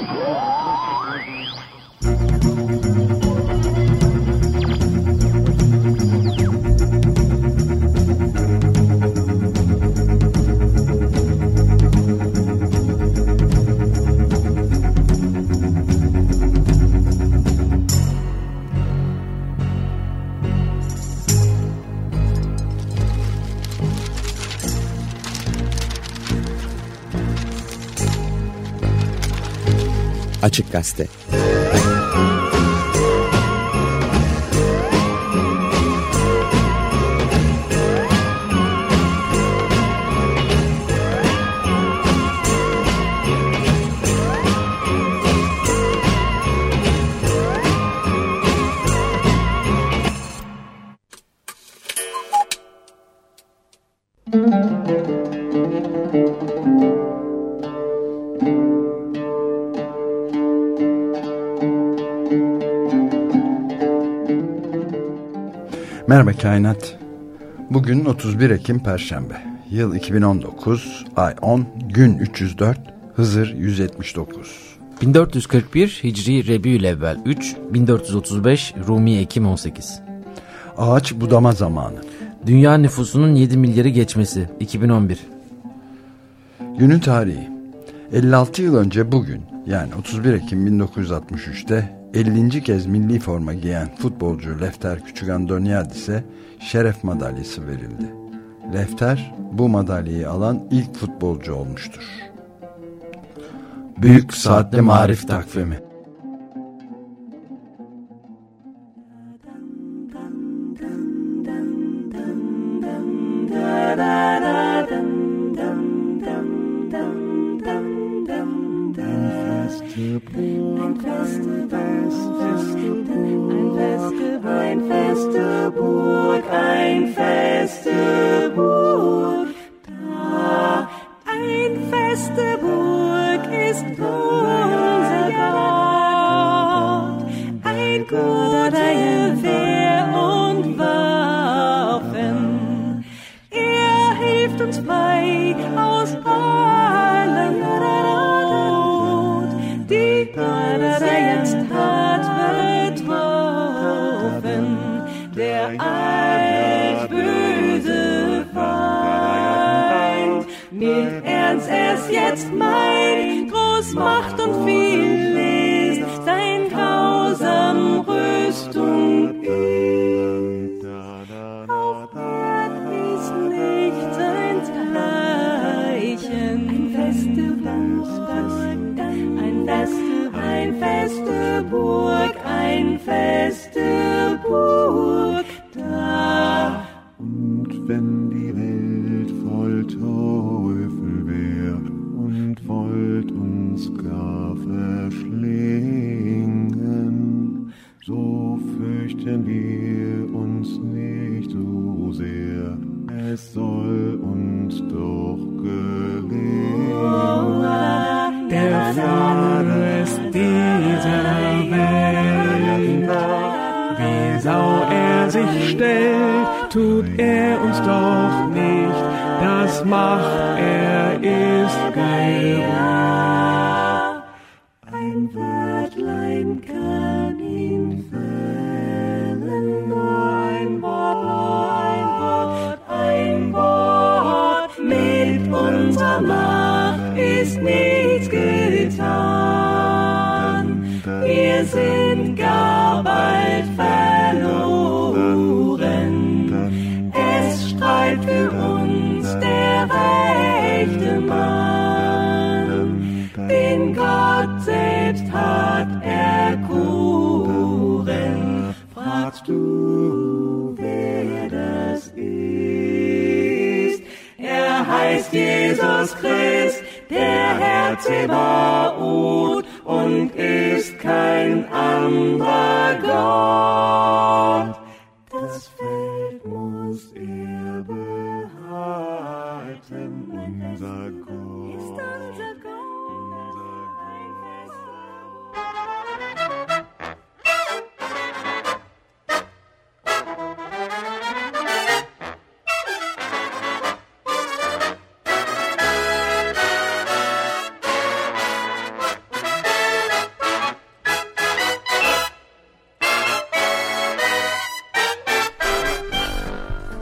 Açık Gazete. Merhaba Kainat. Bugün 31 Ekim Perşembe. Yıl 2019, ay 10, gün 304, Hızır 179. 1441 Hicri Rebiülevvel 3, 1435 Rumi Ekim 18. Ağaç budama zamanı. Dünya nüfusunun 7 milyarı geçmesi 2011. Günün tarihi. 56 yıl önce bugün, yani 31 Ekim 1963'te 50. kez milli forma giyen futbolcu Lefter Küçükandoniadis'e şeref madalyası verildi. Lefter bu madalyayı alan ilk futbolcu olmuştur. Büyük Saatli Marif Takvimi.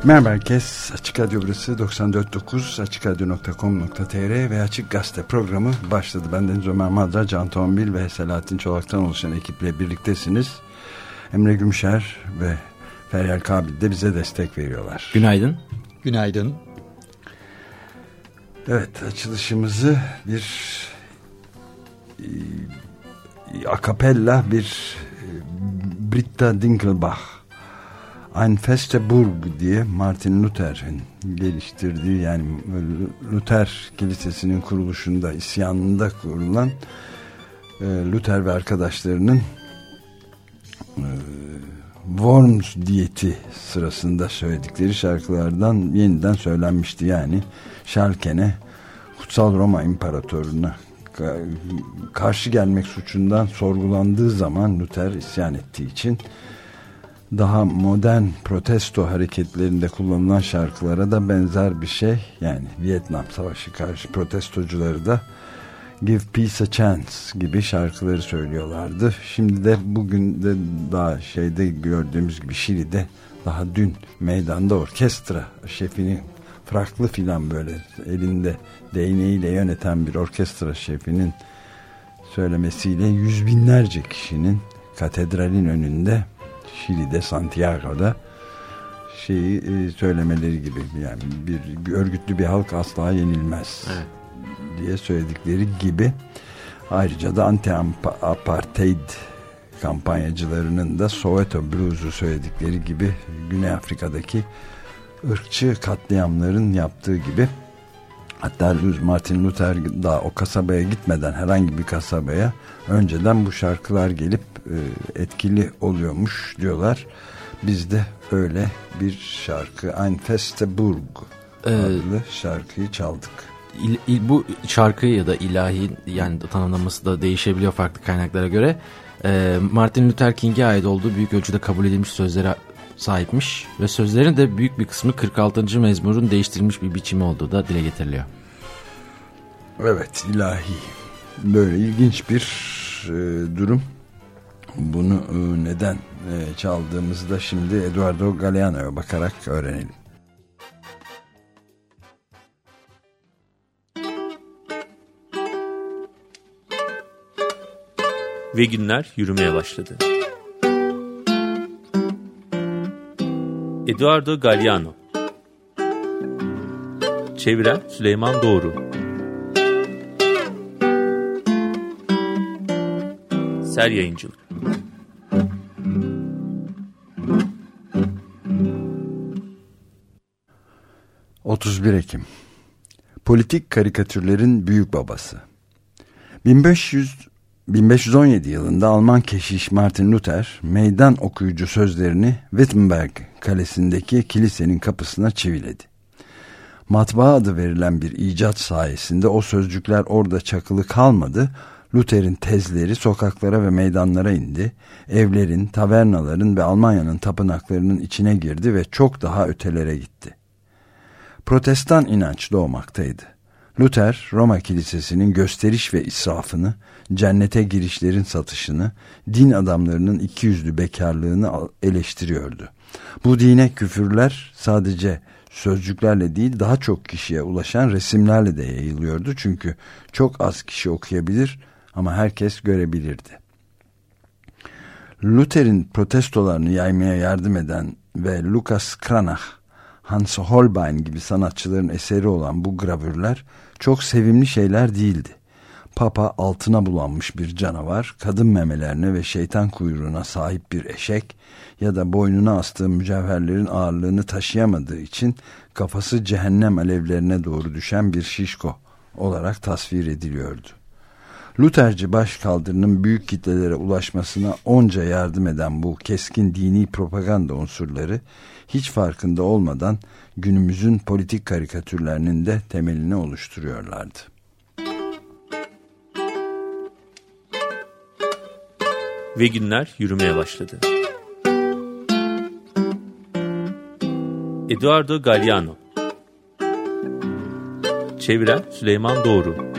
Merhaba herkes. Açık Radyo burası 94.9 açıkradio.com.tr ve Açık Gazete programı başladı. Ben Deniz Ömer Madra, Can Tombil ve Selahattin Çolak'tan oluşan ekiple birliktesiniz. Emre Gümüşer ve Feryal Kabil de bize destek veriyorlar. Günaydın. Günaydın. Evet, açılışımızı bir akapella bir Britta Dinkelbach Ein Feste Burg diye Martin Luther'in geliştirdiği, yani Luther Kilisesi'nin kuruluşunda, isyanında kurulan Luther ve arkadaşlarının Worms diyeti sırasında söyledikleri şarkılardan yeniden söylenmişti. Yani Schalken'e, Kutsal Roma İmparatorluğu'na karşı gelmek suçundan sorgulandığı zaman Luther isyan ettiği için daha modern protesto hareketlerinde kullanılan şarkılara da benzer bir şey, yani Vietnam Savaşı karşı protestocuları da Give Peace a Chance gibi şarkıları söylüyorlardı. Şimdi de bugün de daha şeyde gördüğümüz gibi Şili'de daha dün meydanda orkestra şefini, fraklı filan böyle elinde değneğiyle yöneten bir orkestra şefinin söylemesiyle yüz binlerce kişinin katedralin önünde Şili'de, Santiago'da söylemeleri gibi, yani bir örgütlü bir halk asla yenilmez, evet, diye söyledikleri gibi. Ayrıca da anti-apartheid kampanyacılarının da Soweto Blues'u söyledikleri gibi, Güney Afrika'daki ırkçı katliamların yaptığı gibi. Hatta Martin Luther daha o kasabaya gitmeden, herhangi bir kasabaya önceden bu şarkılar gelip etkili oluyormuş diyorlar. Biz de öyle bir şarkı, Ein Feste Burg adlı şarkıyı çaldık. Bu şarkı ya da ilahi, yani tanımlaması da değişebiliyor farklı kaynaklara göre. Martin Luther King'e ait olduğu büyük ölçüde kabul edilmiş sözlere sahipmiş ve sözlerin de büyük bir kısmı 46. mezmurun değiştirilmiş bir biçimi olduğu da dile getiriliyor. Evet, ilahi. Böyle ilginç bir durum. Bunu neden çaldığımızı da şimdi Eduardo Galeano'ya bakarak öğrenelim. Ve günler yürümeye başladı. Eduardo Galeano. Çeviren Süleyman Doğru. Ser Yayıncılık. ...31 Ekim... Politik karikatürlerin büyük babası. 1517 yılında Alman keşiş Martin Luther meydan okuyucu sözlerini Wittenberg kalesindeki kilisenin kapısına çiviledi. Matbaa adı verilen bir icat sayesinde o sözcükler orada çakılı kalmadı. Luther'in tezleri sokaklara ve meydanlara indi. Evlerin, tavernaların ve Almanya'nın tapınaklarının içine girdi ve çok daha ötelere gitti. Protestan inanç doğmaktaydı. Luther, Roma Kilisesi'nin gösteriş ve israfını, cennete girişlerin satışını, din adamlarının ikiyüzlü bekarlığını eleştiriyordu. Bu dine küfürler sadece sözcüklerle değil, daha çok kişiye ulaşan resimlerle de yayılıyordu. Çünkü çok az kişi okuyabilir ama herkes görebilirdi. Luther'in protestolarını yaymaya yardım eden ve Lukas Cranach, Hans Holbein gibi sanatçıların eseri olan bu gravürler çok sevimli şeyler değildi. Papa altına bulanmış bir canavar, kadın memelerine ve şeytan kuyruğuna sahip bir eşek ya da boynuna astığı mücevherlerin ağırlığını taşıyamadığı için kafası cehennem alevlerine doğru düşen bir şişko olarak tasvir ediliyordu. Lutherci başkaldırının büyük kitlelere ulaşmasına onca yardım eden bu keskin dini propaganda unsurları hiç farkında olmadan günümüzün politik karikatürlerinin de temelini oluşturuyorlardı. Ve günler yürümeye başladı. Eduardo Galeano. Çeviren Süleyman Doğru.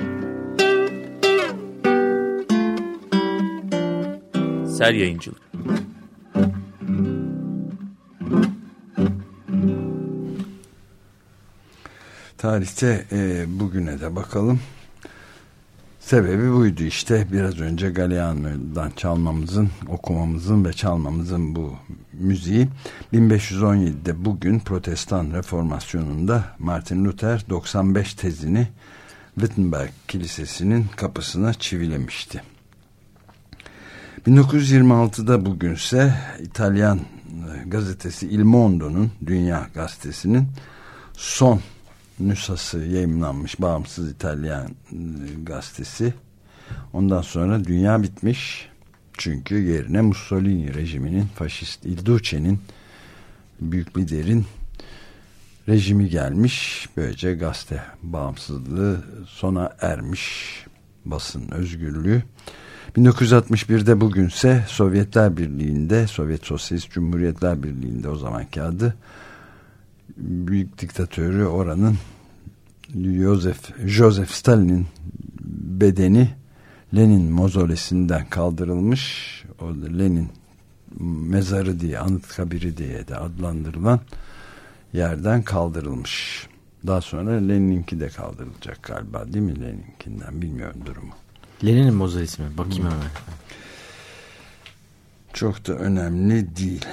Ser Yayıncılık. tarihte bugüne de bakalım. Sebebi buydu işte, biraz önce Galliano'dan okumamızın ve çalmamızın bu müziği. 1517'de bugün Protestan Reformasyonu'nda Martin Luther 95 tezini Wittenberg Kilisesi'nin kapısına çivilemişti. 1926'da bugünse İtalyan gazetesi Il Mondo'nun, Dünya Gazetesi'nin son nüshası yayımlanmış, bağımsız İtalyan gazetesi. Ondan sonra dünya bitmiş. Çünkü yerine Mussolini rejiminin, faşist Il Duce'nin, büyük liderin rejimi gelmiş. Böylece gazete bağımsızlığı sona ermiş, basın özgürlüğü. 1961'de bugünse Sovyetler Birliği'nde, Sovyet Sosyalist Cumhuriyetler Birliği'nde, o zamanki adı, büyük diktatörü oranın Joseph Stalin'in bedeni Lenin mozolesinden kaldırılmış. O da Lenin mezarı diye, anıtkabiri diye de adlandırılan yerden kaldırılmış. Daha sonra Lenin'inki de kaldırılacak galiba, değil mi? Lenin'inkinden bilmiyorum durumu. Lenin'in mozolesi mi? Bakayım hemen. Çok da önemli değil.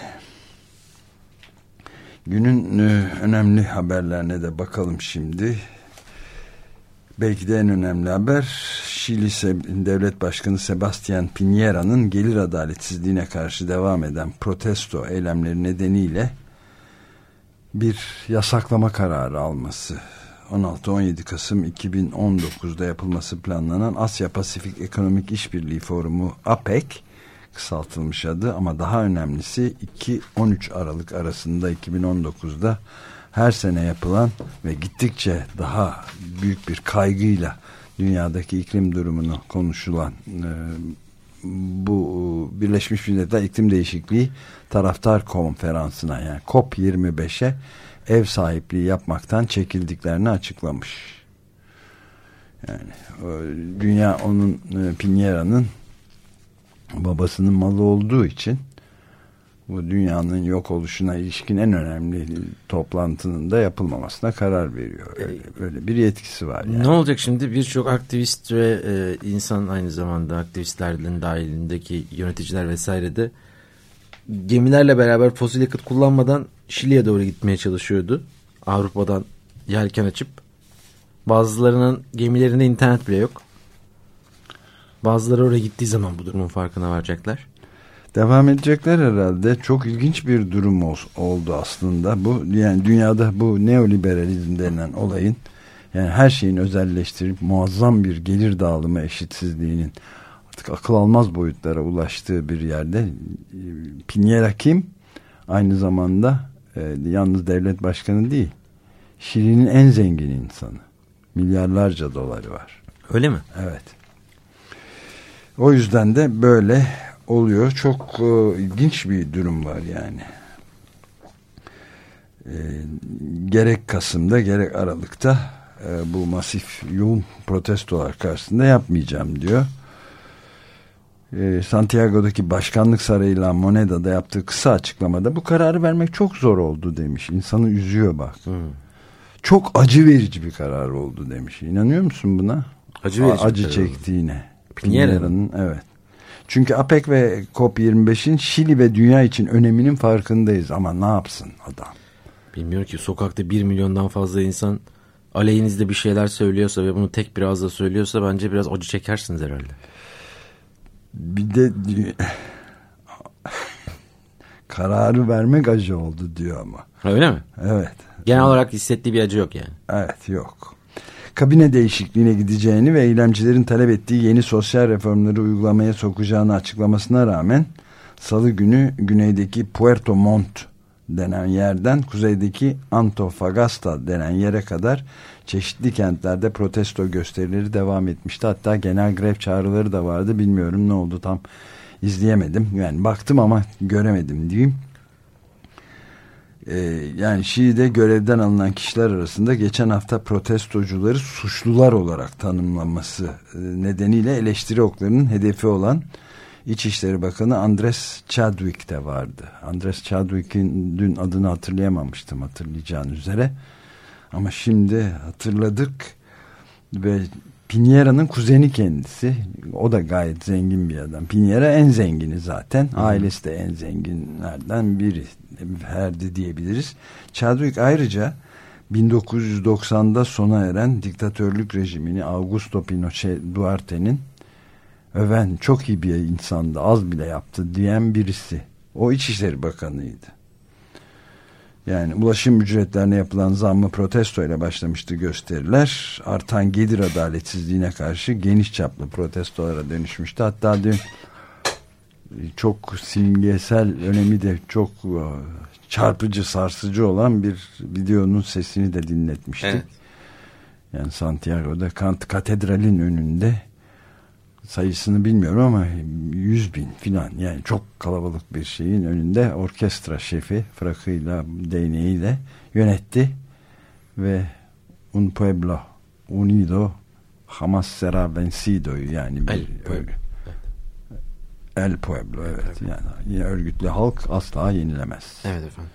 Günün önemli haberlerine de bakalım şimdi. Belki de en önemli haber, Şili Devlet Başkanı Sebastián Piñera'nın gelir adaletsizliğine karşı devam eden protesto eylemleri nedeniyle bir yasaklama kararı alması. 16-17 Kasım 2019'da yapılması planlanan Asya Pasifik Ekonomik İşbirliği Forumu, APEC kısaltılmış adı, ama daha önemlisi 2-13 Aralık arasında 2019'da her sene yapılan ve gittikçe daha büyük bir kaygıyla dünyadaki iklim durumunu konuşulan bu Birleşmiş Milletler İklim Değişikliği Taraftar Konferansı'na, yani COP25'e ev sahipliği yapmaktan çekildiklerini açıklamış. Yani dünya onun, Piñera'nın babasının malı olduğu için bu dünyanın yok oluşuna ilişkin en önemli toplantının da yapılmamasına karar veriyor. Öyle bir yetkisi var yani. Ne olacak şimdi? Birçok aktivist ve insan, aynı zamanda aktivistlerin dahilindeki yöneticiler vesaire de gemilerle beraber fosil yakıt kullanmadan Şili'ye doğru gitmeye çalışıyordu. Avrupa'dan yelken açıp. Bazılarının gemilerinde internet bile yok. Bazıları oraya gittiği zaman bu durumun farkına varacaklar. Devam edecekler herhalde. Çok ilginç bir durum oldu aslında. Bu, yani dünyada bu neoliberalizm denen olayın, yani her şeyin özelleştirip muazzam bir gelir dağılımı eşitsizliğinin artık akıl almaz boyutlara ulaştığı bir yerde Piñera kim? Aynı zamanda yalnız devlet başkanı değil, Şili'nin en zengin insanı. Milyarlarca doları var. Öyle mi? Evet. O yüzden de böyle oluyor. Çok ilginç bir durum var yani. Gerek Kasım'da gerek Aralık'ta bu masif yoğun protestolar karşısında yapmayacağım diyor. Santiago'daki Başkanlık Sarayı La Moneda'da yaptığı kısa açıklamada bu kararı vermek çok zor oldu demiş. İnsanı üzüyor bak. Çok acı verici bir karar oldu demiş. İnanıyor musun buna? Acı çektiğine. Piñera'nın, evet. Çünkü APEC ve COP25'in Şili ve dünya için öneminin farkındayız, ama ne yapsın adam? Bilmiyorum ki, sokakta 1 milyondan fazla insan aleyhinizde bir şeyler söylüyorsa ve bunu tek bir ağızla söylüyorsa bence biraz acı çekersiniz herhalde. Bir de kararı vermek acı oldu diyor ama. Öyle mi? Evet. Genel olarak hissettiği bir acı yok yani. Evet, yok. Kabine değişikliğine gideceğini ve eylemcilerin talep ettiği yeni sosyal reformları uygulamaya sokacağını açıklamasına rağmen Salı günü güneydeki Puerto Montt denen yerden kuzeydeki Antofagasta denen yere kadar çeşitli kentlerde protesto gösterileri devam etmişti. Hatta genel grev çağrıları da vardı. Bilmiyorum ne oldu, tam izleyemedim. Yani baktım ama göremedim diyeyim. Yani Şili'de görevden alınan kişiler arasında geçen hafta protestocuları suçlular olarak tanımlaması nedeniyle eleştiri oklarının hedefi olan İçişleri Bakanı Andres Chadwick de vardı. Andres Chadwick'in dün adını hatırlayamamıştım, hatırlayacağın üzere. Ama şimdi hatırladık ve Piñera'nın kuzeni kendisi. O da gayet zengin bir adam. Piñera en zengini zaten. Ailesi de en zenginlerden biri. Herdi diyebiliriz. Chadwick ayrıca 1990'da sona eren diktatörlük rejimini Augusto Pinochet Duarte'nin öven çok iyi bir insandı, az bile yaptı diyen birisi. O İçişleri Bakanı'ydı. Yani ulaşım ücretlerine yapılan zammı protesto ile başlamıştı gösteriler. Artan gelir adaletsizliğine karşı geniş çaplı protestolara dönüşmüştü. Hatta dün çok simgesel önemi de çok çarpıcı, sarsıcı olan bir videonun sesini de dinletmiştik. Evet. Yani Santiago'da katedralin önünde, sayısını bilmiyorum ama 100.000 filan, yani çok kalabalık bir şeyin önünde orkestra şefi frakıyla, değneğiyle yönetti ve Un Pueblo Unido Jamás Será Vencido'yu, yani El Pueblo, evet. Yani yine örgütlü halk asla yenilemez. Evet efendim.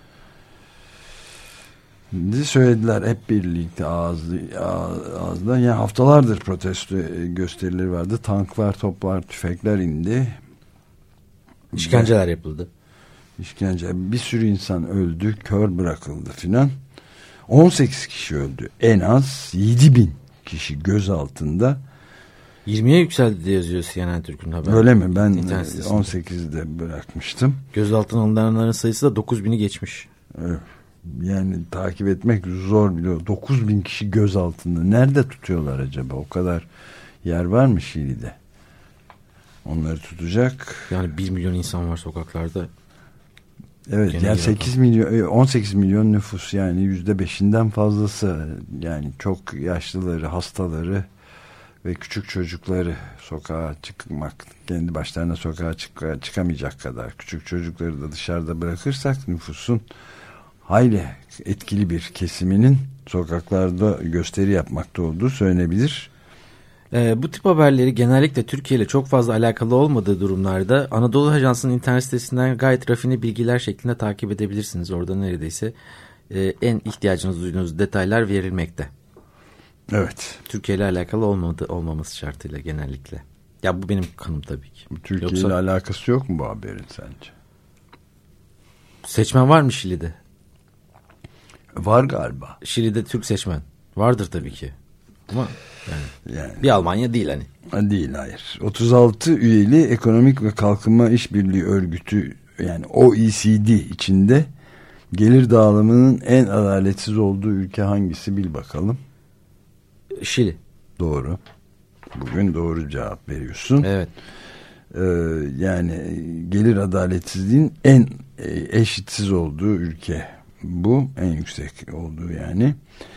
Söylediler hep birlikte ağızdan. Yani haftalardır protesto gösterileri vardı. Tanklar, toplar, tüfekler indi. İşkenceler yapıldı. Bir sürü insan öldü, kör bırakıldı filan. 18 kişi öldü. En az 7.000 kişi gözaltında. 20'ye yükseldi diye yazıyor CNN Türk'ün haberi. Öyle mi? Ben 18'de bırakmıştım. Gözaltına alınanların sayısı da 9.000'i geçmiş. Evet. Yani takip etmek zor bile. 9.000 kişi gözaltında. Nerede tutuyorlar acaba? O kadar yer var mı Şili'de? Onları tutacak. Yani 1 milyon insan var sokaklarda. Evet. Gene yani 18 milyon nüfus, yani %5'inden fazlası. Yani çok yaşlıları, hastaları ve küçük çocukları sokağa çıkmak, kendi başlarına sokağa çıkamayacak kadar küçük çocukları da dışarıda bırakırsak nüfusun hayli etkili bir kesiminin sokaklarda gösteri yapmakta olduğu söylenebilir. Bu tip haberleri genellikle Türkiye ile çok fazla alakalı olmadığı durumlarda Anadolu Ajansı'nın internet sitesinden gayet rafine bilgiler şeklinde takip edebilirsiniz. Orada neredeyse en ihtiyacınız duyduğunuz detaylar verilmekte. Evet. Türkiye ile alakalı olmaması şartıyla genellikle. Ya bu benim kanım tabii ki. Türkiye ile alakası yok mu bu haberin sence? Seçmen var mı Şili'de? Var galiba. Şili'de Türk seçmen vardır tabii ki. Ama yani bir Almanya değil hani. Değil, hayır. 36 üyeli Ekonomik ve Kalkınma İşbirliği Örgütü, yani OECD içinde gelir dağılımının en adaletsiz olduğu ülke hangisi, bil bakalım. Şili. Doğru. Bugün doğru cevap veriyorsun. Evet. Yani gelir adaletsizliğin en eşitsiz olduğu ülke bu, en yüksek olduğu yani.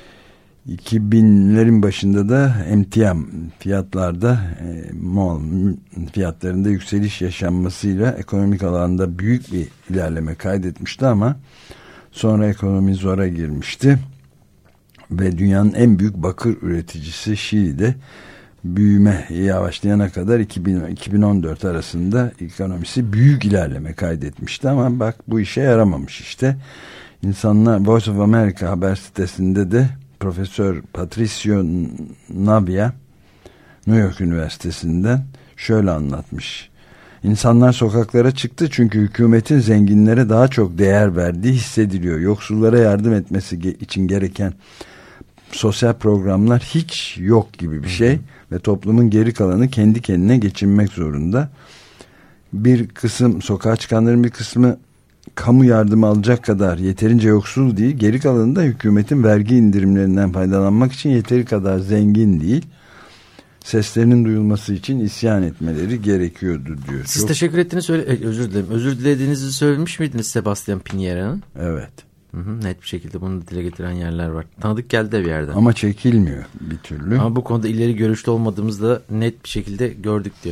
2000'lerin başında da emtia fiyatlarda mal fiyatlarında yükseliş yaşanmasıyla ekonomik alanda büyük bir ilerleme kaydetmişti ama sonra ekonomi zora girmişti ve dünyanın en büyük bakır üreticisi Şili'de büyüme yavaşlayana kadar 2000-2014 arasında ekonomisi büyük ilerleme kaydetmişti ama bak bu işe yaramamış işte. İnsanlar, Voice of America haber sitesinde de Profesör Patricio Navia, New York Üniversitesi'nden şöyle anlatmış. İnsanlar sokaklara çıktı çünkü hükümetin zenginlere daha çok değer verdiği hissediliyor. Yoksullara yardım etmesi için gereken sosyal programlar hiç yok gibi bir şey ve toplumun geri kalanı kendi kendine geçinmek zorunda. Bir kısım, sokağa çıkanların bir kısmı kamu yardımı alacak kadar yeterince yoksul değil. Geri kalanı da hükümetin vergi indirimlerinden faydalanmak için yeteri kadar zengin değil. Seslerinin duyulması için isyan etmeleri gerekiyordu diyor. Siz teşekkür ettiğinizi özür dilerim. Özür dilediğinizi söylemiş miydiniz Sebastian Piñera'nın? Evet. Net bir şekilde bunu dile getiren yerler var. Tanıdık geldi de bir yerden. Ama çekilmiyor bir türlü. Ama bu konuda ileri görüşlü olmadığımızı da net bir şekilde gördük diyor.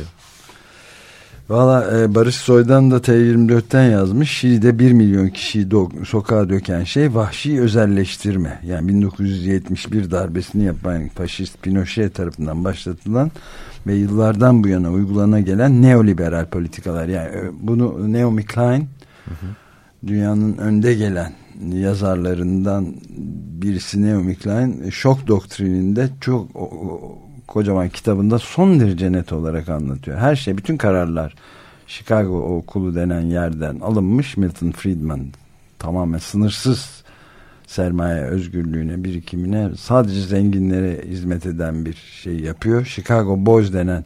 Valla Barış Soydan da T24'ten yazmış. Şili'de 1 milyon kişiyi sokağa döken şey vahşi özelleştirme. Yani 1971 darbesini yapan faşist Pinochet tarafından başlatılan ve yıllardan bu yana uygulana gelen neoliberal politikalar. Yani bunu Naomi Klein, dünyanın önde gelen yazarlarından birisi Naomi Klein, şok doktrininde çok kocaman kitabında son derece net olarak anlatıyor. Her şey, bütün kararlar Chicago okulu denen yerden alınmış. Milton Friedman tamamen sınırsız sermaye özgürlüğüne, birikimine, sadece zenginlere hizmet eden bir şey yapıyor. Chicago Boys denen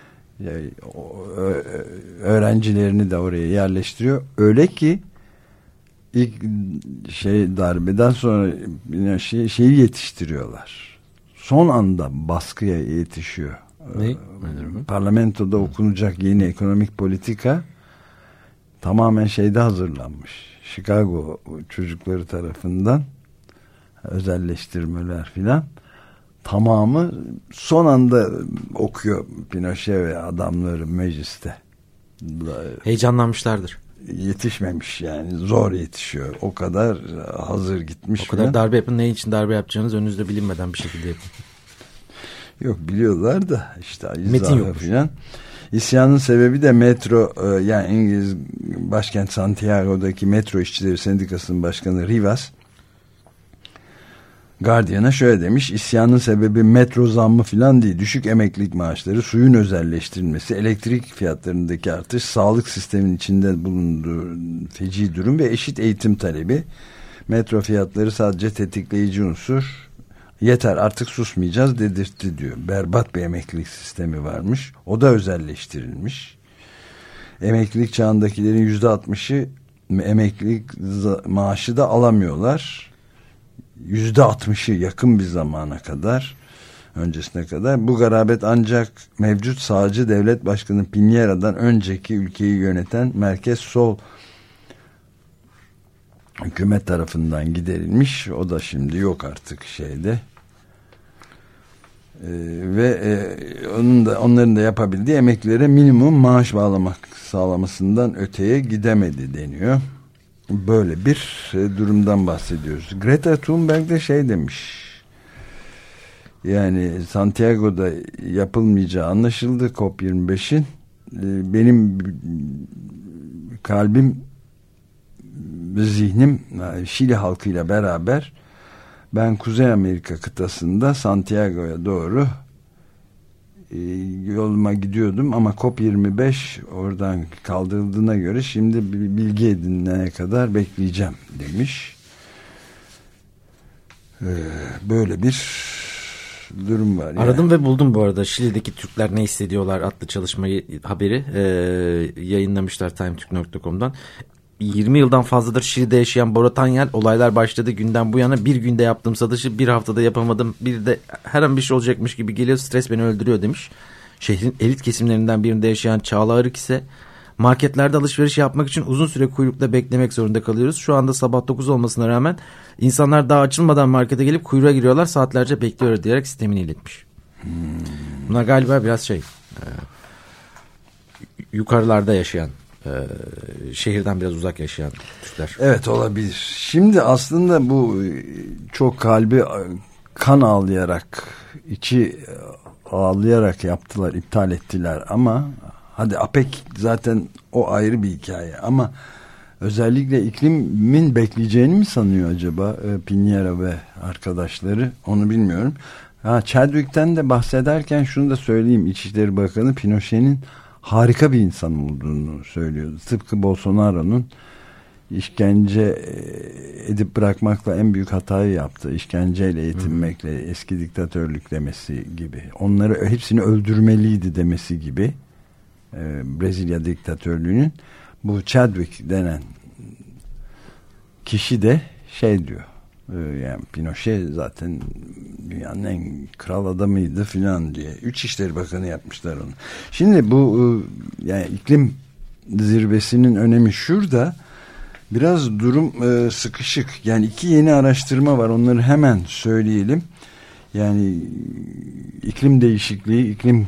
öğrencilerini de oraya yerleştiriyor. Öyle ki ilk darbeden sonra şeyi yetiştiriyorlar. Son anda baskıya yetişiyor. Ne? Parlamentoda okunacak yeni ekonomik politika tamamen şeyde hazırlanmış. Chicago çocukları tarafından özelleştirmeler filan, tamamı son anda okuyor Pinochet ve adamları mecliste. Heyecanlanmışlardır. Yetişmemiş yani, zor yetişiyor. O kadar hazır gitmiş. O kadar darbe yapın, ne için darbe yapacağınız önünüzde bilinmeden bir şekilde yapın. Yok, biliyorlar da işte metin yok falan. İsyanın sebebi de metro, yani İngiliz başkent Santiago'daki metro işçileri sendikasının başkanı Rivas Guardian'a şöyle demiş: İsyanın sebebi metro zammı falan değil. Düşük emeklilik maaşları, suyun özelleştirilmesi, elektrik fiyatlarındaki artış, sağlık sisteminin içinde bulunduğu feci durum ve eşit eğitim talebi. Metro fiyatları sadece tetikleyici unsur. Yeter, artık susmayacağız dedirtti diyor. Berbat bir emeklilik sistemi varmış. O da özelleştirilmiş. Emeklilik çağındakilerin %60'ı emeklilik maaşı da alamıyorlar. %60'ı yakın bir zamana kadar, öncesine kadar. Bu garabet ancak mevcut sağcı devlet başkanı Piñera'dan önceki ülkeyi yöneten merkez sol hükümet tarafından giderilmiş. O da şimdi yok artık şeyde. Onların da yapabildiği emeklilere minimum maaş sağlamasından öteye gidemedi deniyor. Böyle bir durumdan bahsediyoruz. Greta Thunberg de şey demiş. Yani Santiago'da yapılmayacağı anlaşıldı COP25'in. Benim kalbim ve zihnim Şili halkıyla beraber, ben Kuzey Amerika kıtasında Santiago'ya doğru yoluma gidiyordum ama COP25 oradan kaldırıldığına göre şimdi bilgi edinene kadar bekleyeceğim demiş. Böyle bir durum var. Aradım ve buldum bu arada. Şili'deki Türkler ne hissediyorlar adlı çalışmayı, haberi yayınlamışlar timetürk.com'dan. 20 yıldan fazladır Şili'de yaşayan Bora Tanyel, olaylar başladı günden bu yana bir günde yaptığım satışı bir haftada yapamadım, bir de her an bir şey olacakmış gibi geliyor, stres beni öldürüyor demiş. Şehrin elit kesimlerinden birinde yaşayan Çağla Arık ise marketlerde alışveriş yapmak için uzun süre kuyrukta beklemek zorunda kalıyoruz. Şu anda sabah 9 olmasına rağmen insanlar daha açılmadan markete gelip kuyruğa giriyorlar, saatlerce bekliyorlar diyerek sistemini iletmiş. Bunlar galiba biraz yukarılarda yaşayan, şehirden biraz uzak yaşayan Türkler. Evet, olabilir. Şimdi aslında bu çok kalbi kan ağlayarak, içi ağlayarak yaptılar, iptal ettiler ama hadi APEC zaten o ayrı bir hikaye ama özellikle iklimin bekleyeceğini mi sanıyor acaba Piñera ve arkadaşları, onu bilmiyorum. Chadwick'ten de bahsederken şunu da söyleyeyim, İçişleri Bakanı Pinochet'in harika bir insan olduğunu söylüyordu. Tıpkı Bolsonaro'nun işkence edip bırakmakla en büyük hatayı yaptı. İşkenceyle yetinmekle, eski diktatörlük demesi gibi. Onları hepsini öldürmeliydi demesi gibi. Brezilya diktatörlüğünün, bu Chadwick denen kişi de şey diyor. Yani Pinochet zaten dünyanın en kral adamıydı filan diye. İçişleri Bakanı yapmışlar onu. Şimdi bu yani iklim zirvesinin önemi şurada. Biraz durum sıkışık. Yani 2 yeni araştırma var. Onları hemen söyleyelim. Yani iklim değişikliği, iklim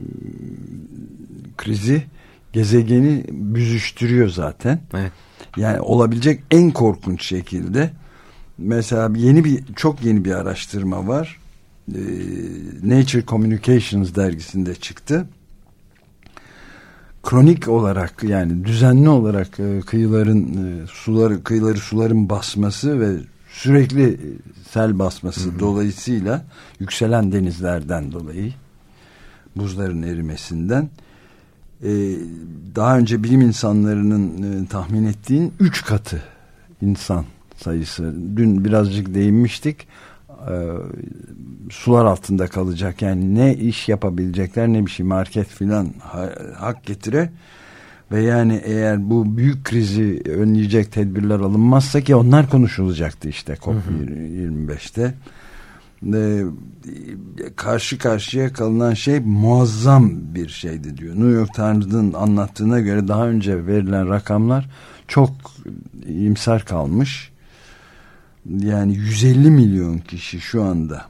krizi gezegeni büzüştürüyor zaten. Evet. Yani olabilecek en korkunç şekilde. Mesela çok yeni bir araştırma var. Nature Communications dergisinde çıktı. kronik olarak yani düzenli olarak kıyıları suların basması ve sürekli sel basması dolayısıyla yükselen denizlerden dolayı buzların erimesinden daha önce bilim insanlarının tahmin ettiğin 3 katı insan sayısı. Dün birazcık değinmiştik. Sular altında kalacak. Yani ne iş yapabilecekler ne bir şey, market filan hak getire ve yani eğer bu büyük krizi önleyecek tedbirler alınmazsa, ki onlar konuşulacaktı işte COP25'te. Karşı karşıya kalınan şey muazzam bir şeydi diyor. New York Times'ın anlattığına göre daha önce verilen rakamlar çok iyimser kalmış. Yani 150 milyon kişi şu anda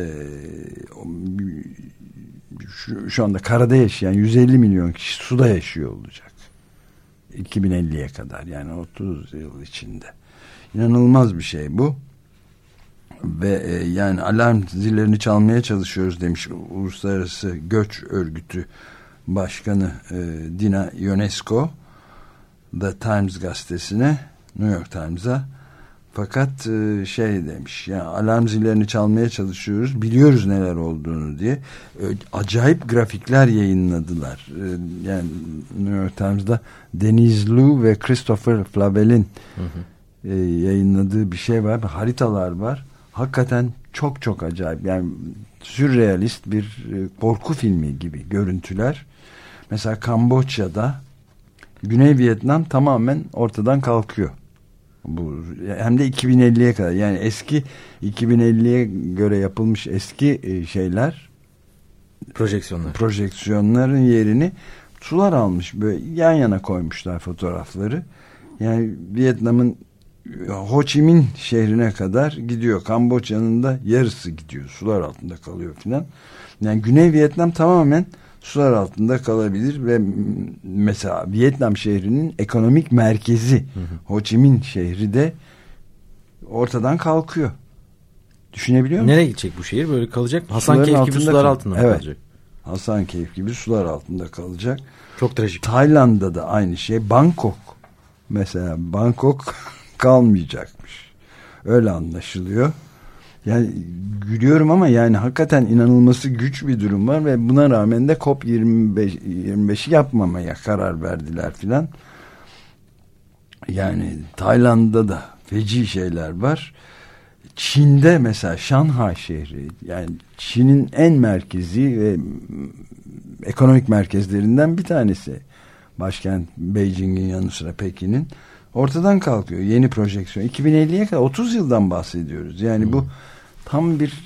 şu anda karada yaşayan 150 milyon kişi suda yaşıyor olacak 2050'ye kadar, yani 30 yıl içinde. İnanılmaz bir şey bu ve yani alarm zillerini çalmaya çalışıyoruz demiş Uluslararası Göç Örgütü Başkanı Dina Ionesco The Times gazetesine, New York Times'a. Fakat şey demiş, yani alarm zillerini çalmaya çalışıyoruz, biliyoruz neler olduğunu diye. Acayip grafikler yayınladılar. Yani New York Times'da Deniz Liu ve Christopher Flavel'in yayınladığı bir şey var. Haritalar var. Hakikaten çok çok acayip. Yani sürrealist bir korku filmi gibi görüntüler. Mesela Kamboçya'da Güney Vietnam tamamen ortadan kalkıyor. Bu hem de 2050'ye kadar, yani eski 2050'ye göre yapılmış eski projeksiyonların yerini sular almış, böyle yan yana koymuşlar fotoğrafları. Yani Vietnam'ın Ho Chi Minh şehrine kadar gidiyor, Kamboçya'nın da yarısı gidiyor, sular altında kalıyor filan. Yani Güney Vietnam tamamen sular altında kalabilir ve mesela Vietnam şehrinin ekonomik merkezi Ho Chi Minh şehri de ortadan kalkıyor. Düşünebiliyor musun? Nereye gidecek bu şehir? Böyle kalacak mı? Hasankeyf gibi sular altında mı kalacak? Hasankeyf gibi sular altında kalacak. Çok trajik. Tayland'da da aynı şey. Bangkok mesela, Bangkok kalmayacakmış. Öyle anlaşılıyor. Yani gülüyorum ama yani hakikaten inanılması güç bir durum var ve buna rağmen de COP25'i yapmamaya karar verdiler filan. Yani Tayland'da da feci şeyler var. Çin'de mesela Şanghay şehri, yani Çin'in en merkezi ve ekonomik merkezlerinden bir tanesi. Başkent Beijing'in yanı sıra Pekin'in ortadan kalkıyor. Yeni projeksiyon 2050'ye kadar 30 yıldan bahsediyoruz. Yani bu tam bir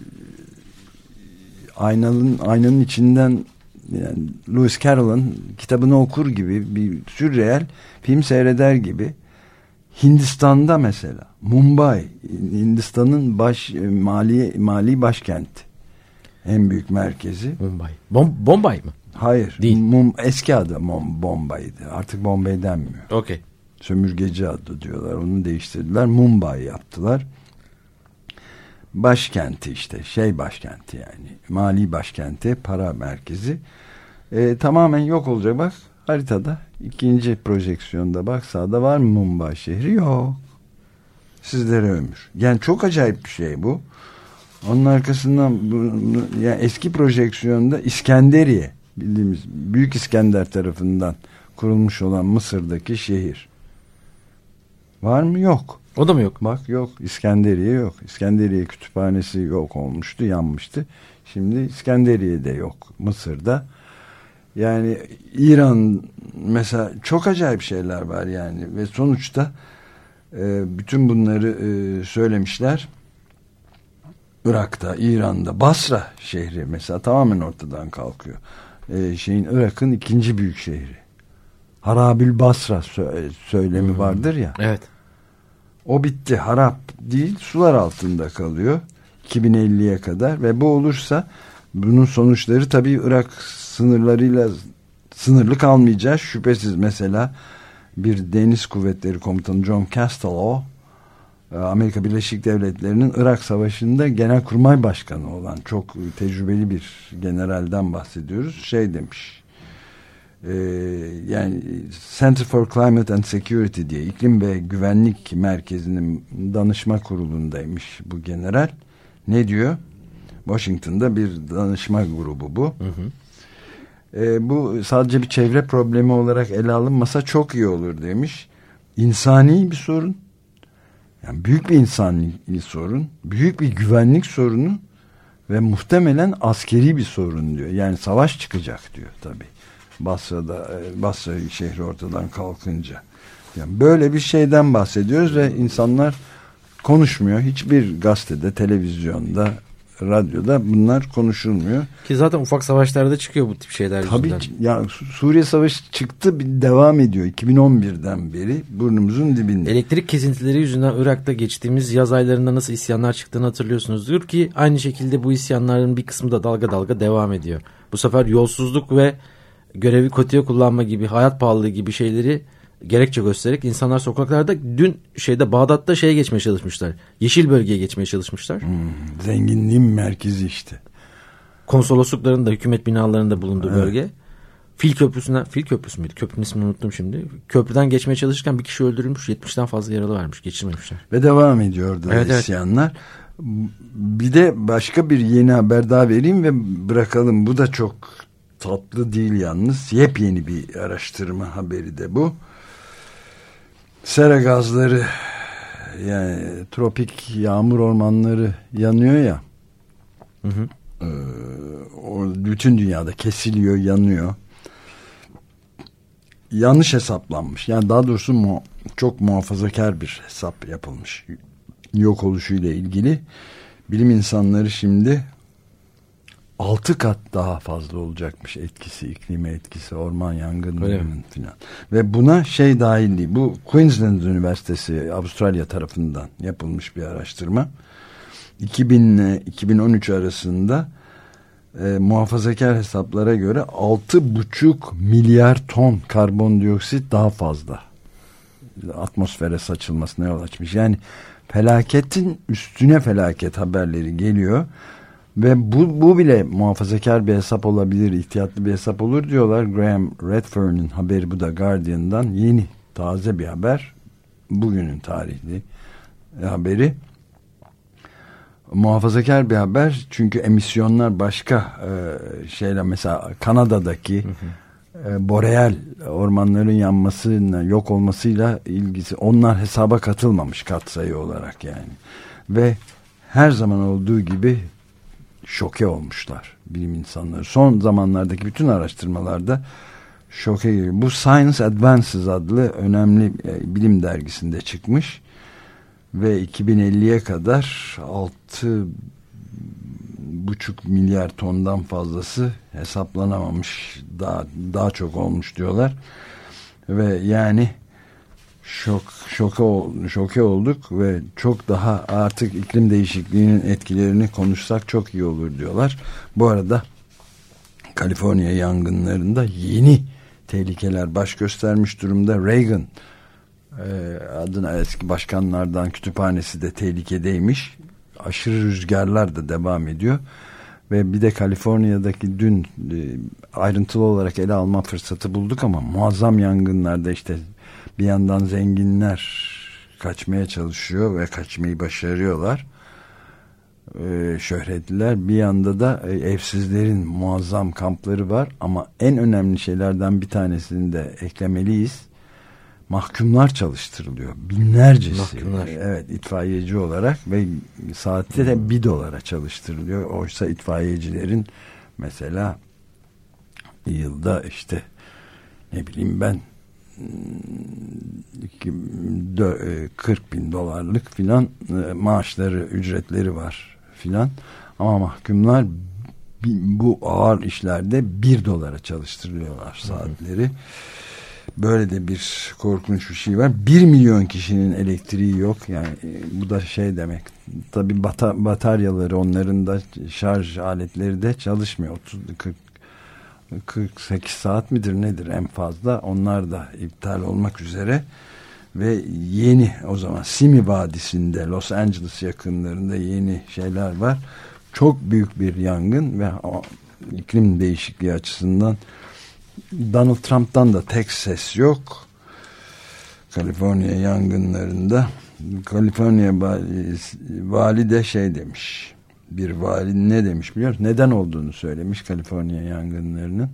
aynanın içinden, yani Lewis Carroll'ın kitabını okur gibi, bir sürreel film seyreder gibi. Hindistan'da mesela Mumbai, Hindistan'ın mali başkenti, en büyük merkezi. Mumbai. Bombay mı? Hayır. Değil. Eski adı Bombay'dı. Artık Bombay denmiyor. Okay. Sömürgeci adı diyorlar. Onu değiştirdiler. Mumbai yaptılar. Başkenti işte. Başkenti yani. Mali başkenti, para merkezi. Tamamen yok olacak. Bak haritada. İkinci projeksiyonda bak, sağda var mı Mumbai şehri? Yok. Sizlere ömür. Yani çok acayip bir şey bu. Onun arkasından yani eski projeksiyonda İskenderiye, bildiğimiz Büyük İskender tarafından kurulmuş olan Mısır'daki şehir. Var mı? Yok. O da mı yok? Bak yok. İskenderiye yok. İskenderiye kütüphanesi yok olmuştu, yanmıştı. Şimdi İskenderiye de yok Mısır'da. Yani İran mesela, çok acayip şeyler var yani ve sonuçta bütün bunları söylemişler. Irak'ta, İran'da Basra şehri mesela tamamen ortadan kalkıyor. Irak'ın ikinci büyük şehri. Harabül Basra söylemi vardır ya. Evet. O bitti. Harap değil, sular altında kalıyor 2050'ye kadar ve bu olursa bunun sonuçları tabii Irak sınırlarıyla sınırlı kalmayacak şüphesiz. Mesela bir Deniz Kuvvetleri Komutanı John Castello, Amerika Birleşik Devletleri'nin Irak Savaşı'nda Genelkurmay Başkanı olan çok tecrübeli bir generalden bahsediyoruz. Demiş, Yani Center for Climate and Security diye iklim ve güvenlik merkezinin danışma kurulundaymış bu general. Ne diyor? Washington'da bir danışma grubu bu. Bu sadece bir çevre problemi olarak ele alınmasa çok iyi olur demiş. İnsani bir sorun. Yani büyük bir insani sorun. Büyük bir güvenlik sorunu ve muhtemelen askeri bir sorun diyor. Yani savaş çıkacak diyor tabii. Basra şehri ortadan kalkınca. Yani böyle bir şeyden bahsediyoruz ve insanlar konuşmuyor. Hiçbir gazetede, televizyonda, radyoda bunlar konuşulmuyor. Ki zaten ufak savaşlarda çıkıyor bu tip şeyler tabii yüzünden. Ya Suriye Savaşı çıktı, devam ediyor 2011'den beri burnumuzun dibinde. Elektrik kesintileri yüzünden Irak'ta geçtiğimiz yaz aylarında nasıl isyanlar çıktığını hatırlıyorsunuzdur ki aynı şekilde bu isyanların bir kısmı da dalga dalga devam ediyor. Bu sefer yolsuzluk ve görevi kötüye kullanma gibi, hayat pahalılığı gibi şeyleri gerekçe göstererek insanlar sokaklarda dün Bağdat'ta geçmeye çalışmışlar. Yeşil bölgeye geçmeye çalışmışlar. Zenginliğin merkezi işte. Konsoloslukların da hükümet binalarında bulunduğu bölge. Fil Köprüsü müydü? Köprünün ismini unuttum şimdi. Köprüden geçmeye çalışırken bir kişi öldürülmüş, 70'ten fazla yaralı varmış, geçirmemişler. Ve devam ediyordu isyanlar. Bir de başka bir yeni haber daha vereyim ve bırakalım. Bu da çok tatlı değil yalnız. Yepyeni bir araştırma haberi de bu. Sera gazları, yani tropik yağmur ormanları yanıyor ya. Bütün dünyada kesiliyor, yanıyor. Yanlış hesaplanmış. Yani daha doğrusu çok muhafazakar bir hesap yapılmış. Yok oluşuyla ilgili. Bilim insanları şimdi 6 kat daha fazla olacakmış etkisi, iklime etkisi, orman yangınlarının filan. Ve buna dahil değil. Bu Queensland Üniversitesi Avustralya tarafından yapılmış bir araştırma. 2000-2013 arasında muhafazakar hesaplara göre 6,5 milyar ton karbondioksit daha fazla atmosfere saçılmasına yol açmış. Yani felaketin üstüne felaket haberleri geliyor. Ve bu bile muhafazakar bir hesap olabilir, ihtiyatlı bir hesap olur diyorlar. Graham Redfern'in haberi, bu da Guardian'dan yeni, taze bir haber. Bugünün tarihli haberi. Muhafazakar bir haber çünkü emisyonlar başka mesela Kanada'daki boreal ormanların yanmasıyla, yok olmasıyla ilgisi, onlar hesaba katılmamış katsayı olarak yani. Ve her zaman olduğu gibi şoke olmuşlar bilim insanları. Son zamanlardaki bütün araştırmalarda şoke geliyor. Bu Science Advances adlı önemli bilim dergisinde çıkmış ve 2050'ye kadar 6,5 milyar tondan fazlası hesaplanamamış, daha çok olmuş diyorlar. Ve yani şoke olduk ve çok daha artık iklim değişikliğinin etkilerini konuşsak çok iyi olur diyorlar. Bu arada Kaliforniya yangınlarında yeni tehlikeler baş göstermiş durumda. Reagan adına eski başkanlardan kütüphanesi de tehlikedeymiş. Aşırı rüzgarlar da devam ediyor. Ve bir de Kaliforniya'daki dün ayrıntılı olarak ele alma fırsatı bulduk ama muazzam yangınlarda işte bir yandan zenginler kaçmaya çalışıyor ve kaçmayı başarıyorlar. Şöhretliler. Bir yanda da evsizlerin muazzam kampları var ama en önemli şeylerden bir tanesini de eklemeliyiz. Mahkumlar çalıştırılıyor. Binlercesi. Mahkumlar. Evet, itfaiyeci olarak ve saatte de $1 çalıştırılıyor. Oysa itfaiyecilerin mesela yılda işte ne bileyim ben $40,000 filan maaşları, ücretleri var filan. Ama mahkumlar bu ağır işlerde $1 çalıştırıyorlar saatleri. Böyle de bir korkunç bir şey var. 1 milyon kişinin elektriği yok. Yani bu da demek. Tabii bataryaları, onların da şarj aletleri de çalışmıyor. 48 saat midir nedir en fazla. Onlar da iptal olmak üzere. Ve yeni o zaman Simi Vadisi'nde, Los Angeles yakınlarında yeni şeyler var. Çok büyük bir yangın ve iklim değişikliği açısından Donald Trump'tan da tek ses yok. Kaliforniya yangınlarında. Kaliforniya vali de şey demiş. Bir vali ne demiş biliyor musun? Neden olduğunu söylemiş Kaliforniya yangınlarının.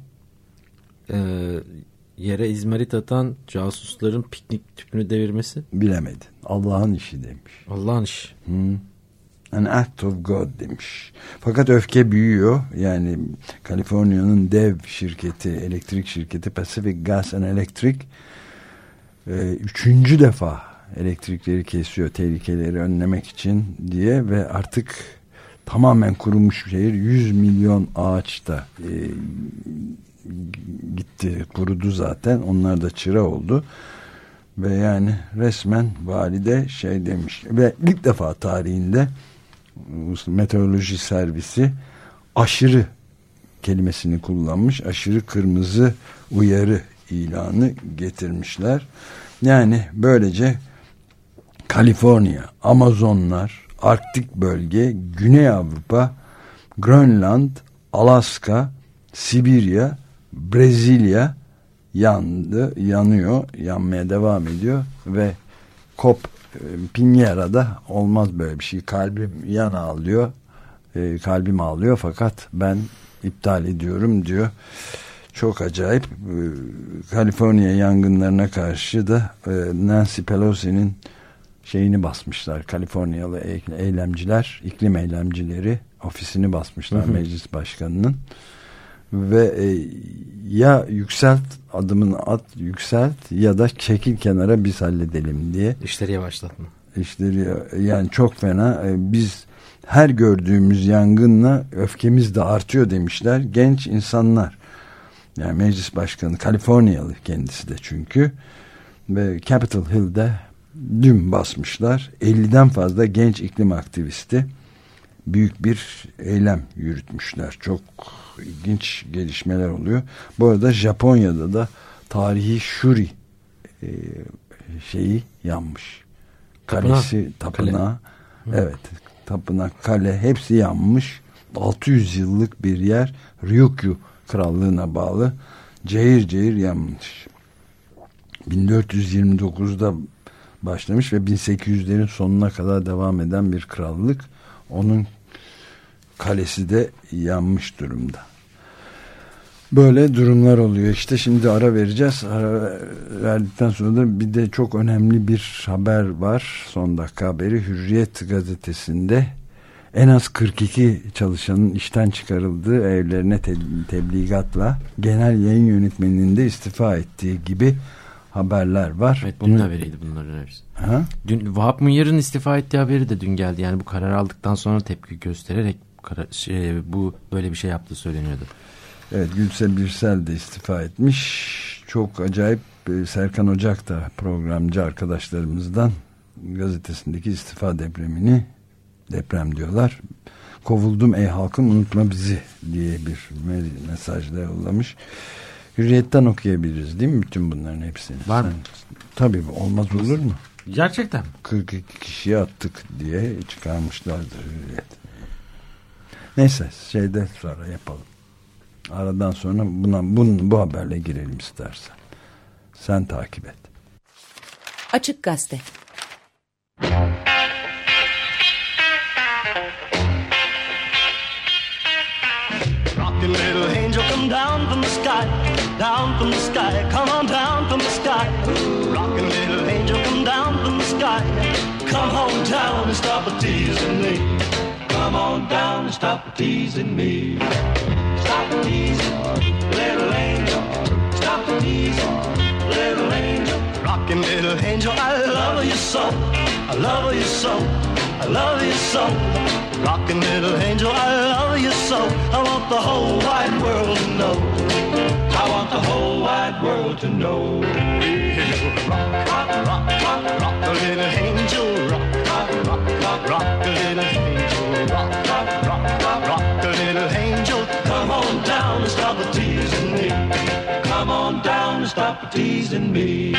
Yere izmarit atan casusların piknik tüpünü devirmesi. Bilemedi. Allah'ın işi demiş. Allah'ın işi. An act of God demiş. Fakat öfke büyüyor. Yani Kaliforniya'nın dev şirketi, elektrik şirketi Pacific Gas and Electric 3. defa elektrikleri kesiyor tehlikeleri önlemek için diye ve artık tamamen kurumuş şehir 100 milyon ağaç da gitti, kurudu zaten. Onlar da çıra oldu. Ve yani resmen valide şey demiş ve ilk defa tarihinde meteoroloji servisi aşırı kelimesini kullanmış. Aşırı kırmızı uyarı ilanı getirmişler. Yani böylece Kaliforniya, Amazonlar, Arktik bölge, Güney Avrupa, Grönland, Alaska, Sibirya, Brezilya yanıyor, yanmaya devam ediyor ve Piñera'da olmaz böyle bir şey. Kalbim ağlıyor, kalbim ağlıyor fakat ben iptal ediyorum diyor. Çok acayip. Kaliforniya yangınlarına karşı da Nancy Pelosi'nin şeyini basmışlar. Kaliforniyalı eylemciler, iklim eylemcileri ofisini basmışlar meclis başkanının. Ve ya adımını at yükselt ya da çekil kenara biz halledelim diye. İşleri yavaşlatma. Yani çok fena. Biz her gördüğümüz yangınla öfkemiz de artıyor demişler. Genç insanlar. Yani meclis başkanı Kaliforniyalı kendisi de çünkü. Ve Capitol Hill'de dün basmışlar. 50'den fazla genç iklim aktivisti büyük bir eylem yürütmüşler. Çok ilginç gelişmeler oluyor. Bu arada Japonya'da da tarihi Shuri şeyi yanmış. Kalesi, tapınağı. Evet. Tapınak, kale hepsi yanmış. 600 yıllık bir yer Ryukyu krallığına bağlı. Cayır cayır yanmış. 1429'da başlamış ve 1800'lerin sonuna kadar devam eden bir krallık. Onun kalesi de yanmış durumda. Böyle durumlar oluyor. İşte şimdi ara vereceğiz. Ara verdikten sonra da bir de çok önemli bir haber var. Son dakika haberi. Hürriyet gazetesinde en az 42 çalışanın işten çıkarıldığı, evlerine tebligatla genel yayın yönetmeninin de istifa ettiği gibi haberler var. Evet, dün haberiydi bunların hepsi. Dün Vahap Munyar'ın istifa ettiği haberi de dün geldi. Yani bu karar aldıktan sonra tepki göstererek bu böyle bir şey yaptığı söyleniyordu. Evet, Gülse Birsel de istifa etmiş. Çok acayip. Serkan Ocak da programcı arkadaşlarımızdan gazetesindeki istifa deprem diyorlar. Kovuldum ey halkım unutma bizi diye bir mesajla yollamış. Hürriyetten okuyabiliriz değil mi bütün bunların hepsini? Var mı? Tabii olmaz olur mu? Gerçekten mi? 42 kişiye attık diye çıkarmışlardı Hürriyet. Neyse şeyden sonra yapalım. Aradan sonra bu haberle girelim istersen. Sen takip et. Açık Gazete. Rockin' little angel, come down from the sky, down from the sky, come on down from the sky. Rockin' little angel, come down from the sky, come on down and stop teasing me. Come on down and stop teasing me. Stop teasing, little angel. Stop teasing, little angel. Rockin' little angel, I love you so. I love you so. I love you so. Rockin' little angel, I love you so. I want the whole wide world to know. I want the whole wide world to know. Rock, rock, rock, rock, rock a little angel. Rock, rock, rock, rock, rock a little angel. Rock, rock, rock, rock, rock a little angel. Come on down and stop teasing me. Come on down and stop teasing me.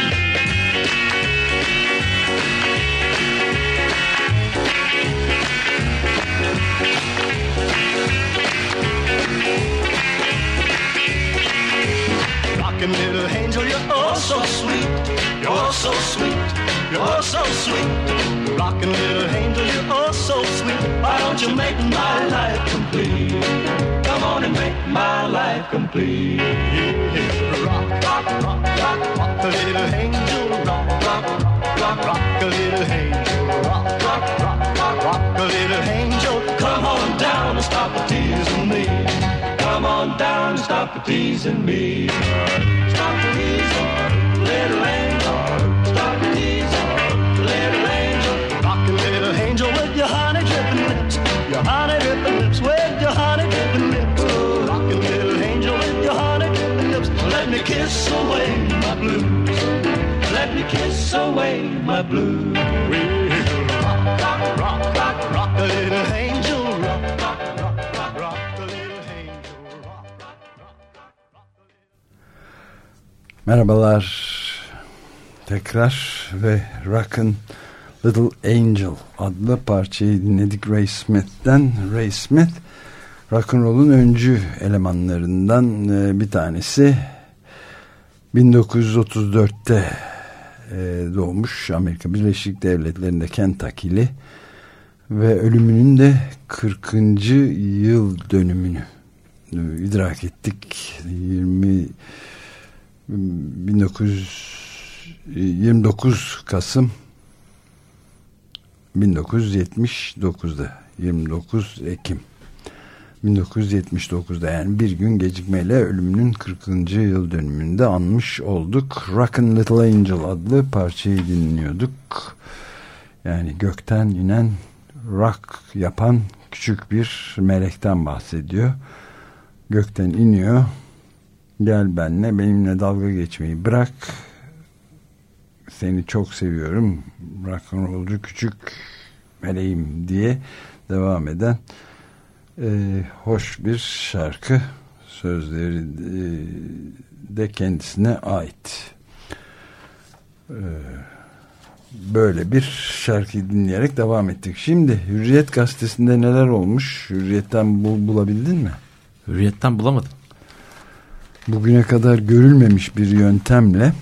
rockin' little angel, you're oh so sweet. You're so sweet. You're so sweet. Rockin' little angel, you're oh so sweet. Why don't you make my life complete? Come on and make my life complete. Yeah. Rock, rock, rock, rock, rock a little angel. Rock, rock, rock, rock, rock a little angel. Rock, rock, rock, rock, rock a little angel. Come on down and stop the teasing me. Come on down and stop the teasing me. Stop the teasing, little angel. Stop the teasing, little angel. Rock a little angel with your honey dripping lips. Your honey dripping lips with your honey dripping lips. Rock a little angel with your honey dripping lips. Let me kiss away my blues. Let me kiss away my blues. Rock, rock, rock, rock, rock a little angel. Rock, rock, rock, rock, rock a little angel. Rock, rock, rock, rock, rock a little... Merhabalar tekrar ve Rockin' Little Angel adlı parçayı dinledik Ray Smith'ten. Ray Smith rock'n'roll'un öncü elemanlarından bir tanesi. 1934'te doğmuş, Amerika Birleşik Devletleri'nde Kentucky'li ve ölümünün de 40. yıl dönümünü idrak ettik. 29 Kasım 1979'da 29 Ekim 1979'da, yani bir gün gecikmeyle ölümünün 40. yıl dönümünde anmış olduk. Rockin' Little Angel adlı parçayı dinliyorduk. Yani gökten inen, rock yapan küçük bir melekten bahsediyor. Gökten iniyor. Gel benimle dalga geçmeyi bırak. Seni çok seviyorum. Rock'n'rollcu küçük meleğim diye devam eden hoş bir şarkı. Sözleri de kendisine ait. Böyle bir şarkıyı dinleyerek devam ettik. Şimdi Hürriyet gazetesinde neler olmuş? Hürriyet'ten bulabildin mi? Hürriyet'ten bulamadım. Bugüne kadar görülmemiş bir yöntemle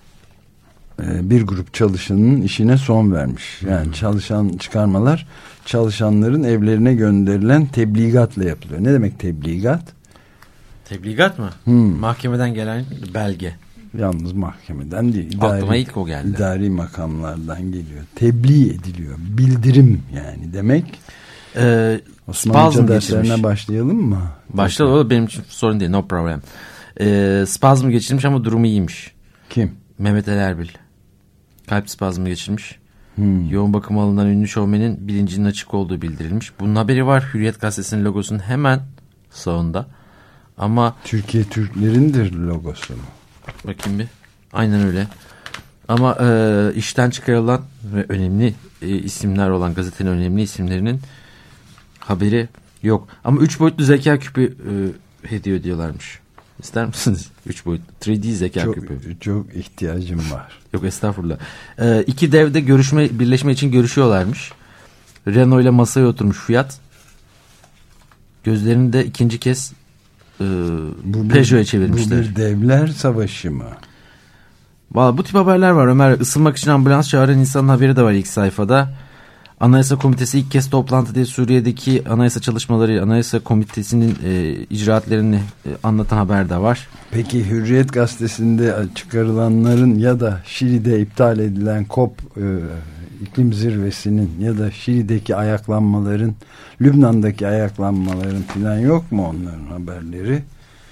bir grup çalışanın işine son vermiş. Yani çalışan çıkarmalar çalışanların evlerine gönderilen tebligatla yapılıyor. Ne demek tebligat? Tebligat mı? Mahkemeden gelen belge. Yalnız mahkemeden değil. Aklıma ilk o geldi. İdari makamlardan geliyor. Tebliğ ediliyor. Bildirim yani demek. Osmanlıca derslerine başlayalım mı? Başlayalım. Benim için sorun değil. No problem. Spazm geçirmiş ama durumu iyiymiş. Kim? Mehmet Ali Erbil. Kalp spazmı geçirmiş. Yoğun bakıma alınan ünlü şovmenin bilincinin açık olduğu bildirilmiş. Bunun haberi var Hürriyet gazetesinin logosunun hemen sağında. Ama Türkiye Türklerindir logosu mu? Bakayım bir. Aynen öyle. Ama işten çıkarılan ve önemli isimler olan gazetenin önemli isimlerinin haberi yok. Ama 3 boyutlu zeka küpü hediye ediyorlarmış. İster misiniz? 3 boyutlu 3D zeka küpü. Çok ihtiyacım var. Yok estağfurullah. İki dev de birleşme için görüşüyorlarmış. Renault ile masaya oturmuş Fiat. Gözlerini de ikinci kez Peugeot'a çevirmişler. Bu bir devler savaşı mı? Vallahi bu tip haberler var Ömer. Isınmak için ambulans çağıran insanın haberi de var ilk sayfada. Anayasa Komitesi ilk kez toplantı diye Suriye'deki anayasa çalışmaları, Anayasa Komitesi'nin icraatlerini anlatan haber de var. Peki Hürriyet gazetesinde çıkarılanların ya da Şili'de iptal edilen COP iklim zirvesinin ya da Şili'deki ayaklanmaların, Lübnan'daki ayaklanmaların falan yok mu onların haberleri?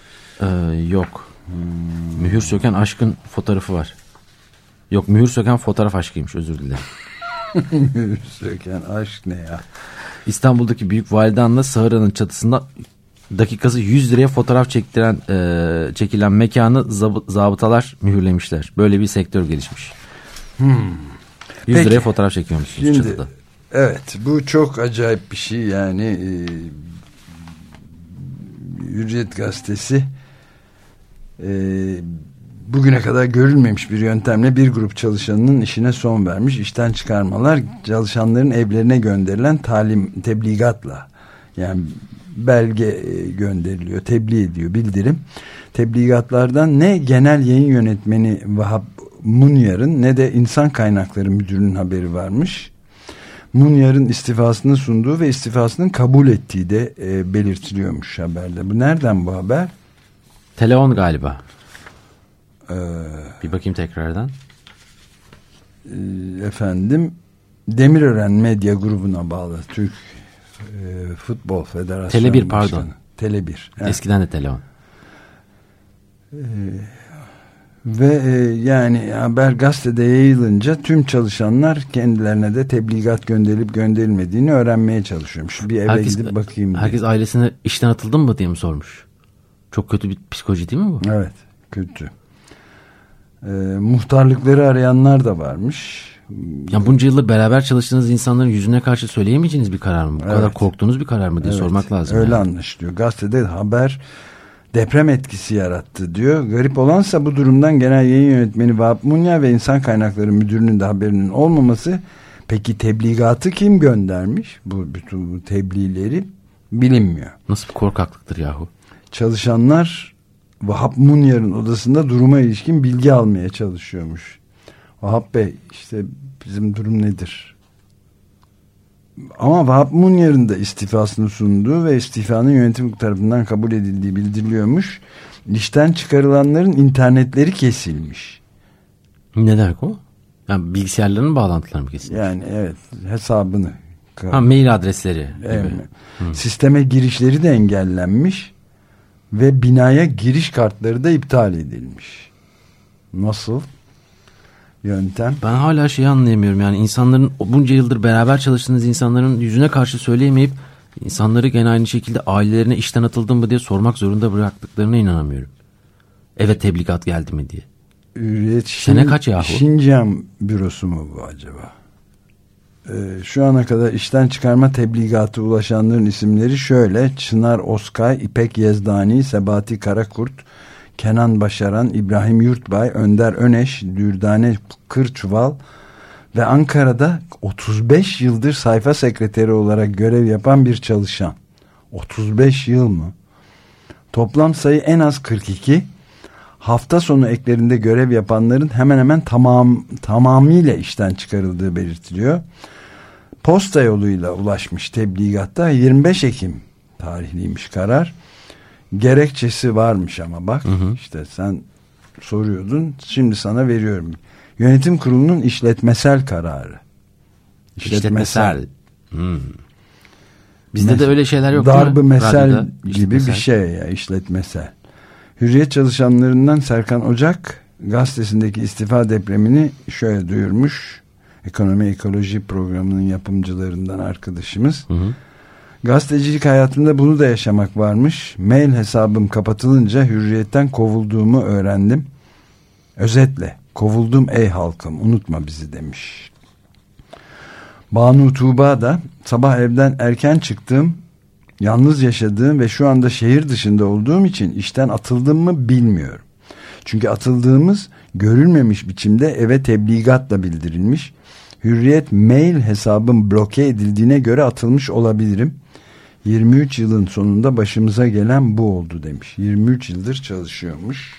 Yok. Mühür söken aşkın fotoğrafı var. Yok, mühür söken fotoğraf aşkıymış, özür dilerim. Mühür söken aşk ne ya? İstanbul'daki Büyük Validehan'la Sahara'nın çatısında dakikası 100 liraya fotoğraf çekilen mekanı zabıtalar mühürlemişler. Böyle bir sektör gelişmiş. 100 liraya fotoğraf çekiyormuşsunuz şimdi, çatıda. Evet, bu çok acayip bir şey yani. Hürriyet gazetesi bugüne kadar görülmemiş bir yöntemle bir grup çalışanının işine son vermiş. İşten çıkarmalar çalışanların evlerine gönderilen tebligatla, yani belge gönderiliyor, tebliğ ediyor bildirim. Tebligatlardan ne genel yayın yönetmeni Vahap Munyar'ın ne de insan kaynakları müdürünün haberi varmış. Munyar'ın istifasını sunduğu ve istifasının kabul ettiği de belirtiliyormuş haberde. Bu nereden bu haber? Telefon galiba. Bir bakayım tekrardan. Efendim, Demirören Medya grubuna bağlı Türk Futbol Federasyonu Tele1 pardon. Tele1. Evet. Eskiden de Telefon. Ve yani haber gazetede yayılınca tüm çalışanlar kendilerine de tebligat gönderilip gönderilmediğini öğrenmeye çalışıyormuş. Bir eve gidip bakayım diye. Herkes ailesine işten atıldı mı diye mi sormuş? Çok kötü bir psikoloji değil mi bu? Evet, kötü. Muhtarlıkları arayanlar da varmış. Ya bunca yıldır beraber çalıştığınız insanların yüzüne karşı söyleyemeyeceğiniz bir karar mı? Bu kadar korktuğunuz bir karar mı diye sormak lazım. Öyle yani. anlaşılıyor. Gazetede haber deprem etkisi yarattı diyor. Garip olansa bu durumdan genel yayın yönetmeni Vahap Munya ve insan kaynakları müdürünün de haberinin olmaması. Peki tebligatı kim göndermiş? Bütün bu tebliğleri bilinmiyor. Nasıl bir korkaklıktır yahu? Çalışanlar Vahap Munyar'ın odasında duruma ilişkin bilgi almaya çalışıyormuş. Vahap Bey, işte bizim durum nedir? Ama Vahap Munyar'ın da istifasını sunduğu ve istifanın yönetim tarafından kabul edildiği bildiriliyormuş. İşten çıkarılanların internetleri kesilmiş. Ne demek o? Yani bilgisayarların bağlantıları mı kesilmiş? Yani evet, hesabını. Mail adresleri gibi. Sisteme girişleri de engellenmiş ve binaya giriş kartları da iptal edilmiş. Nasıl yöntem? Ben hala şeyi anlayamıyorum. Yani insanların, bunca yıldır beraber çalıştığınız insanların yüzüne karşı söyleyemeyip insanları gene aynı şekilde ailelerine işten atıldın mı diye sormak zorunda bıraktıklarına inanamıyorum. Eve tebligat geldi mi diye. Sene kaç yahu? Şincan bürosu mu bu acaba? Şu ana kadar işten çıkarma tebligatı ulaşanların isimleri şöyle: Çınar Oskay, İpek Yezdani, Sebati Karakurt, Kenan Başaran, İbrahim Yurtbay, Önder Öneş, Dürdane Kırçuval ve Ankara'da 35 yıldır sayfa sekreteri olarak görev yapan bir çalışan. 35 yıl mı? Toplam sayı en az 42. Hafta sonu eklerinde görev yapanların hemen hemen tamamıyla işten çıkarıldığı belirtiliyor. Posta yoluyla ulaşmış tebligatta 25 Ekim tarihliymiş karar. Gerekçesi varmış ama bak işte sen soruyordun, şimdi sana veriyorum. Yönetim kurulunun işletmesel kararı. İşletmesel. Bizde de öyle şeyler yok. Darbe mesel gibi bir şey ya, işletmesel. Hürriyet çalışanlarından Serkan Ocak gazetesindeki istifa depremini şöyle duyurmuş. Ekonomi Ekoloji programının yapımcılarından arkadaşımız. Gazetecilik hayatımda bunu da yaşamak varmış. Mail hesabım kapatılınca Hürriyet'ten kovulduğumu öğrendim. Özetle kovuldum ey halkım, unutma bizi demiş. Banu Tuğba da sabah evden erken çıktığım, yalnız yaşadığım ve şu anda şehir dışında olduğum için işten atıldım mı bilmiyorum. Çünkü atıldığımız görülmemiş biçimde eve tebligatla bildirilmiş. Hürriyet mail hesabım bloke edildiğine göre atılmış olabilirim. 23 yılın sonunda başımıza gelen bu oldu demiş. 23 yıldır çalışıyormuş.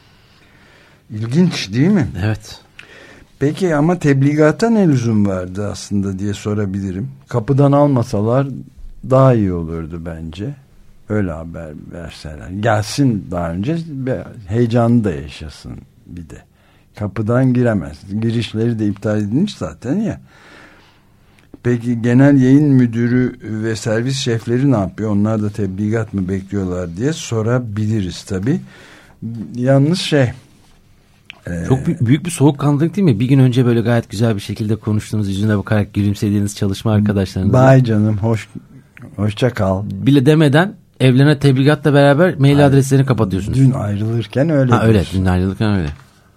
İlginç değil mi? Evet. Peki ama tebligata ne lüzum vardı aslında diye sorabilirim. Kapıdan almasalar daha iyi olurdu bence. Öyle haber verseler. Gelsin daha önce, heyecanı da yaşasın bir de. Kapıdan giremez. Girişleri de iptal edilmiş zaten ya. Peki genel yayın müdürü ve servis şefleri ne yapıyor? Onlar da tebligat mı bekliyorlar diye sorabiliriz tabii. Yalnız çok büyük bir soğukkanlılık değil mi? Bir gün önce böyle gayet güzel bir şekilde konuştuğunuz, yüzüne bakarak gülümsediğiniz çalışma arkadaşlarınızla. Bay canım, hoşça kal bile demeden evlerine tebligatla beraber mail adreslerini kapatıyorsunuz. Dün ayrılırken öyle. Öyle. Dün ayrılırken öyle.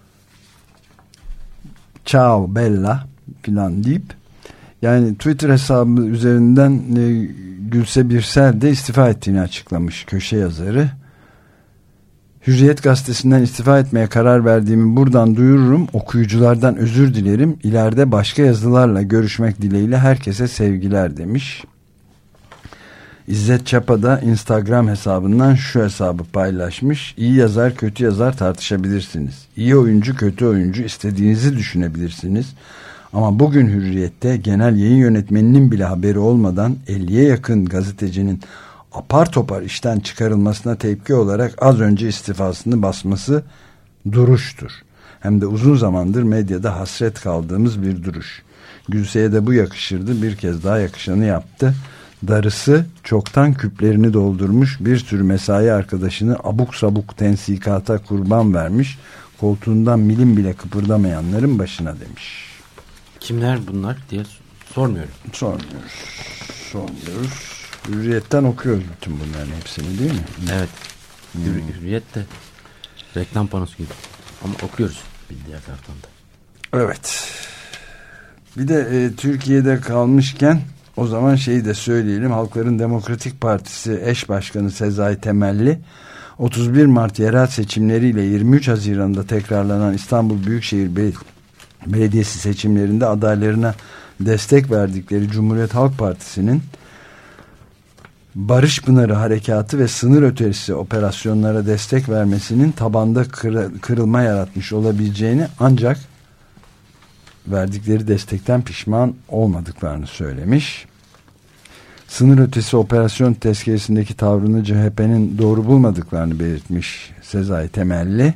Ciao Bella filan deyip, yani Twitter hesabı üzerinden Gülse Birsel de istifa ettiğini açıklamış köşe yazarı. Hürriyet gazetesinden istifa etmeye karar verdiğimi buradan duyururum. Okuyuculardan özür dilerim. İleride başka yazılarla görüşmek dileğiyle herkese sevgiler demiş. İzzet Çapa da Instagram hesabından şu hesabı paylaşmış. İyi yazar, kötü yazar tartışabilirsiniz. İyi oyuncu, kötü oyuncu istediğinizi düşünebilirsiniz. Ama bugün Hürriyet'te genel yayın yönetmeninin bile haberi olmadan 50'ye yakın gazetecinin apar topar işten çıkarılmasına tepki olarak az önce istifasını basması duruştur. Hem de uzun zamandır medyada hasret kaldığımız bir duruş. Gülse'ye de bu yakışırdı. Bir kez daha yakışanı yaptı. Darısı çoktan küplerini doldurmuş bir sürü mesai arkadaşını abuk sabuk tensikata kurban vermiş. Koltuğundan milim bile kıpırdamayanların başına demiş. Kimler bunlar diye sormuyorum. Sormuyoruz. Hürriyet'ten okuyoruz bütün bunların hepsini değil mi? Evet. Hürriyet de reklam panosu gibi. Ama okuyoruz bir diğer taraftan da. Evet. Bir de Türkiye'de kalmışken o zaman şeyi de söyleyelim. Halkların Demokratik Partisi eş başkanı Sezai Temelli 31 Mart yerel seçimleriyle 23 Haziran'da tekrarlanan İstanbul Büyükşehir Belediyesi seçimlerinde adaylarına destek verdikleri Cumhuriyet Halk Partisi'nin Barış Pınarı Harekatı ve sınır ötesi operasyonlara destek vermesinin tabanda kırılma yaratmış olabileceğini, ancak verdikleri destekten pişman olmadıklarını söylemiş. Sınır ötesi operasyon tezkeresindeki tavrını CHP'nin doğru bulmadıklarını belirtmiş Sezai Temelli.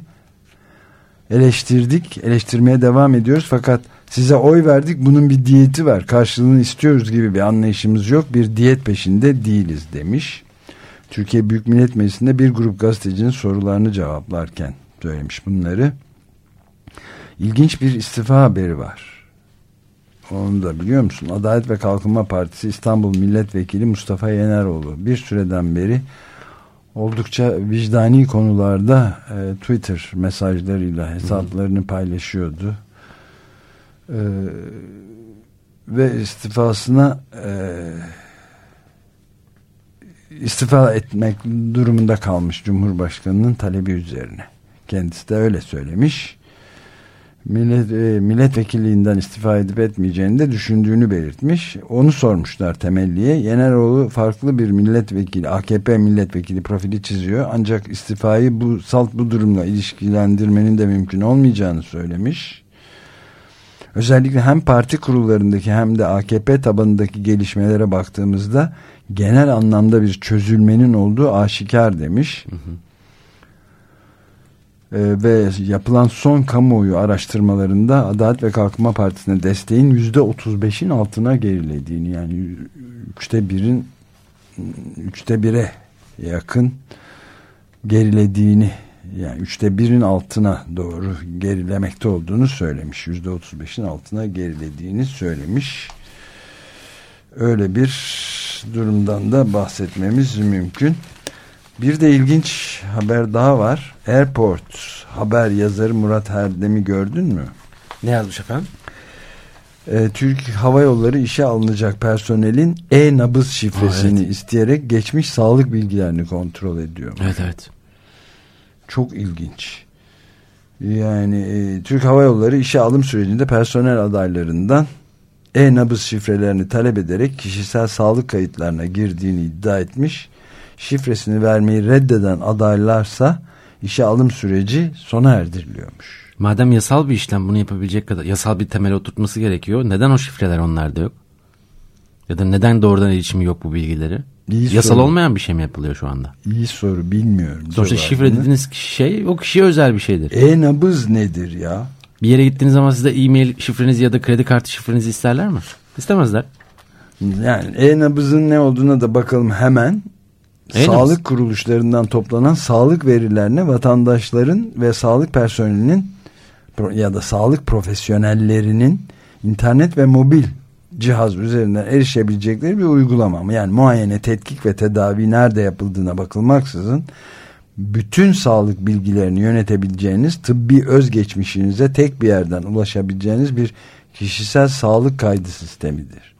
Eleştirmeye devam ediyoruz fakat size oy verdik, bunun bir diyeti var, karşılığını istiyoruz gibi bir anlayışımız yok, bir diyet peşinde değiliz demiş. Türkiye Büyük Millet Meclisi'nde bir grup gazetecinin sorularını cevaplarken söylemiş bunları. İlginç bir istifa haberi var. Onu da biliyor musun? Adalet ve Kalkınma Partisi İstanbul Milletvekili Mustafa Yeneroğlu bir süreden beri oldukça vicdani konularda Twitter mesajlarıyla hesaplarını paylaşıyordu. Ve istifa etmek durumunda kalmış Cumhurbaşkanı'nın talebi üzerine. Kendisi de öyle söylemiş. Milletvekilliğinden istifa edip etmeyeceğini de düşündüğünü belirtmiş. Onu sormuşlar Temelli'ye. Yeneroğlu farklı bir milletvekili, AKP milletvekili profili çiziyor. Ancak istifayı bu durumla ilişkilendirmenin de mümkün olmayacağını söylemiş. Özellikle hem parti kurullarındaki hem de AKP tabanındaki gelişmelere baktığımızda genel anlamda bir çözülmenin olduğu aşikar demiş. Ve yapılan son kamuoyu araştırmalarında Adalet ve Kalkınma Partisi'ne desteğin %35'in altına gerilediğini, yani üçte bire yakın gerilediğini, yani 1/3'ün altına doğru gerilemekte olduğunu söylemiş. %35'in altına gerilediğini söylemiş. Öyle bir durumdan da bahsetmemiz mümkün. Bir de ilginç haber daha var. Airport haber yazarı Murat Erdem'i gördün mü? Ne yazmış efendim? Türk Hava Yolları işe alınacak personelin e-nabız şifresini isteyerek geçmiş sağlık bilgilerini kontrol ediyor. Evet. Çok ilginç. Yani Türk Hava Yolları işe alım sürecinde personel adaylarından e-nabız şifrelerini talep ederek kişisel sağlık kayıtlarına girdiğini iddia etmiş. Şifresini vermeyi reddeden adaylarsa işe alım süreci sona erdiriliyormuş. Madem yasal bir işlem, bunu yapabilecek kadar yasal bir temel oturtması gerekiyor, neden o şifreler onlarda yok? Ya da neden doğrudan erişimi yok bu bilgileri? Yasal olmayan bir şey mi yapılıyor şu anda? İyi soru, bilmiyorum. Sonuçta şifre dediğiniz şey o kişiye özel bir şeydir. E-nabız nedir ya? Bir yere gittiğiniz zaman size e-mail şifrenizi ya da kredi kartı şifrenizi isterler mi? İstemezler. Yani e-nabızın ne olduğuna da bakalım hemen. Sağlık kuruluşlarından toplanan sağlık verilerine vatandaşların ve sağlık personelinin ya da sağlık profesyonellerinin internet ve mobil cihaz üzerinden erişebilecekleri bir uygulama. Yani muayene, tetkik ve tedavi nerede yapıldığına bakılmaksızın bütün sağlık bilgilerini yönetebileceğiniz, tıbbi özgeçmişinize tek bir yerden ulaşabileceğiniz bir kişisel sağlık kaydı sistemidir.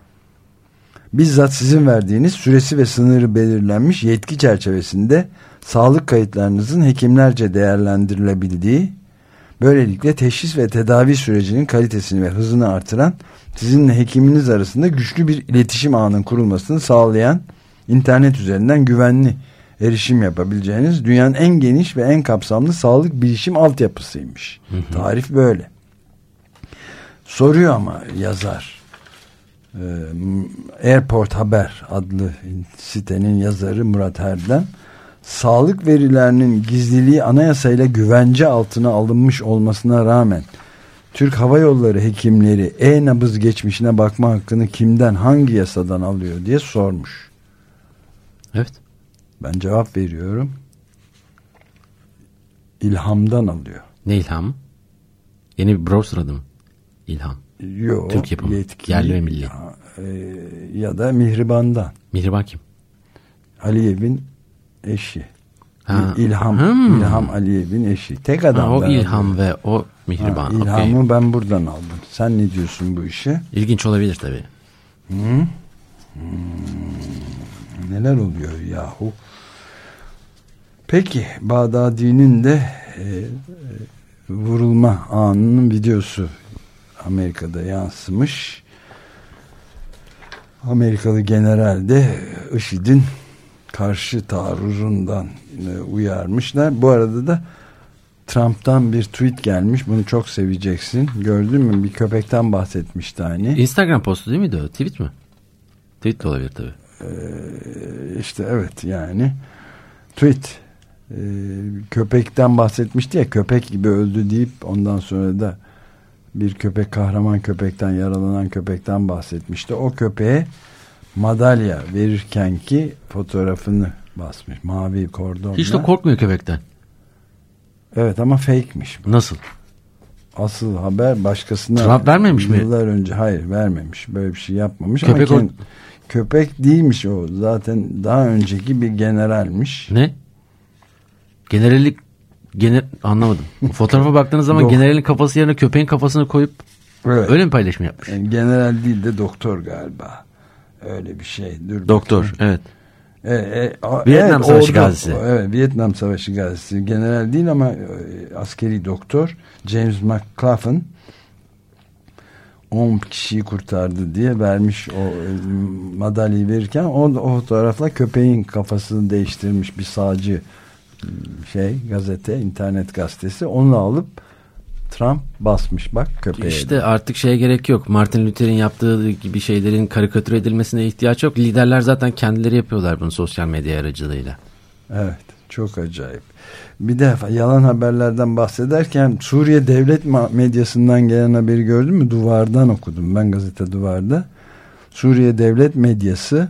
Bizzat sizin verdiğiniz süresi ve sınırı belirlenmiş yetki çerçevesinde sağlık kayıtlarınızın hekimlerce değerlendirilebildiği, böylelikle teşhis ve tedavi sürecinin kalitesini ve hızını artıran, sizinle hekiminiz arasında güçlü bir iletişim ağının kurulmasını sağlayan internet üzerinden güvenli erişim yapabileceğiniz dünyanın en geniş ve en kapsamlı sağlık bilişim altyapısıymış. Tarif böyle. Soruyor ama yazar. Airport Haber adlı sitenin yazarı Murat Erdem, sağlık verilerinin gizliliği anayasayla güvence altına alınmış olmasına rağmen Türk Hava Yolları hekimleri e-nabız geçmişine bakma hakkını kimden, hangi yasadan alıyor diye sormuş. Evet. Ben cevap veriyorum. İlham'dan alıyor. Ne ilhamı? Yeni bir browser adı mı? İlham. Yok. Türk yapımı. Yerli ve milli. Ya da Mihriban'dan. Mihriban kim? Aliyev'in eşi. Ha. İlham Aliyev'in eşi. Tek adam. O İlham ve o Mihriban. İlhamı ben buradan aldım. Sen ne diyorsun bu işe? İlginç olabilir tabii. Neler oluyor yahu? Peki Bağdadi'nin de vurulma anının videosu Amerika'da yansımış. Amerikalı general de IŞİD'in karşı taarruzundan uyarmışlar. Bu arada da Trump'tan bir tweet gelmiş. Bunu çok seveceksin. Gördün mü? Bir köpekten bahsetmişti hani. Instagram postu değil miydi o? Tweet mi? Tweet de olabilir tabii. İşte evet yani. Tweet. Köpekten bahsetmişti ya, köpek gibi öldü deyip ondan sonra da bir köpek, kahraman köpekten, yaralanan köpekten bahsetmişti. O köpeğe madalya verirken ki fotoğrafını basmış. Mavi kordonla. Hiç de korkmuyor köpekten. Evet ama fake'miş bu. Nasıl? Asıl haber başkasına. Trump vermemiş mi? Yıllar önce. Hayır, vermemiş. Böyle bir şey yapmamış. Köpek ama köpek değilmiş o. Zaten daha önceki bir generalmiş. Ne? Generallik anlamadım. Fotoğrafa baktığınız zaman generalin kafası yerine köpeğin kafasını koyup öyle mi paylaşım yapmış? Yani general değil de doktor galiba. Öyle bir şey. Doktor, evet. Vietnam Savaşı gazisi. Evet, Vietnam Savaşı gazisi. General değil ama askeri doktor James McLaughlin 10 kişiyi kurtardı diye vermiş o madalyayı verirken o fotoğrafla köpeğin kafasını değiştirmiş bir sağcı gazete, internet gazetesi, onu alıp Trump basmış bak köpeğe. İşte artık şeye gerek yok. Martin Luther'in yaptığı gibi şeylerin karikatür edilmesine ihtiyaç yok. Liderler zaten kendileri yapıyorlar bunu sosyal medya aracılığıyla. Evet, çok acayip. Bir de yalan haberlerden bahsederken Suriye devlet medyasından gelen haberi gördün mü? Duvar'dan okudum ben, gazete Duvar'da. Suriye devlet medyası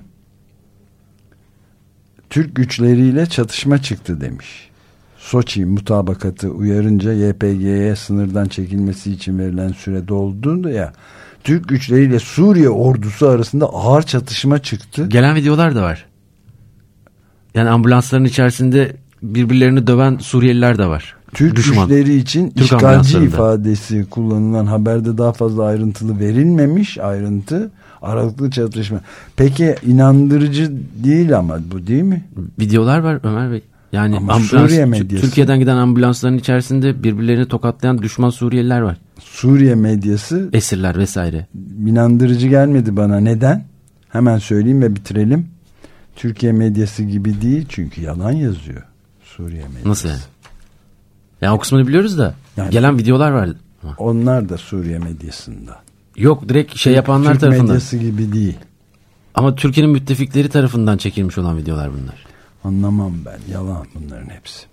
Türk güçleriyle çatışma çıktı demiş. Soçi mutabakatı uyarınca YPG'ye sınırdan çekilmesi için verilen süre dolduğunda ya, Türk güçleriyle Suriye ordusu arasında ağır çatışma çıktı. Gelen videolar da var. Yani ambulansların içerisinde birbirlerini döven Suriyeliler de var. Türk güçleri için Türk işgalci ifadesi kullanılan haberde daha fazla ayrıntılı verilmemiş, aralıklı çatışma. Peki inandırıcı değil ama bu, değil mi? Videolar var Ömer Bey. Yani Suriye medyası, Türkiye'den giden ambulansların içerisinde birbirlerini tokatlayan düşman Suriyeliler var. Suriye medyası, esirler vesaire. İnandırıcı gelmedi bana. Neden? Hemen söyleyeyim ve bitirelim. Türkiye medyası gibi değil, çünkü yalan yazıyor Suriye medyası. Nasıl yani? Yani o kısmını biliyoruz da yani, gelen videolar var. Onlar da Suriye medyasında. Yok, direkt yapanlar Türk tarafından. Türk medyası gibi değil. Ama Türkiye'nin müttefikleri tarafından çekilmiş olan videolar bunlar. Anlamam ben. Yalan bunların hepsi.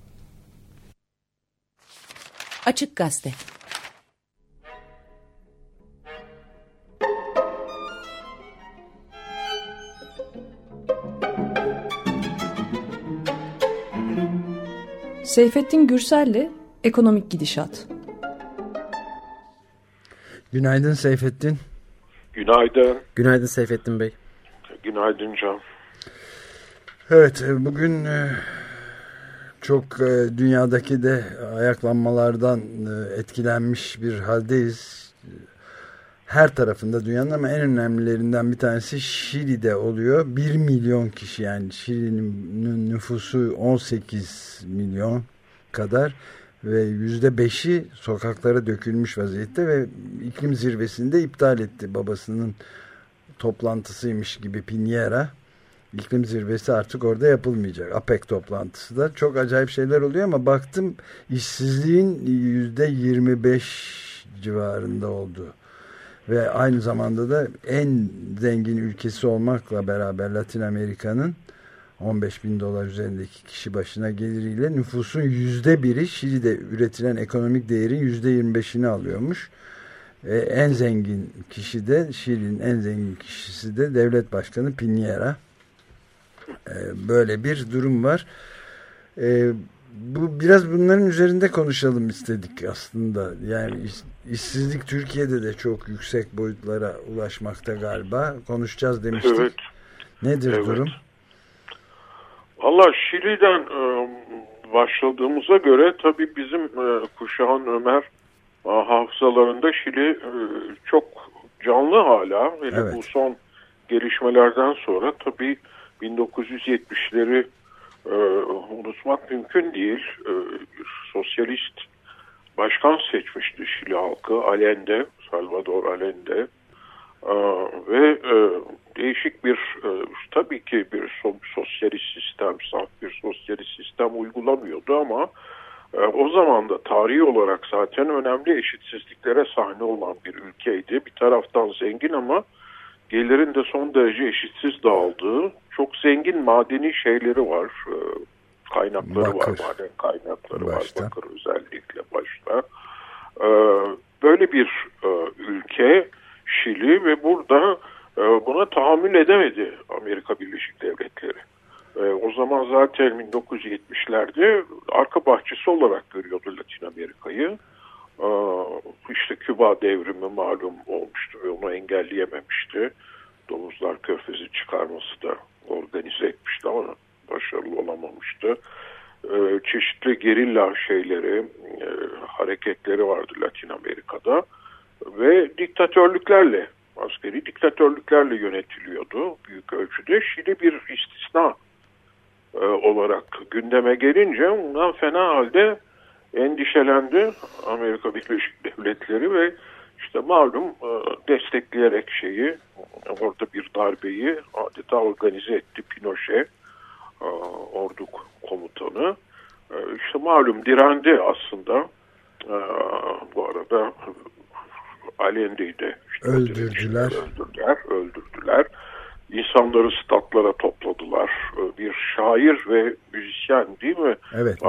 Açık Gazete. Seyfettin Gürsel'le Ekonomik Gidişat. Günaydın Seyfettin. Günaydın. Günaydın Seyfettin Bey. Günaydın Can. Evet, bugün çok dünyadaki de ayaklanmalardan etkilenmiş bir haldeyiz. Her tarafında dünyanın, ama en önemlilerinden bir tanesi Şili'de oluyor. 1 milyon kişi, yani Şili'nin nüfusu 18 milyon kadar ve %5'i sokaklara dökülmüş vaziyette ve iklim zirvesinde iptal etti. Babasının toplantısıymış gibi Piñera İklim zirvesi artık orada yapılmayacak. APEC toplantısı da çok acayip şeyler oluyor ama baktım işsizliğin %25 civarında olduğu ve aynı zamanda da en zengin ülkesi olmakla beraber Latin Amerika'nın $15.000 üzerindeki kişi başına geliriyle nüfusun %1'i Şili'de üretilen ekonomik değerin %25'ini alıyormuş. En zengin kişi de Şili'nin en zengin kişisi de devlet başkanı Piñera. Böyle bir durum var. Bu biraz bunların üzerinde konuşalım istedik aslında. Yani işsizlik Türkiye'de de çok yüksek boyutlara ulaşmakta galiba. Konuşacağız demiştik. Evet. Nedir durum? Valla Şili'den başladığımıza göre tabii bizim kuşağın Ömer hafızalarında Şili çok canlı hala. Hele bu son gelişmelerden sonra tabii 1970'leri unutmak mümkün değil. Sosyalist başkan seçmişti Şili halkı, Allende, Salvador Allende. Ve değişik bir tabii ki bir sosyalist sistem, saf bir sosyalist sistem uygulamıyordu ama o zaman da tarihi olarak zaten önemli eşitsizliklere sahne olan bir ülkeydi. Bir taraftan zengin ama gelirin de son derece eşitsiz dağıldığı, çok zengin madeni şeyleri var, kaynakları var, maden kaynakları başta. Var, bakır özellikle başta. Böyle bir ülke Şili ve burada buna tahammül edemedi Amerika Birleşik Devletleri. O zaman zaten 1970'lerde arka bahçesi olarak görüyordu Latin Amerika'yı. İşte Küba devrimi malum olmuştu ve onu engelleyememişti. Domuzlar Körfezi çıkarması da organize etmişti ama başarılı olamamıştı. Çeşitli gerilla şeyleri, hareketleri vardı Latin Amerika'da ve diktatörlüklerle, askeri diktatörlüklerle yönetiliyordu büyük ölçüde. Şili bir istisna olarak gündeme gelince ondan fena halde endişelendi Amerika Birleşik Devletleri ve işte malum destekleyerek orada bir darbeyi adeta organize etti Pinochet, ordu komutanı. İşte malum direndi aslında. Bu arada Allende'yi de işte öldürdüler. İnsanları statlara topladılar. Bir şair ve müzisyen değil mi? Evet,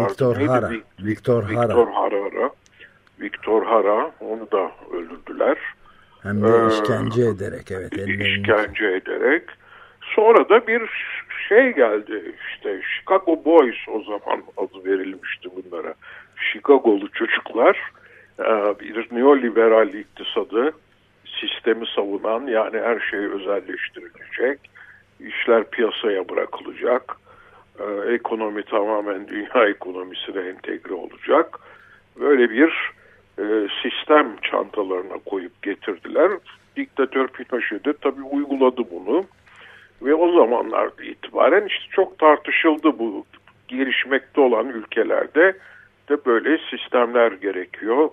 Victor Hara, onu da öldürdüler. Hem de işkence ederek, işkence ederek. Sonra da bir şey geldi, işte Chicago Boys o zaman adı verilmişti bunlara. Chicago'lu çocuklar, bir neoliberal iktisadı, sistemi savunan, yani her şey özelleştirilecek, işler piyasaya bırakılacak, ekonomi tamamen dünya ekonomisine entegre olacak. Böyle bir sistem çantalarına koyup getirdiler. Diktatör Pinochet de tabii uyguladı bunu. Ve o zamanlarda itibaren işte çok tartışıldı, bu gelişmekte olan ülkelerde de böyle sistemler gerekiyor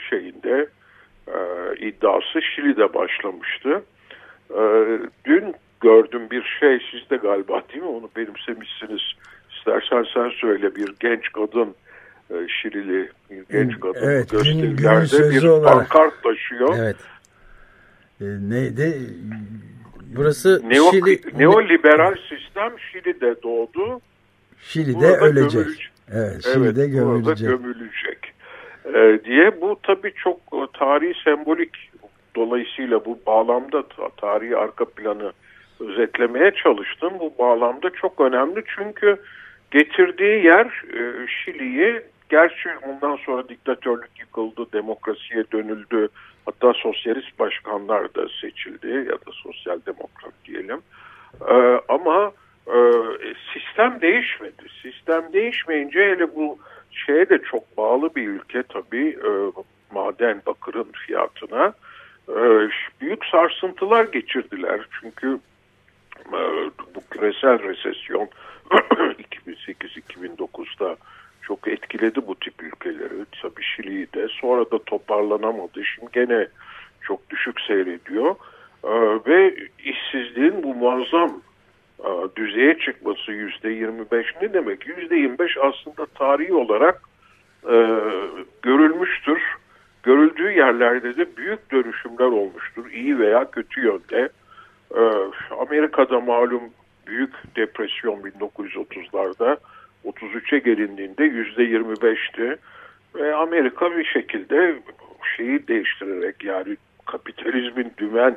iddiası Şili'de başlamıştı. Dün gördüm bir şey, siz de galiba değil mi, onu benimsemişsiniz. İstersen sen söyle, bir genç kadın, Şilili bir genç kadın gösterilerde bir pankart taşıyor. Evet. Neydi? Burası neoliberal sistem Şili'de doğdu. Şili'de ölecek. Şili'de gömülecek. Diye, bu tabii çok tarihi sembolik, dolayısıyla bu bağlamda tarihi arka planı özetlemeye çalıştım. Bu bağlamda çok önemli çünkü getirdiği yer Şili'yi, gerçi ondan sonra diktatörlük yıkıldı, demokrasiye dönüldü, hatta sosyalist başkanlar da seçildi ya da sosyal demokrat diyelim. Ama sistem değişmedi. Sistem değişmeyince, hele bu şeye de çok bağlı bir ülke tabii, maden, bakırın fiyatına büyük sarsıntılar geçirdiler. Çünkü bu küresel resesyon 2008-2009'da çok etkiledi bu tip ülkeleri. Tabii Şili'yi de, sonra da toparlanamadı. Şimdi gene çok düşük seyrediyor. Ve işsizliğin bu muazzam düzeye çıkması %25 ne demek? %25 aslında tarihi olarak görülmüştür. Görüldüğü yerlerde de büyük dönüşümler olmuştur. İyi veya kötü yönde. Amerika'da malum büyük depresyon 1930'larda 33'e gelindiğinde %25'ti. Ve Amerika bir şekilde şeyi değiştirerek, yani kapitalizmin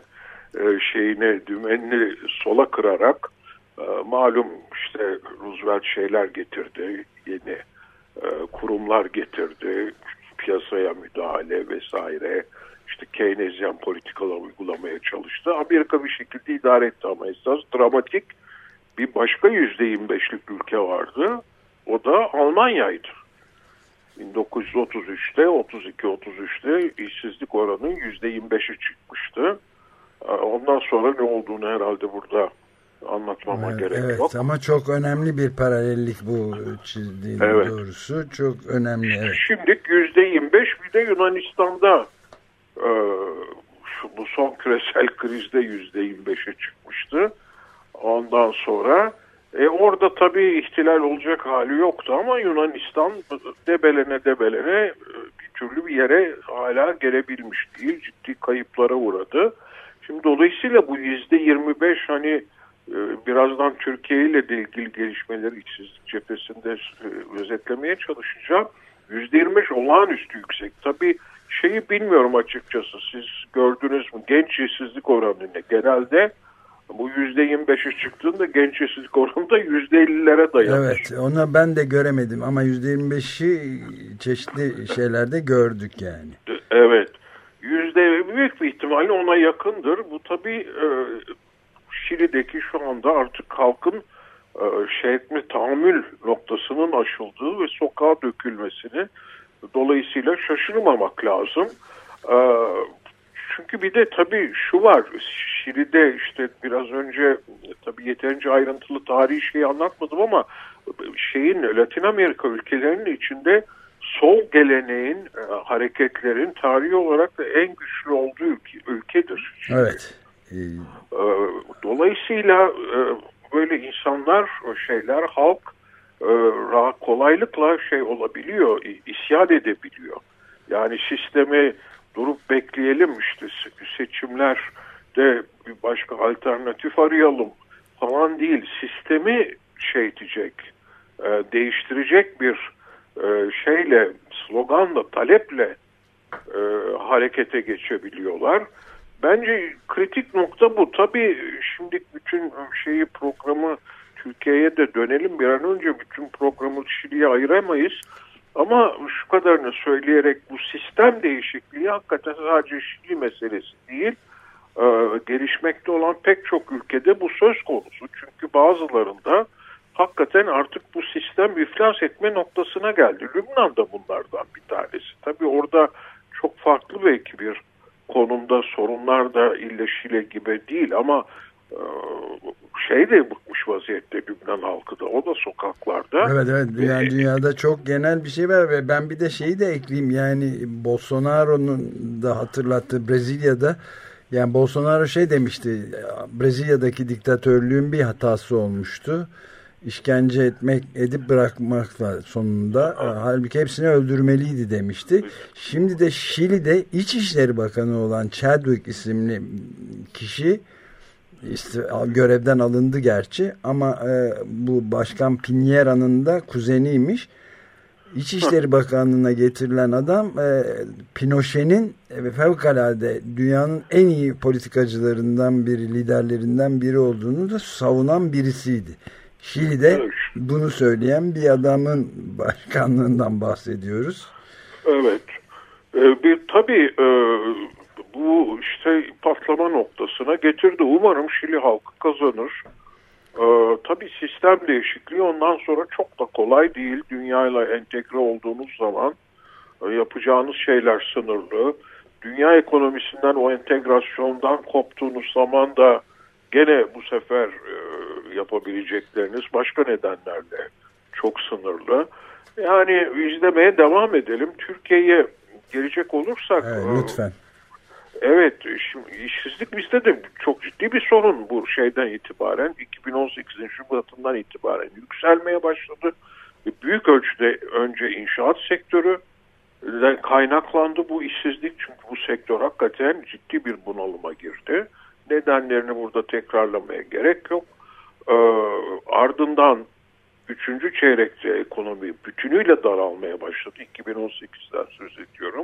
dümenini sola kırarak malum işte Roosevelt şeyler getirdi, yeni kurumlar getirdi, piyasaya müdahale vesaire, işte Keynesyen politikalar uygulamaya çalıştı. Amerika bir şekilde idare etti ama esas dramatik bir başka %25'lik ülke vardı. O da Almanya'ydı. 1933'te, 32-33'te işsizlik oranı %25'e çıkmıştı. Ondan sonra ne olduğunu herhalde burada anlatmama gerek yok. Ama çok önemli bir paralellik bu çizdiğin doğrusu. Çok önemli. Evet. Şimdi %25 bir de Yunanistan'da bu son küresel krizde %25'e çıkmıştı. Ondan sonra orada tabii ihtilal olacak hali yoktu ama Yunanistan debelene bir türlü bir yere hala gelebilmiş değil. Ciddi kayıplara uğradı. Şimdi dolayısıyla bu %25 hani birazdan Türkiye ile de ilgili gelişmeleri işsizlik cephesinde özetlemeye çalışacağım. %25 olağanüstü yüksek. Tabii şeyi bilmiyorum açıkçası. Siz gördünüz mü? Genç işsizlik oranı genelde bu %25'e çıktığında genç işsizlik oranı da %50'lere dayanır. Evet, onu ben de göremedim ama %25'i çeşitli şeylerde gördük yani. Evet. Büyük bir ihtimalle ona yakındır. Bu tabii Şili'deki şu anda artık halkın tahammül noktasının aşıldığı ve sokağa dökülmesini dolayısıyla şaşırmamak lazım. Çünkü bir de tabii şu var, Şili'de işte biraz önce tabii yeterince ayrıntılı tarihi şeyi anlatmadım ama Latin Amerika ülkelerinin içinde sol geleneğin, hareketlerin tarihi olarak da en güçlü olduğu ülkedir. Evet. Dolayısıyla böyle insanlar, halk kolaylıkla olabiliyor, isyan edebiliyor. Yani sistemi durup bekleyelim, işte seçimlerde bir başka alternatif arayalım falan değil. Sistemi değiştirecek bir sloganla, taleple harekete geçebiliyorlar. Bence kritik nokta bu. Tabii şimdi bütün programı Türkiye'ye de dönelim. Bir an önce bütün programı Şili'ye ayıramayız. Ama şu kadarını söyleyerek bu sistem değişikliği hakikaten sadece Şili meselesi değil. Gelişmekte olan pek çok ülkede bu söz konusu. Çünkü bazılarında hakikaten artık bu sistem iflas etme noktasına geldi. Lübnan da bunlardan bir tanesi. Tabii orada çok farklı belki bir konumda, sorunlar da illa Şile gibi değil ama de bıkmış vaziyette Lübnan halkı da. O da sokaklarda. Evet. Dünyada çok genel bir şey var ve ben bir de şeyi de ekleyeyim. Yani Bolsonaro'nun da hatırlattığı Brezilya'da, yani Bolsonaro demişti. Brezilya'daki diktatörlüğün bir hatası olmuştu. İşkence edip bırakmakla sonunda. Halbuki hepsini öldürmeliydi demişti. Şimdi de Şili'de İçişleri Bakanı olan Chadwick isimli kişi görevden alındı gerçi ama bu Başkan Piñera'nın da kuzeniymiş. İçişleri Bakanlığı'na getirilen adam Pinochet'in fevkalade dünyanın en iyi politikacılarından biri, liderlerinden biri olduğunu da savunan birisiydi. Şili'de bunu söyleyen bir adamın başkanlığından bahsediyoruz. Evet. Tabii bu patlama noktasına getirdi. Umarım Şili halkı kazanır. Tabii sistem değişikliği ondan sonra çok da kolay değil. Dünyayla entegre olduğunuz zaman yapacağınız şeyler sınırlı. Dünya ekonomisinden, o entegrasyondan koptuğunuz zaman da gene bu sefer yapabilecekleriniz başka nedenlerle çok sınırlı. Yani izlemeye devam edelim. Türkiye'ye gelecek olursak... Evet, lütfen. Evet, şimdi işsizlik bizde de çok ciddi bir sorun bu şeyden itibaren. 2018'in Şubat'ından itibaren yükselmeye başladı. Büyük ölçüde önce inşaat sektöründen kaynaklandı bu işsizlik. Çünkü bu sektör hakikaten ciddi bir bunalıma girdi. Nedenlerini burada tekrarlamaya gerek yok. Ardından 3. çeyrekte ekonomi bütünüyle daralmaya başladı. 2018'den söz ediyorum.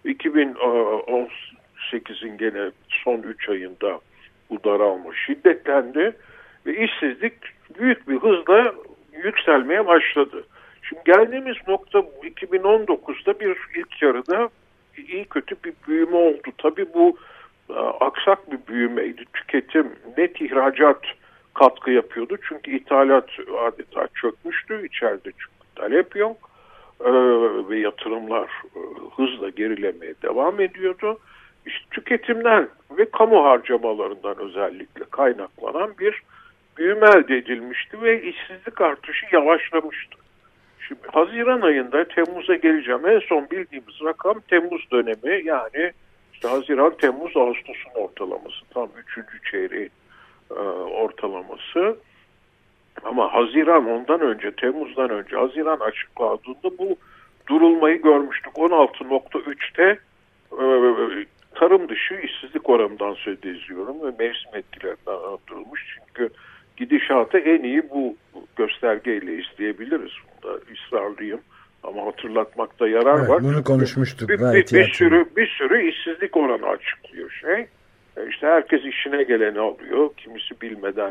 2018'in gene son 3 ayında bu daralma şiddetlendi ve işsizlik büyük bir hızla yükselmeye başladı. Şimdi geldiğimiz nokta 2019'da bir ilk yarıda iyi kötü bir büyüme oldu. Tabii bu aksak bir büyümeydi. Tüketim, net ihracat katkı yapıyordu. Çünkü ithalat adeta çökmüştü. İçeride çünkü talep yok. Ve yatırımlar hızla gerilemeye devam ediyordu. İşte tüketimden ve kamu harcamalarından özellikle kaynaklanan bir büyüme elde edilmişti ve işsizlik artışı yavaşlamıştı. Şimdi Haziran ayında Temmuz'a geleceğim. En son bildiğimiz rakam Temmuz dönemi, yani işte Haziran, Temmuz, Ağustos'un ortalaması. Tam 3. çeyreğin ortalaması. Ama Haziran ondan önce, Temmuz'dan önce Haziran açıklandığında bu durulmayı görmüştük. 16.3'te tarım dışı işsizlik oranından söz ediyorum ve mevsim etkilerinden arttırılmış. Çünkü gidişatı en iyi bu göstergeyle izleyebiliriz. Bunda ısrarlıyım ama hatırlatmakta yarar var. Bunu konuşmuştuk. Bir sürü işsizlik oranı açıklıyor şey. İşte herkes işine geleni alıyor. Kimisi bilmeden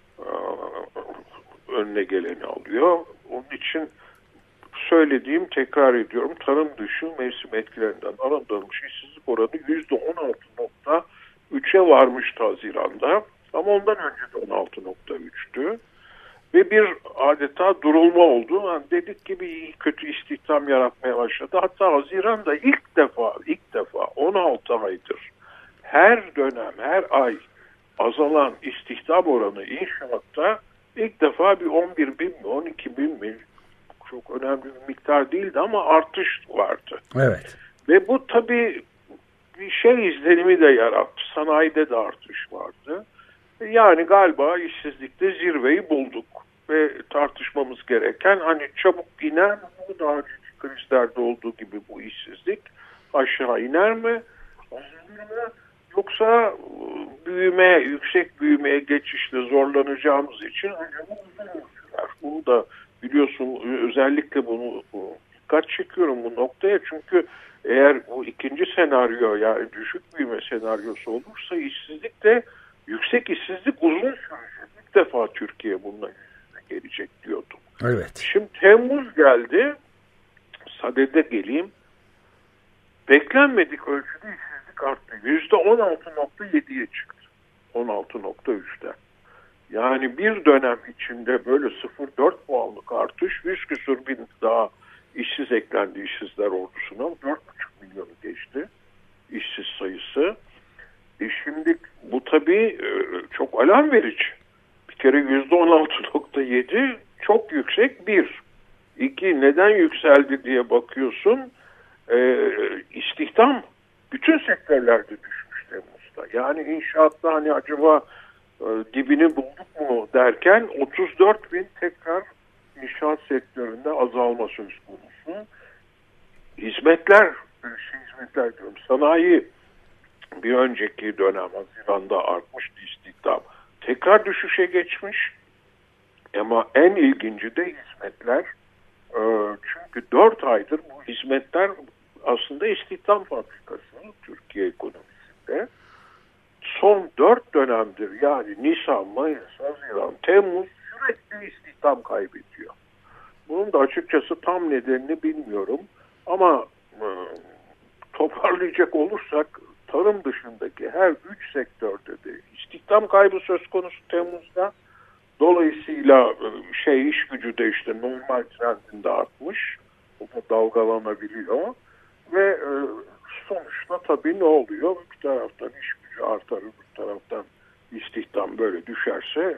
önüne geleni alıyor. Onun için söylediğim, tekrar ediyorum, tarım dışı mevsim etkilerinden arındırılmış işsizlik oranı %16.3'e varmıştı Haziran'da. Ama ondan önce de 16.3'tü. Ve bir adeta durulma oldu. Yani dedik gibi iyi kötü istihdam yaratmaya başladı. Hatta Haziran'da ilk defa 16 aydır her dönem, her ay azalan istihdam oranı inşaatta ilk defa bir 11 bin mi, 12 bin mi, çok önemli bir miktar değildi ama artış vardı. Evet. Ve bu tabii bir şey izlenimi de yarattı. Sanayide de artış vardı. Yani galiba işsizlikte zirveyi bulduk. Ve tartışmamız gereken, hani çabuk iner mi, daha önceki krizlerde olduğu gibi bu işsizlik aşağı iner mi? Yoksa yüksek büyümeye geçişte zorlanacağımız için acaba uzun sürer. Bunu da biliyorsun, özellikle bunu dikkat çekiyorum bu noktaya. Çünkü eğer bu ikinci senaryo, yani düşük büyüme senaryosu olursa işsizlik de, yüksek işsizlik uzun sürecek. İlk defa Türkiye bununla gelecek diyordum. Evet. Şimdi Temmuz geldi. Sadede geleyim. Beklenmedik ölçüde işsizlik arttı. %16.7'ye çıktı. 16.3'ten. Yani bir dönem içinde böyle 0.4 puanlık artış, 100 küsur bin daha işsiz eklendi işsizler ordusuna. 4,5 milyonu geçti işsiz sayısı. Şimdi bu tabii çok alarm verici. Bir kere %16.7 çok yüksek bir. İki, neden yükseldi diye bakıyorsun. İstihdam bütün sektörlerde düşmüş Temmuz'da. Yani inşaatta hani acaba dibini bulduk mu derken 34 bin tekrar inşaat sektöründe azalma söz konusu. Hizmetler diyorum, sanayi bir önceki dönem Haziran'da artmıştı istihdam. Tekrar düşüşe geçmiş. Ama en ilginci de hizmetler. Çünkü 4 aydır bu hizmetler aslında istihdam fabrikası Türkiye ekonomisinde. Son 4 dönemdir, yani Nisan, Mayıs, Haziran, Temmuz sürekli istihdam kaybediyor. Bunun da açıkçası tam nedenini bilmiyorum. Ama toparlayacak olursak tarım dışındaki her 3 sektörde de istihdam kaybı söz konusu Temmuz'da. Dolayısıyla iş gücü de işte normal trendinde artmış. O da dalgalanabiliyor. Ve sonuçta tabii ne oluyor? Bir taraftan iş gücü artar, bir taraftan istihdam böyle düşerse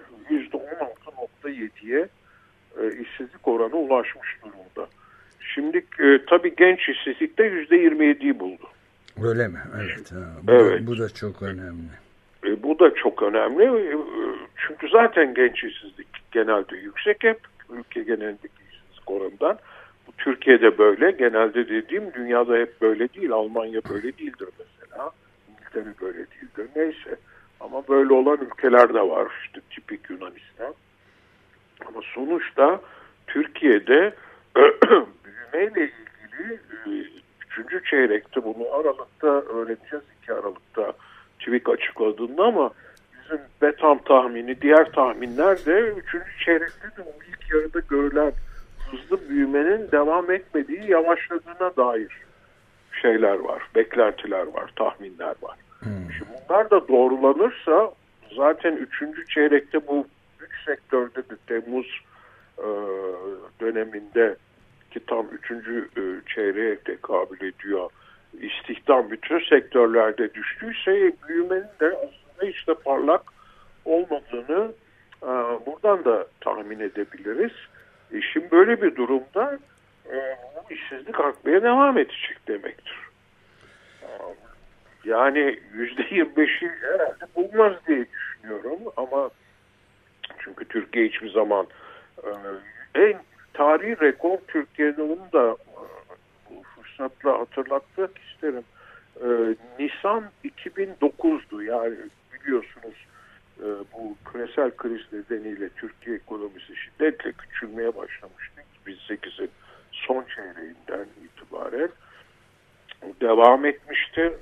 %16.7'ye işsizlik oranı ulaşmış durumda. Şimdi tabii genç işsizlikte %27'yi buldu. Öyle mi? Evet. Evet. Bu da çok önemli. Bu da çok önemli. Çünkü zaten genç işsizlik genelde yüksek hep. Ülke genelindeki işsizlik oranından. Bu Türkiye'de böyle. Genelde dediğim dünyada hep böyle değil. Almanya böyle değildir mesela. İngiltere böyle değildir. Neyse. Ama böyle olan ülkeler de var. İşte tipik Yunanistan. Ama sonuçta Türkiye'de büyümeyle ilgili 3. çeyrekte bunu Aralık'ta öğreneceğiz. 2 Aralık'ta TÜİK açıkladığında ama bizim BETAM tahmini, diğer tahminler de 3. çeyrekte de o ilk yarıda görülen hızlı büyümenin devam etmediği, yavaşladığına dair şeyler var, beklentiler var, tahminler var. Şimdi bunlar da doğrulanırsa zaten 3. çeyrekte bu 3 sektörde de Temmuz döneminde ki tam 3. çeyreğe tekabül ediyor. İstihdam bütün sektörlerde düştüyse büyümenin de aslında hiç de parlak olmadığını buradan da tahmin edebiliriz. Şimdi böyle bir durumda bu işsizlik artmaya devam edecek demektir. Yani %25'i herhalde bulmaz diye düşünüyorum ama çünkü Türkiye hiçbir zaman en tarihi rekor Türkiye'de, onu da bu fırsatla hatırlatmak isterim. Nisan 2009'du. Yani biliyorsunuz bu küresel kriz nedeniyle Türkiye ekonomisi şiddetle küçülmeye başlamıştı. 2008'in son çeyreğinden itibaren devam etmişti.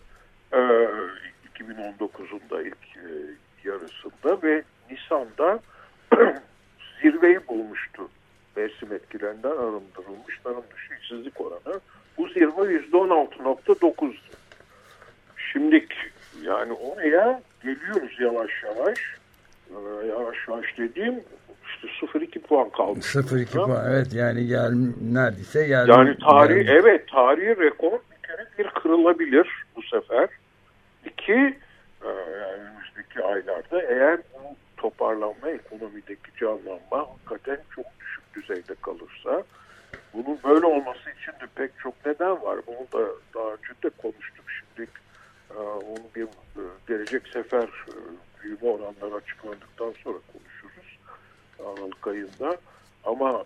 2019'un da ilk yarısında ve Nisan'da zirveyi bulmuştu. Mevsim etkilerinden arındırılmış tarım dışı işsizlik oranı. Bu zirve %16.9'du. Şimdilik yani oraya geliyoruz yavaş yavaş. Yavaş yavaş dediğim işte 0.2 puan kaldı. 0.2 puan, evet, yani neredeyse yani tarihi rekor bir kere bir kırılabilir bu sefer. 2 yani önümüzdeki aylarda eğer bu toparlanma, ekonomideki canlanma hakikaten çok düşük düzeyde kalırsa, bunun böyle olması için de pek çok neden var. Bunu da daha önce de konuştuk. Şimdi onu bir gelecek sefer büyüme oranları açıklandıktan sonra konuşuruz Aralık ayında. Ama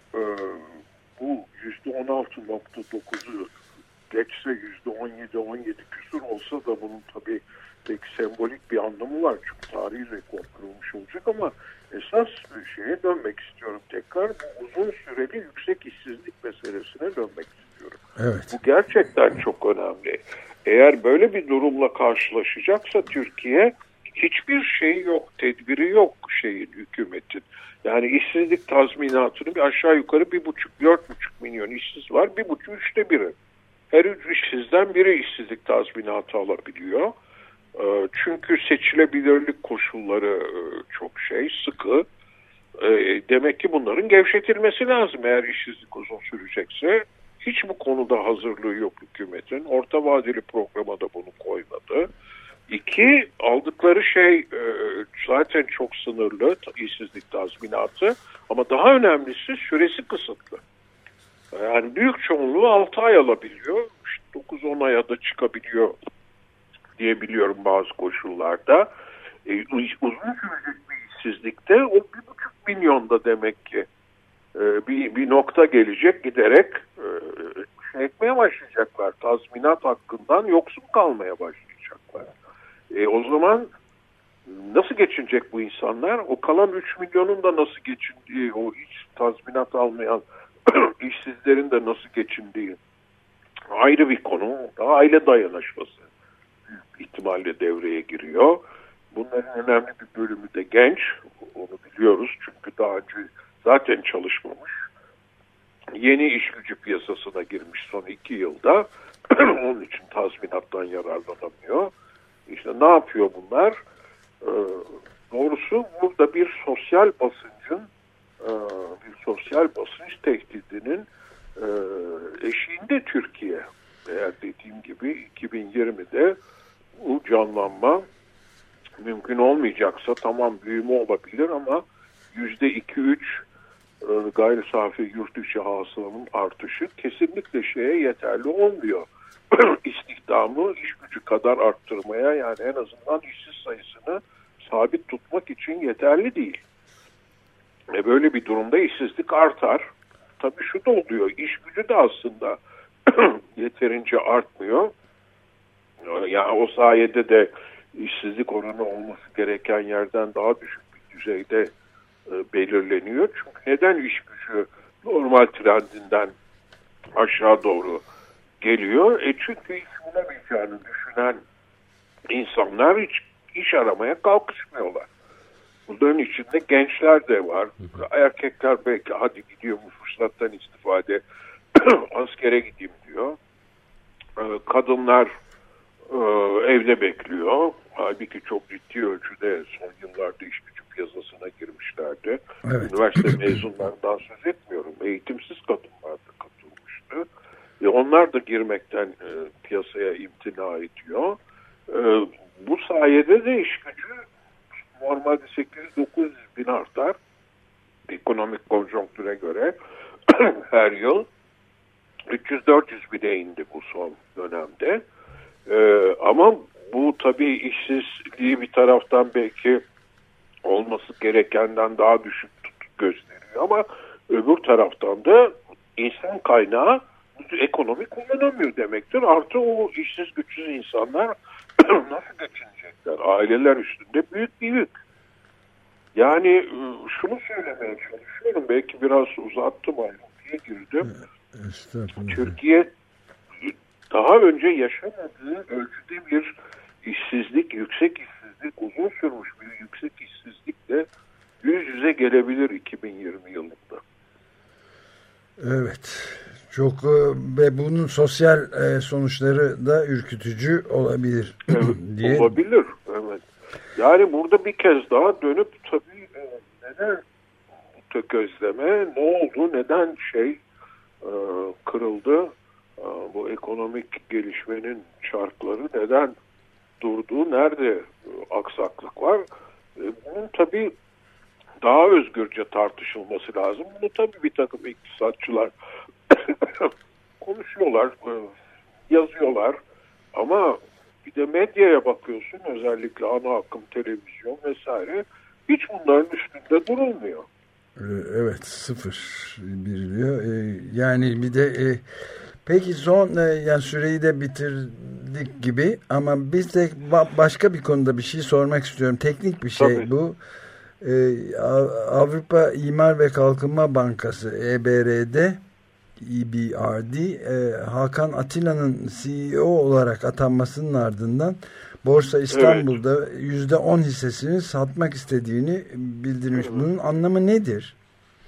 bu %16.9'u geçse %17 küsur olsa da bunun tabii pek sembolik bir anlamı var. Çünkü tarihi rekor kırılmış olacak ama esas şeye dönmek istiyorum tekrar. Bu uzun süreli yüksek işsizlik meselesine dönmek istiyorum. Evet. Bu gerçekten çok önemli. Eğer böyle bir durumla karşılaşacaksa Türkiye, hiçbir şey yok, tedbiri yok hükümetin. Yani işsizlik tazminatını bir aşağı yukarı 4,5 milyon işsiz var. 3'te biri. Her 3 işsizden biri işsizlik tazminatı alabiliyor. Çünkü seçilebilirlik koşulları çok sıkı. Demek ki bunların gevşetilmesi lazım eğer işsizlik uzun sürecekse. Hiç bu konuda hazırlığı yok hükümetin. Orta vadeli programa da bunu koymadı. 2, aldıkları zaten çok sınırlı işsizlik tazminatı ama daha önemlisi süresi kısıtlı. Yani büyük çoğunluğu 6 ay alabiliyor. İşte 9-10 aya da çıkabiliyor diyebiliyorum bazı koşullarda. Uzun sürecek bir işsizlikte o 1,5 milyonda demek ki bir nokta gelecek, giderek etmeye başlayacaklar. Tazminat hakkından yoksun kalmaya başlayacaklar. O zaman nasıl geçinecek bu insanlar? O kalan 3 milyonun da nasıl geçindiği, o hiç tazminat almayan işsizlerin de nasıl geçindiği ayrı bir konu. Aile dayanışması ihtimalle devreye giriyor. Bunların önemli bir bölümü de genç. Onu biliyoruz çünkü daha önce zaten çalışmamış. Yeni iş gücü piyasasına girmiş son 2 yılda. Onun için tazminattan yararlanamıyor. İşte ne yapıyor bunlar? Doğrusu burada bir sosyal basınç tehdidinin eşiğinde Türkiye. Eğer dediğim gibi 2020'de bu canlanma mümkün olmayacaksa tamam büyüme olabilir ama %2-3 gayri safi yurt içi hasılanın artışı kesinlikle yeterli olmuyor. istihdamı iş gücü kadar arttırmaya, yani en azından işsiz sayısını sabit tutmak için yeterli değil. Böyle bir durumda işsizlik artar. Tabii şu da oluyor, iş gücü de aslında yeterince artmıyor. Yani o sayede de işsizlik oranı olması gereken yerden daha düşük bir düzeyde belirleniyor. Çünkü neden iş gücü normal trendinden aşağı doğru geliyor? Çünkü iş bulamayacağını düşünen insanlar hiç iş aramaya kalkışmıyorlar. Bunların içinde gençler de var. Erkekler belki hadi gidiyor bu fırsattan istifade askere gideyim diyor. Kadınlar evde bekliyor. Halbuki çok ciddi ölçüde son yıllarda iş gücü piyasasına girmişlerdi. Evet. Üniversite mezunlarından söz etmiyorum. Eğitimsiz kadınlar da katılmıştı. Onlar da girmekten piyasaya imtina ediyor. Bu sayede de iş gücü normalde 800-900 bin artar. Ekonomik konjonktüre göre her yıl 300-400 bine indi bu son dönemde. Ama bu tabii işsizliği bir taraftan belki olması gerekenden daha düşük gösteriyor. Ama öbür taraftan da insan kaynağı ekonomi kullanamıyor demektir. Artı o işsiz güçsüz insanlar nasıl geçinecekler? Aileler üstünde büyük bir yük. Yani şunu söylemeye çalışıyorum. Belki biraz uzattım, ayrıntıya girdim. Türkiye daha önce yaşamadığı ölçüde bir işsizlik, yüksek işsizlik, uzun sürmüş bir yüksek işsizlikle yüz yüze gelebilir 2020 yılında. Evet. Çok ve bunun sosyal sonuçları da ürkütücü olabilir. Evet, diye. Olabilir. Evet. Yani burada bir kez daha dönüp tabii neden tökezleme, ne oldu, neden kırıldı, bu ekonomik gelişmenin çarkları neden durdu, nerede aksaklık var? Bunun tabii daha özgürce tartışılması lazım. Bunu tabii bir takım iktisatçılar konuşuyorlar, yazıyorlar ama bir de medyaya bakıyorsun, özellikle ana akım televizyon vesaire, hiç bunların üstünde durulmuyor. Evet, sıfır biriliyor. Yani bir de peki son yani süreyi de bitirdik gibi ama biz de başka bir konuda bir şey sormak istiyorum. Teknik bir şey. Tabii. Bu Avrupa İmar ve Kalkınma Bankası EBRD Hakan Atilla'nın CEO olarak atanmasının ardından Borsa İstanbul'da %10 hissesini satmak istediğini bildirmiş. Bunun anlamı nedir?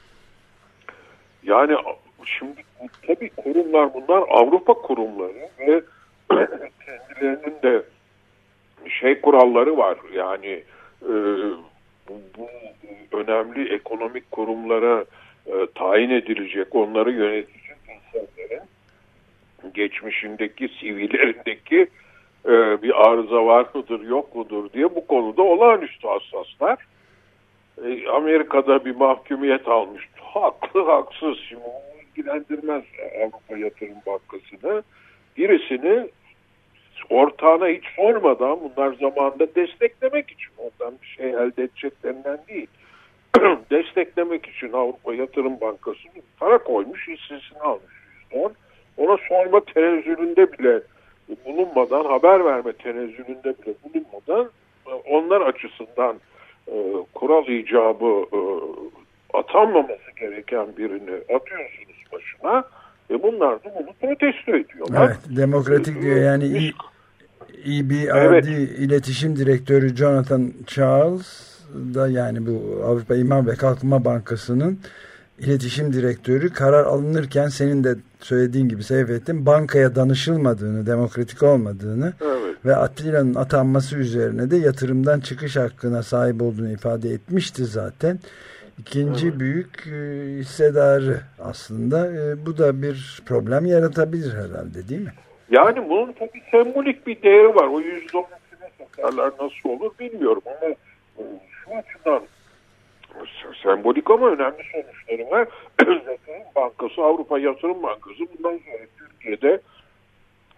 Yani şimdi tabii kurumlar bunlar Avrupa kurumları ve kendilerinin de kuralları var. Yani bu önemli ekonomik kurumlara tayin edilecek, onları yönetecek insanların geçmişindeki, CV'lerindeki bir arıza var mıdır, yok mudur diye bu konuda olağanüstü hassaslar. Amerika'da bir mahkumiyet almış. Haklı, haksız. Şimdi onu ilgilendirmez Avrupa Yatırım Bankası'nı. Birisini ortağına hiç sormadan, bunlar zamanında desteklemek için, ondan bir şey elde edeceklerinden değil, desteklemek için Avrupa Yatırım Bankası para koymuş, hissesini almış %10. Ona sorma tenezzülünde bile bulunmadan, haber verme tenezzülünde bile bulunmadan, onlar açısından kural icabı atanmaması gereken birini atıyorsunuz başına ve bunlar da bunu protesto ediyorlar. Evet, demokratik diyor yani EBRD İletişim Direktörü Jonathan Charles da, yani bu Avrupa İmar ve Kalkınma Bankası'nın iletişim direktörü, karar alınırken senin de söylediğin gibi Seyfettin, bankaya danışılmadığını, demokratik olmadığını ve Atilla'nın atanması üzerine de yatırımdan çıkış hakkına sahip olduğunu ifade etmişti zaten. İkinci büyük hissedarı aslında. Bu da bir problem yaratabilir herhalde, değil mi? Yani bunun tabii sembolik bir değeri var. O %10'unu satarlar, nasıl olur bilmiyorum ama şu açıdan sembolik ama önemli sonuçları var. Yatırım Bankası, Avrupa Yatırım Bankası bundan sonra Türkiye'de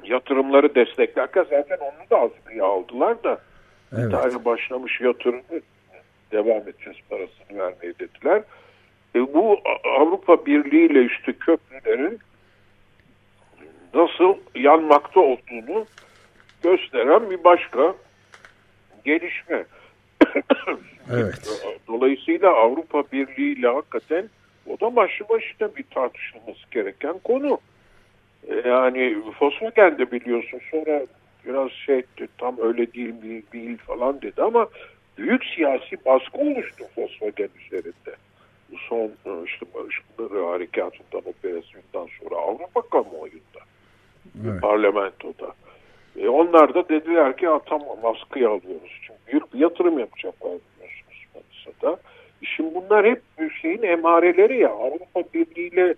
yatırımları desteklerken zaten onu da askıya aldılar da Evet. bir tane başlamış yatırımı devam edeceğiz, parasını vermeye dediler. Bu Avrupa Birliği ile işte köprülerin nasıl yanmakta olduğunu gösteren bir başka gelişme. Evet. Dolayısıyla Avrupa Birliği ile hakikaten o da başlı başına bir tartışılması gereken konu. Yani Volkswagen'de biliyorsun sonra biraz tam öyle değil falan dedi ama büyük siyasi baskı oluştu Volkswagen üzerinde. Bu son işte Barış Pınarı harekatından, operasyondan sonra Avrupa kamuoyunda, parlamentoda. Onlar da dediler ki tamam askıya alıyoruz. Çünkü büyük bir yatırım yapacaklar biliyorsunuz Manisa'da. Şimdi bunlar hep bir şeyin emareleri ya. Avrupa Birliği ile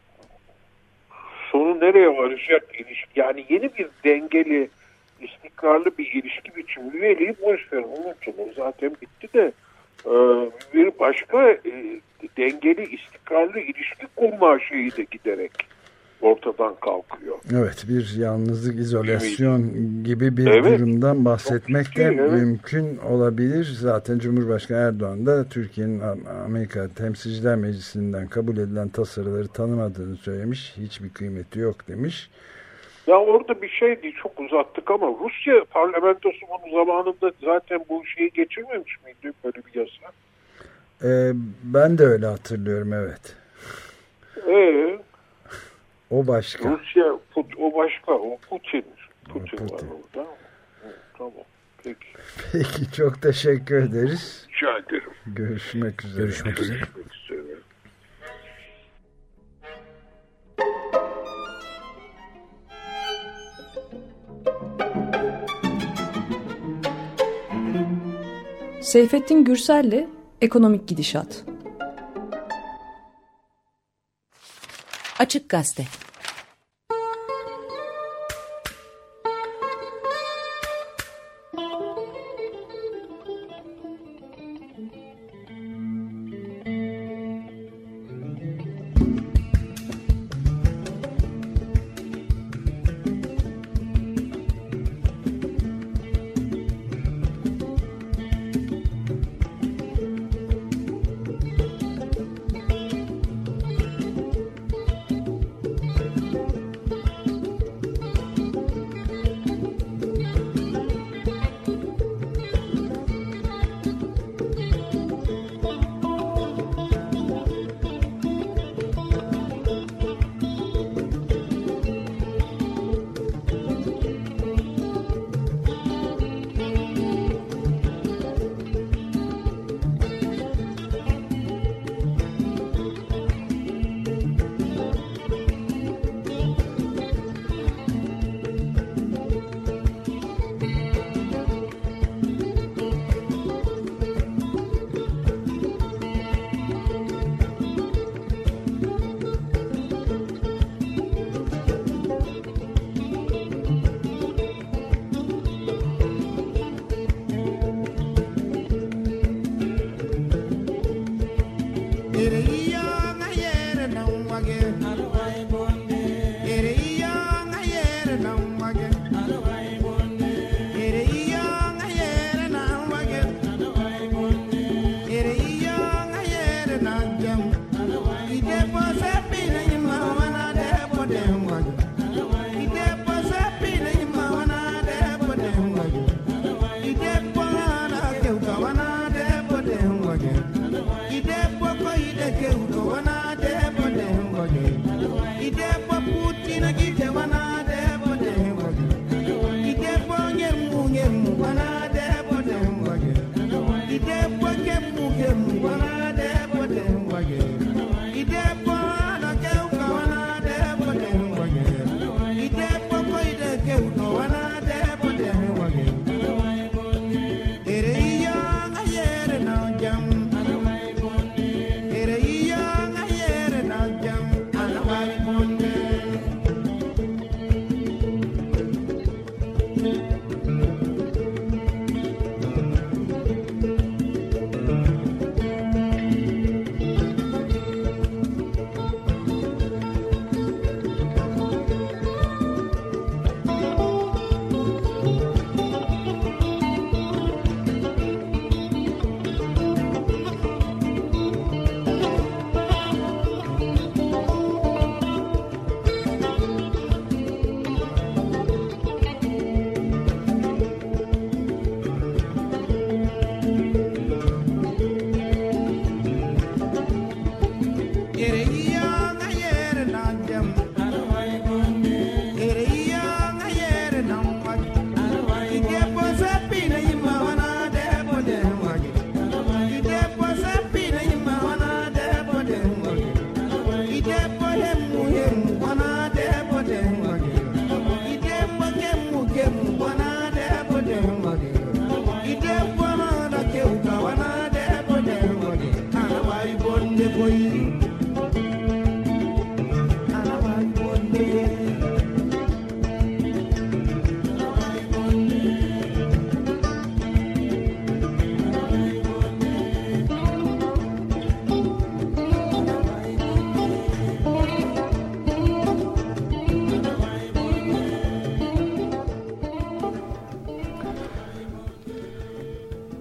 sonu nereye varacak ilişki? Yani yeni bir dengeli, istikrarlı bir ilişki biçimi üyeliği boş verin. Unutun. O zaten bitti de bir başka dengeli, istikrarlı ilişki kurma şeyi de giderek ortadan kalkıyor. Evet, bir yalnızlık, izolasyon gibi bir durumdan bahsetmek de mümkün olabilir. Zaten Cumhurbaşkanı Erdoğan da Türkiye'nin Amerika Temsilciler Meclisi'nden kabul edilen tasarıları tanımadığını söylemiş. Hiçbir kıymeti yok demiş. Ya orada bir şeydi, çok uzattık ama Rusya parlamentosu bunun zamanında zaten bu şeyi geçirmemiş miydi, böyle bir yasa? Ben de öyle hatırlıyorum, evet. O başka. Rusya, o başka, o Putin var orada. Tamam, peki. Peki, çok teşekkür ederiz. Rica ederim. Görüşmek üzere. Görüşmek üzere. Seyfettin Gürsel'le Ekonomik Gidişat. Açık Gazete.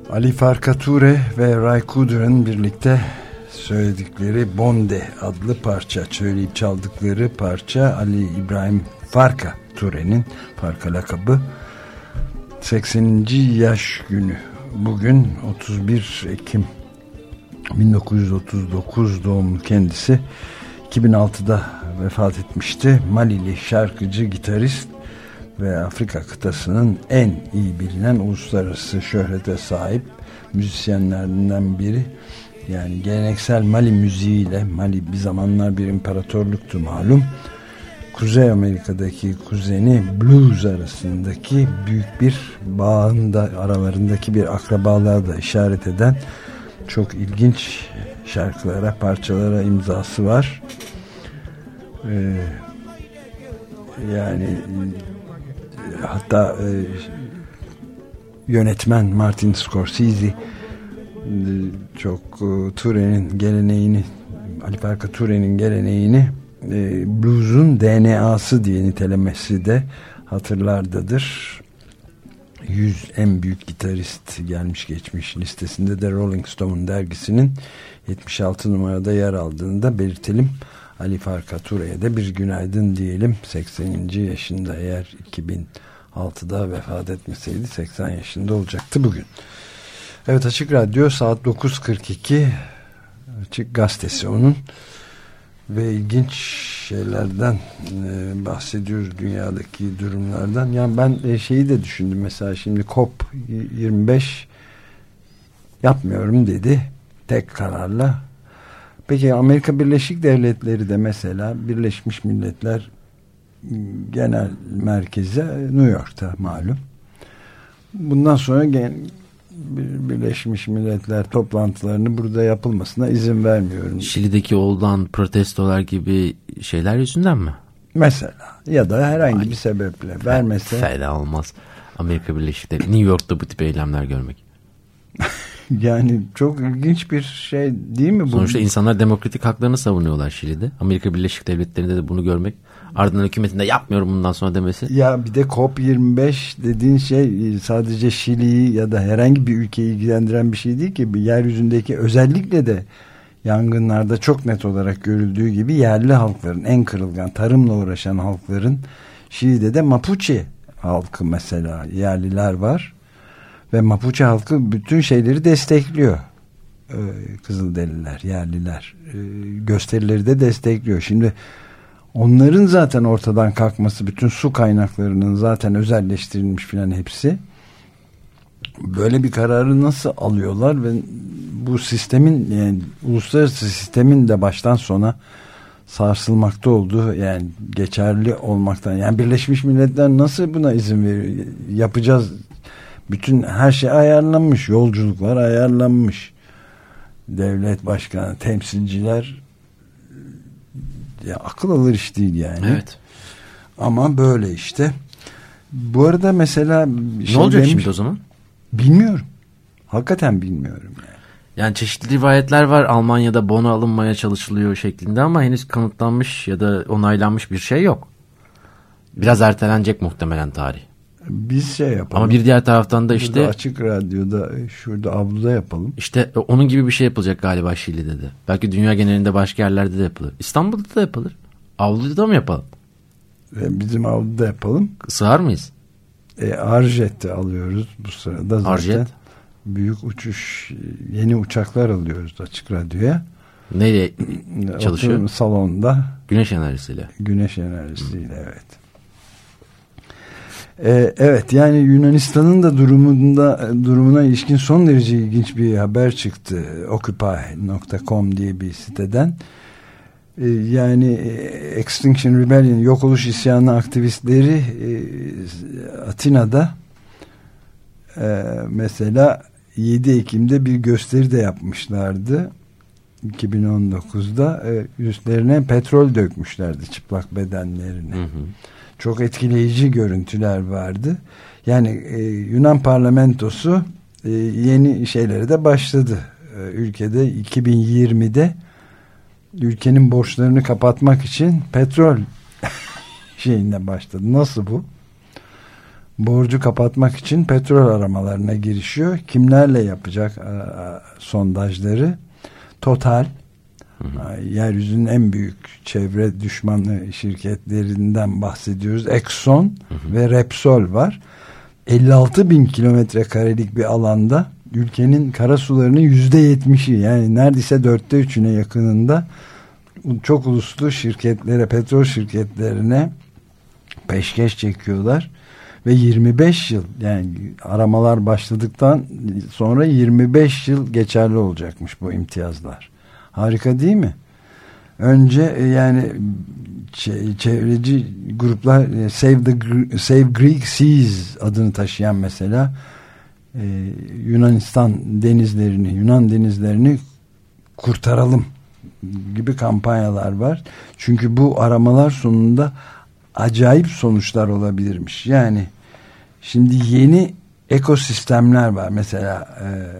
Ali Farka Ture ve Ray Cooder'ın birlikte söyledikleri Bonde adlı parça, söyleyip çaldıkları parça Ali İbrahim Farka Ture'nin, Farka lakabı, 80. yaş günü. Bugün 31 Ekim 1939 doğumlu kendisi, 2006'da vefat etmişti. Malili şarkıcı, gitarist ve Afrika kıtasının en iyi bilinen uluslararası şöhrete sahip müzisyenlerinden biri. Yani geleneksel Mali müziğiyle, Mali bir zamanlar bir imparatorluktu malum, Kuzey Amerika'daki kuzeni blues arasındaki büyük bir bağın da, aralarındaki bir akrabalığa da işaret eden çok ilginç şarkılara, parçalara imzası var. Yani hatta yönetmen Martin Scorsese çok Ture'nin geleneğini, Ali Farka Ture'nin geleneğini blues'un DNA'sı diye nitelemesi de hatırlardadır. 100 en büyük gitarist gelmiş geçmiş listesinde de Rolling Stone dergisinin 76 numarada yer aldığını da belirtelim. Ali Farka Ture'ye de bir günaydın diyelim. 80. yaşında, eğer 2006'da vefat etmeseydi 80 yaşında olacaktı bugün. Evet, Açık Radyo, saat 9.42, Açık Gazetesi onun ve ilginç şeylerden bahsediyoruz, dünyadaki durumlardan. Yani ben şeyi de düşündüm mesela, şimdi COP25 yapmıyorum dedi tek kararla. Peki Amerika Birleşik Devletleri de mesela, Birleşmiş Milletler Genel Merkezi New York'ta malum. Bundan sonra Birleşmiş Milletler toplantılarını burada yapılmasına izin vermiyorum. Şili'deki olan protestolar gibi şeyler yüzünden mi? Mesela, ya da herhangi bir sebeple vermese. Fena olmaz. Amerika Birleşik Devletleri, New York'ta bu tip eylemler görmek. Yani çok ilginç bir şey değil mi bu? Sonuçta insanlar demokratik haklarını savunuyorlar Şili'de. Amerika Birleşik Devletleri'nde de bunu görmek. Ardından hükümetin de yapmıyorum bundan sonra demesi. Ya bir de COP25 dediğin şey sadece Şili'yi ya da herhangi bir ülkeyi ilgilendiren bir şey değil ki. Yeryüzündeki, özellikle de yangınlarda çok net olarak görüldüğü gibi, yerli halkların, en kırılgan tarımla uğraşan halkların, Şili'de de Mapuche halkı mesela, yerliler var. Ve Mapuche halkı bütün şeyleri destekliyor. Kızılderililer, yerliler. Gösterileri de destekliyor. Şimdi onların zaten ortadan kalkması, bütün su kaynaklarının zaten özelleştirilmiş filan hepsi. Böyle bir kararı nasıl alıyorlar ve bu sistemin, yani uluslararası sistemin de baştan sona sarsılmakta olduğu, yani geçerli olmaktan, yani Birleşmiş Milletler nasıl buna izin veriyor? Yapacağız. Bütün her şey ayarlanmış, yolculuklar ayarlanmış. Devlet başkanı, temsilciler, ya akıl alır iş değil yani. Evet. Ama böyle işte. Bu arada mesela ne olacak şimdi o zaman? Bilmiyorum. Hakikaten bilmiyorum yani. Yani çeşitli rivayetler var. Almanya'da bono alınmaya çalışılıyor şeklinde ama henüz kanıtlanmış ya da onaylanmış bir şey yok. Biraz ertelenecek muhtemelen tarih. Biz şey yapalım. Ama bir diğer taraftan da işte burada Açık Radyo'da, şurada avluda yapalım. İşte onun gibi bir şey yapılacak galiba Şili'de de. Belki dünya genelinde başka yerlerde de yapılır. İstanbul'da da yapılır. Avluda mı yapalım? Bizim avluda yapalım. Sığar mıyız? Arjet'te alıyoruz bu sırada zaten. Arjet? Büyük uçuş, yeni uçaklar alıyoruz Açık Radyo'ya. Nereye çalışıyor? Oturun salonda. Güneş enerjisiyle. Güneş enerjisiyle, evet. Evet, yani Yunanistan'ın da durumuna ilişkin son derece ilginç bir haber çıktı. Occupy.com diye bir siteden. Yani Extinction Rebellion, yok oluş isyanı aktivistleri Atina'da mesela 7 Ekim'de bir gösteri de yapmışlardı. 2019'da üstlerine petrol dökmüşlerdi, çıplak bedenlerine. Hı hı. Çok etkileyici görüntüler vardı. Yani Yunan parlamentosu yeni şeylere de başladı. Ülkede 2020'de ülkenin borçlarını kapatmak için petrol şeyine başladı. Nasıl bu? borcu kapatmak için petrol aramalarına girişiyor. Kimlerle yapacak sondajları? Total, yeryüzünün en büyük çevre düşmanı şirketlerinden bahsediyoruz. Exxon ve Repsol var. 56 bin kilometre karelik bir alanda ülkenin karasularının %70'i, yani neredeyse 3'üne yakınında çok uluslu şirketlere, petrol şirketlerine peşkeş çekiyorlar ve 25 yıl, yani aramalar başladıktan sonra 25 yıl geçerli olacakmış bu imtiyazlar. Harika değil mi? Önce yani çevreci gruplar Save Greek Seas adını taşıyan mesela Yunan denizlerini kurtaralım gibi kampanyalar var. Çünkü bu aramalar sonunda acayip sonuçlar olabilirmiş. Yani şimdi yeni ekosistemler var. Mesela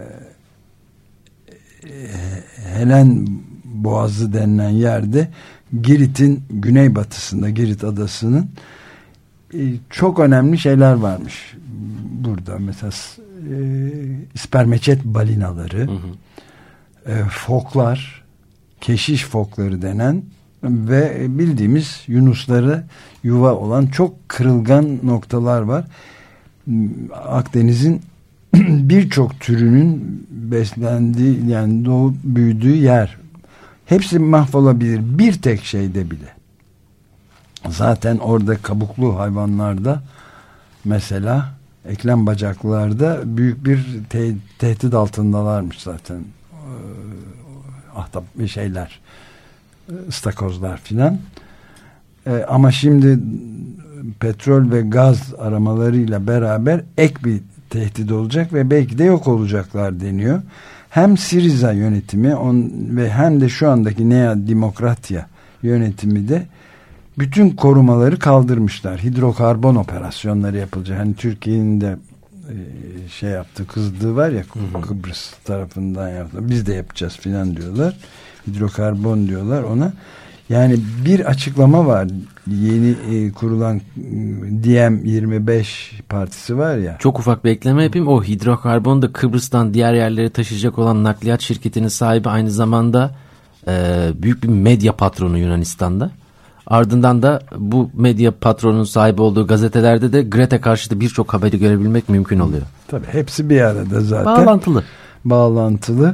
Helen Boğazı denilen yerde Girit'in güneybatısında, Girit adasının çok önemli şeyler varmış. Burada mesela ispermeçet balinaları, foklar, keşiş fokları denen ve bildiğimiz yunusları yuva olan çok kırılgan noktalar var. Akdeniz'in birçok türünün beslendiği, yani doğup büyüdüğü yer. Hepsi mahvolabilir bir tek şeyde bile. Zaten orada kabuklu hayvanlarda, mesela eklem bacaklılarda büyük bir tehdit altındalarmış zaten. Ahtap şeyler, ıstakozlar filan. Ama şimdi petrol ve gaz aramalarıyla beraber ek bir tehdit olacak ve belki de yok olacaklar deniyor. Hem Siriza yönetimi ve hem de şu andaki Nea Dimokratia yönetimi de bütün korumaları kaldırmışlar. Hidrokarbon operasyonları yapılacak. Hani Türkiye'nin de şey yaptığı, kızdığı var ya, Kıbrıs tarafından yaptı. Biz de yapacağız filan diyorlar. Hidrokarbon diyorlar ona. Yani bir açıklama var. Yeni kurulan DM25 partisi var ya. Çok ufak bir ekleme yapayım. O hidrokarbonu da Kıbrıs'tan diğer yerlere taşıyacak olan nakliyat şirketinin sahibi aynı zamanda büyük bir medya patronu Yunanistan'da. Ardından da bu medya patronunun sahibi olduğu gazetelerde de Grete karşıtı birçok haberi görebilmek mümkün oluyor. Tabii hepsi bir arada zaten. Bağlantılı.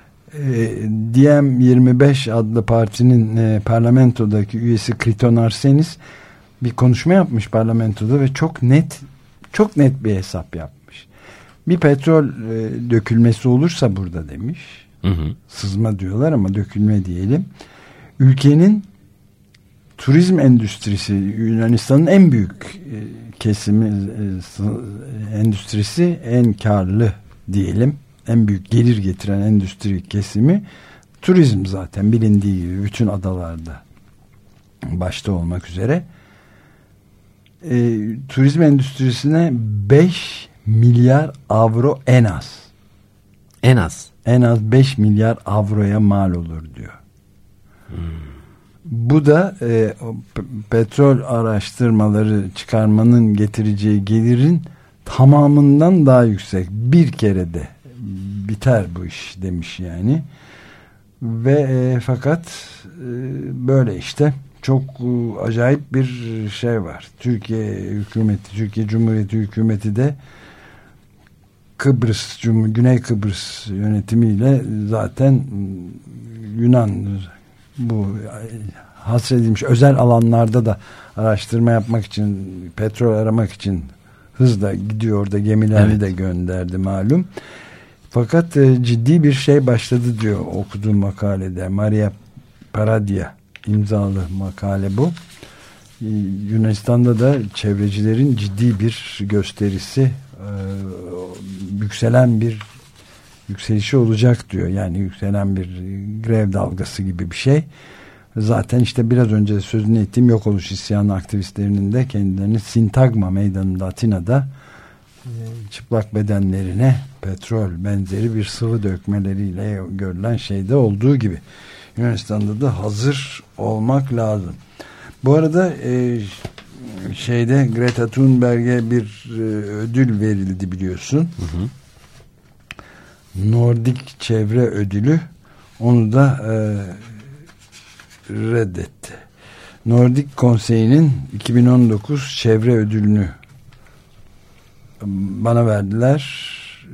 DM25 adlı partinin parlamentodaki üyesi Kriton Arsenis bir konuşma yapmış parlamentoda ve çok net bir hesap yapmış. Bir petrol dökülmesi olursa burada demiş. Sızma diyorlar ama dökülme diyelim. Ülkenin turizm endüstrisi, Yunanistan'ın en büyük kesimi, endüstrisi, en karlı diyelim, en büyük gelir getiren endüstri kesimi turizm, zaten bilindiği gibi bütün adalarda başta olmak üzere. Turizm endüstrisine 5 milyar avro en az 5 milyar avroya mal olur diyor. Bu da petrol araştırmaları çıkarmanın getireceği gelirin tamamından daha yüksek. Bir kerede biter bu iş demiş yani. Ve fakat böyle işte çok acayip bir şey var. Türkiye Cumhuriyeti hükümeti de Güney Kıbrıs yönetimiyle zaten Yunan bu hasredilmiş özel alanlarda da araştırma yapmak için, petrol aramak için hızla gidiyor, orada gemilerini de gönderdi malum. Fakat ciddi bir şey başladı diyor okuduğum makalede. Maria Paradia imzalı makale bu. Yunanistan'da da çevrecilerin ciddi bir gösterisi, yükselişi olacak diyor. Yani yükselen bir grev dalgası gibi bir şey. Zaten işte biraz önce sözünü ettiğim yok oluş isyanı aktivistlerinin de kendilerini Sintagma meydanında, Atina'da çıplak bedenlerine petrol benzeri bir sıvı dökmeleriyle görülen şeyde olduğu gibi Yunanistan'da da hazır olmak lazım. Bu arada Greta Thunberg'e bir ödül verildi biliyorsun. Nordik Çevre Ödülü. Onu da reddetti. Nordik Konseyi'nin 2019 Çevre Ödülünü bana verdiler.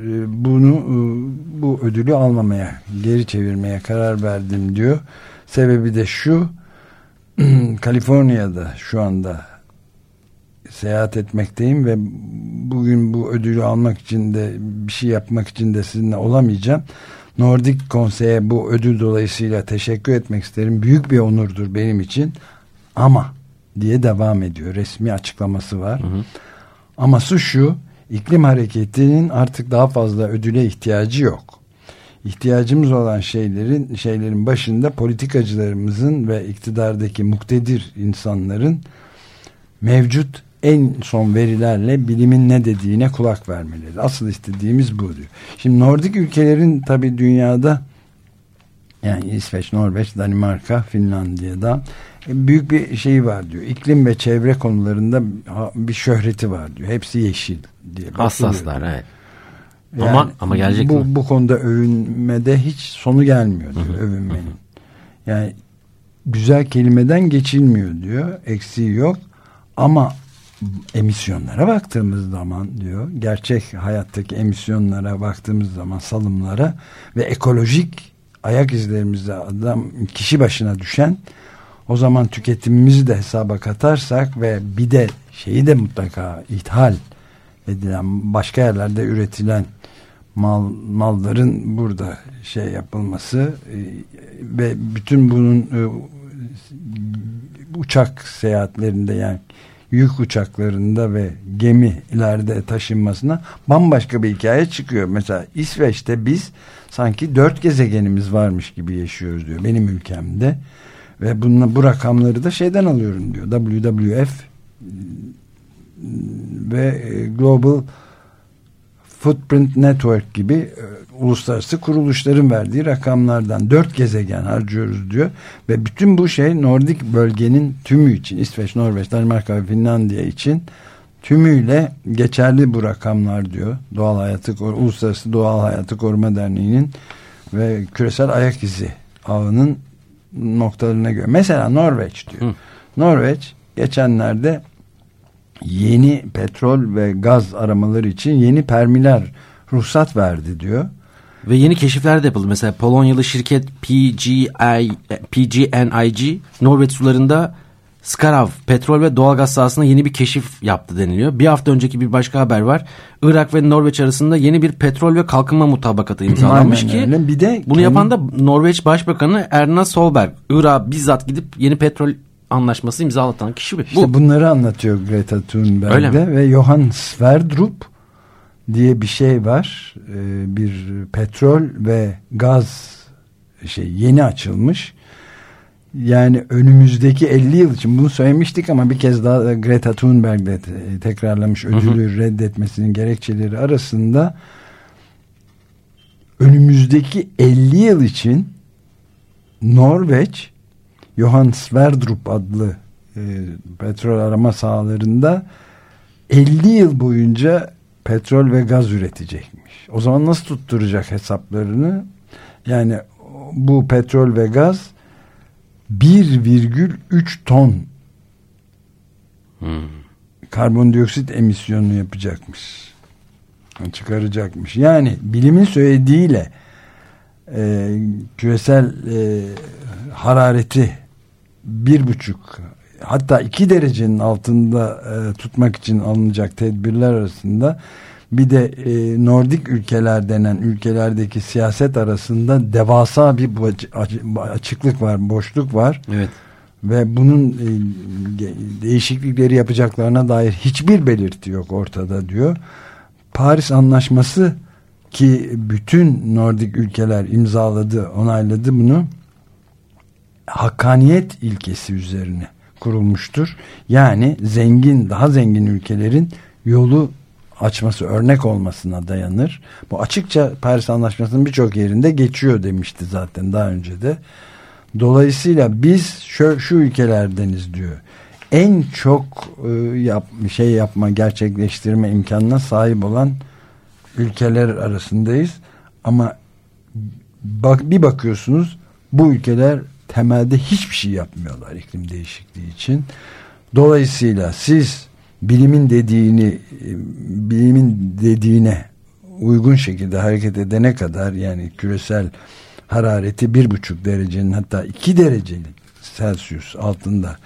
Bu ödülü almamaya, geri çevirmeye karar verdim diyor. Sebebi de şu: Kaliforniya'da şu anda seyahat etmekteyim ve bugün bu ödülü almak için de bir şey yapmak için de sizinle olamayacağım. Nordik Konsey'e bu ödül dolayısıyla teşekkür etmek isterim. Büyük bir onurdur benim için. Ama diye devam ediyor. Resmi açıklaması var. Aması şu: iklim hareketinin artık daha fazla ödüle ihtiyacı yok. İhtiyacımız olan şeylerin başında politikacılarımızın ve iktidardaki muktedir insanların mevcut en son verilerle bilimin ne dediğine kulak vermeleri. Asıl istediğimiz bu diyor. Şimdi Nordik ülkelerin tabii dünyada, yani İsveç, Norveç, Danimarka, Finlandiya'da büyük bir şey var diyor. İklim ve çevre konularında bir şöhreti var diyor. Hepsi yeşil diye. Hassaslar, evet. Yani ama gelecek mi? Bu konuda övünmede hiç sonu gelmiyor diyor, övünmenin. Yani güzel kelimeden geçilmiyor diyor. Eksiği yok. Ama emisyonlara baktığımız zaman diyor, gerçek hayattaki emisyonlara baktığımız zaman, salımlara ve ekolojik ayak izlerimizde kişi başına düşen, o zaman tüketimimizi de hesaba katarsak ve bir de şeyi de mutlaka ithal edilen, başka yerlerde üretilen malların burada yapılması ve bütün bunun uçak seyahatlerinde, yani yük uçaklarında ve gemilerde taşınmasına bambaşka bir hikaye çıkıyor. Mesela İsveç'te biz sanki 4 gezegenimiz varmış gibi yaşıyoruz diyor, benim ülkemde. Ve bu rakamları da şeyden alıyorum diyor. WWF ve Global Footprint Network gibi uluslararası kuruluşların verdiği rakamlardan 4 gezegen harcıyoruz diyor. Ve bütün bu Nordik bölgenin tümü için, İsveç, Norveç, Danimarka ve Finlandiya için tümüyle geçerli bu rakamlar diyor. Uluslararası Doğal Hayatı Koruma Derneği'nin ve küresel ayak izi ağının noktalarına göre. Mesela Norveç diyor. Norveç geçenlerde yeni petrol ve gaz aramaları için yeni permiler, ruhsat verdi diyor. Ve yeni keşifler de yapıldı. Mesela Polonyalı şirket PGNiG Norveç sularında Skarv petrol ve doğalgaz sahasında yeni bir keşif yaptı deniliyor. Bir hafta önceki bir başka haber var. Irak ve Norveç arasında yeni bir petrol ve kalkınma mutabakatı imzalanmış ki bir de bunu yapan da Norveç Başbakanı Erna Solberg. Irak'a bizzat gidip yeni petrol anlaşması imzalatan kişi bu. İşte bunları anlatıyor Greta Thunberg'de ve Johan Sverdrup diye bir şey var. Bir petrol ve gaz yeni açılmış. Yani önümüzdeki 50 yıl için bunu söylemiştik ama bir kez daha Greta Thunberg de tekrarlamış ödülü reddetmesinin gerekçeleri arasında önümüzdeki 50 yıl için Norveç Johan Sverdrup adlı petrol arama sahalarında 50 yıl boyunca petrol ve gaz üretecekmiş. O zaman nasıl tutturacak hesaplarını? Yani bu petrol ve gaz 1,3 ton karbondioksit emisyonu yapacakmış. Çıkaracakmış. Yani bilimin söylediğiyle küresel harareti 1,5 hatta 2 derecenin altında tutmak için alınacak tedbirler arasında bir de Nordik ülkeler denen ülkelerdeki siyaset arasında devasa bir açıklık var, boşluk var. Evet. Ve bunun değişiklikleri yapacaklarına dair hiçbir belirti yok ortada diyor. Paris Anlaşması ki bütün Nordik ülkeler imzaladı, onayladı bunu. Hakkaniyet ilkesi üzerine kurulmuştur. Yani daha zengin ülkelerin yolu açması, örnek olmasına dayanır. Bu açıkça Paris Anlaşması'nın birçok yerinde geçiyor demişti zaten daha önce de. Dolayısıyla biz şu ülkelerdeniz diyor. en çok gerçekleştirme imkanına sahip olan ülkeler arasındayız. Ama bir bakıyorsunuz bu ülkeler temelde hiçbir şey yapmıyorlar iklim değişikliği için. Dolayısıyla siz bilimin dediğine uygun şekilde hareket edene kadar, yani küresel harareti 1,5 derecenin hatta 2 derecenin Celsius altında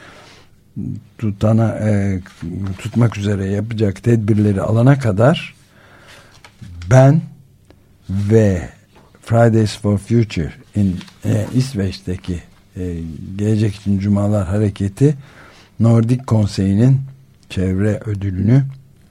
tutmak üzere yapacak tedbirleri alana kadar ben ve Fridays for Future İsveç'teki Gelecek için Cumalar Hareketi Nordik Konseyi'nin çevre ödülünü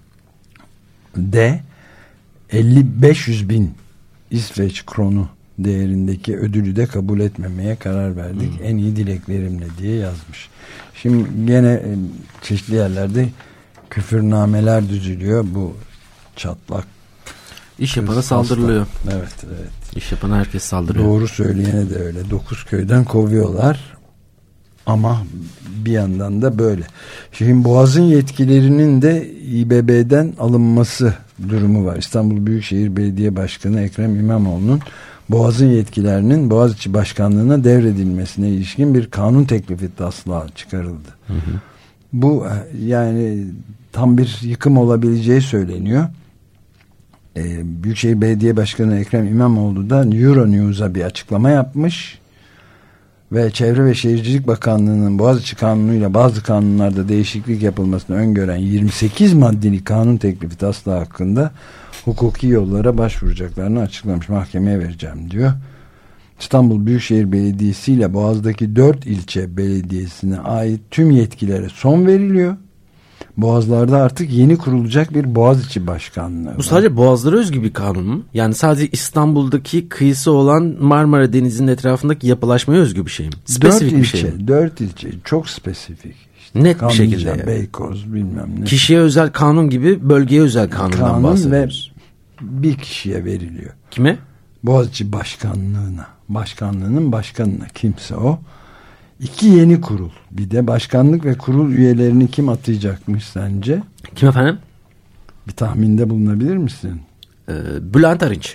de 500 bin İsveç kronu değerindeki ödülü de kabul etmemeye karar verdik. En iyi dileklerimle diye yazmış. Şimdi gene çeşitli yerlerde küfürnameler düzülüyor. Bu çatlak İş yapana saldırılıyor. Evet. İş yapana herkes saldırıyor. Doğru söyleyene de öyle. 9 köyden kovuyorlar. Ama bir yandan da böyle. Şimdi Boğaz'ın yetkilerinin de İBB'den alınması durumu var. İstanbul Büyükşehir Belediye Başkanı Ekrem İmamoğlu'nun Boğaz'ın yetkilerinin Boğaziçi Başkanlığı'na devredilmesine ilişkin bir kanun teklifi taslağı çıkarıldı. Hı. Bu yani tam bir yıkım olabileceği söyleniyor. Büyükşehir Belediye Başkanı Ekrem İmamoğlu da Euronews'a bir açıklama yapmış ve Çevre ve Şehircilik Bakanlığı'nın Boğaziçi Kanunu'yla bazı kanunlarda değişiklik yapılmasını öngören 28 maddeli kanun teklifi taslağı hakkında hukuki yollara başvuracaklarını açıklamış. Mahkemeye vereceğim diyor. İstanbul Büyükşehir Belediyesi ile Boğaz'daki 4 ilçe belediyesine ait tüm yetkilere son veriliyor. Boğazlarda artık yeni kurulacak bir Boğaziçi Başkanlığı. Bu sadece Boğazlara özgü bir kanun mu? Yani sadece İstanbul'daki kıyısı olan Marmara Denizi'nin etrafındaki yapılaşmaya özgü bir şey mi? Spesifik bir şey mi? 4 ilçe. Çok spesifik. İşte net bir şekilde yani. Beykoz bilmem ne. Kişiye özel kanun gibi bölgeye özel kanundan bahsediyoruz. Ve bir kişiye veriliyor. Kime? Boğaziçi Başkanlığı'na. Başkanlığının başkanına. Kimse o. 2 yeni kurul. Bir de başkanlık ve kurul üyelerini kim atayacakmış sence? Kim efendim? Bir tahminde bulunabilir misin? Bülent Arınç.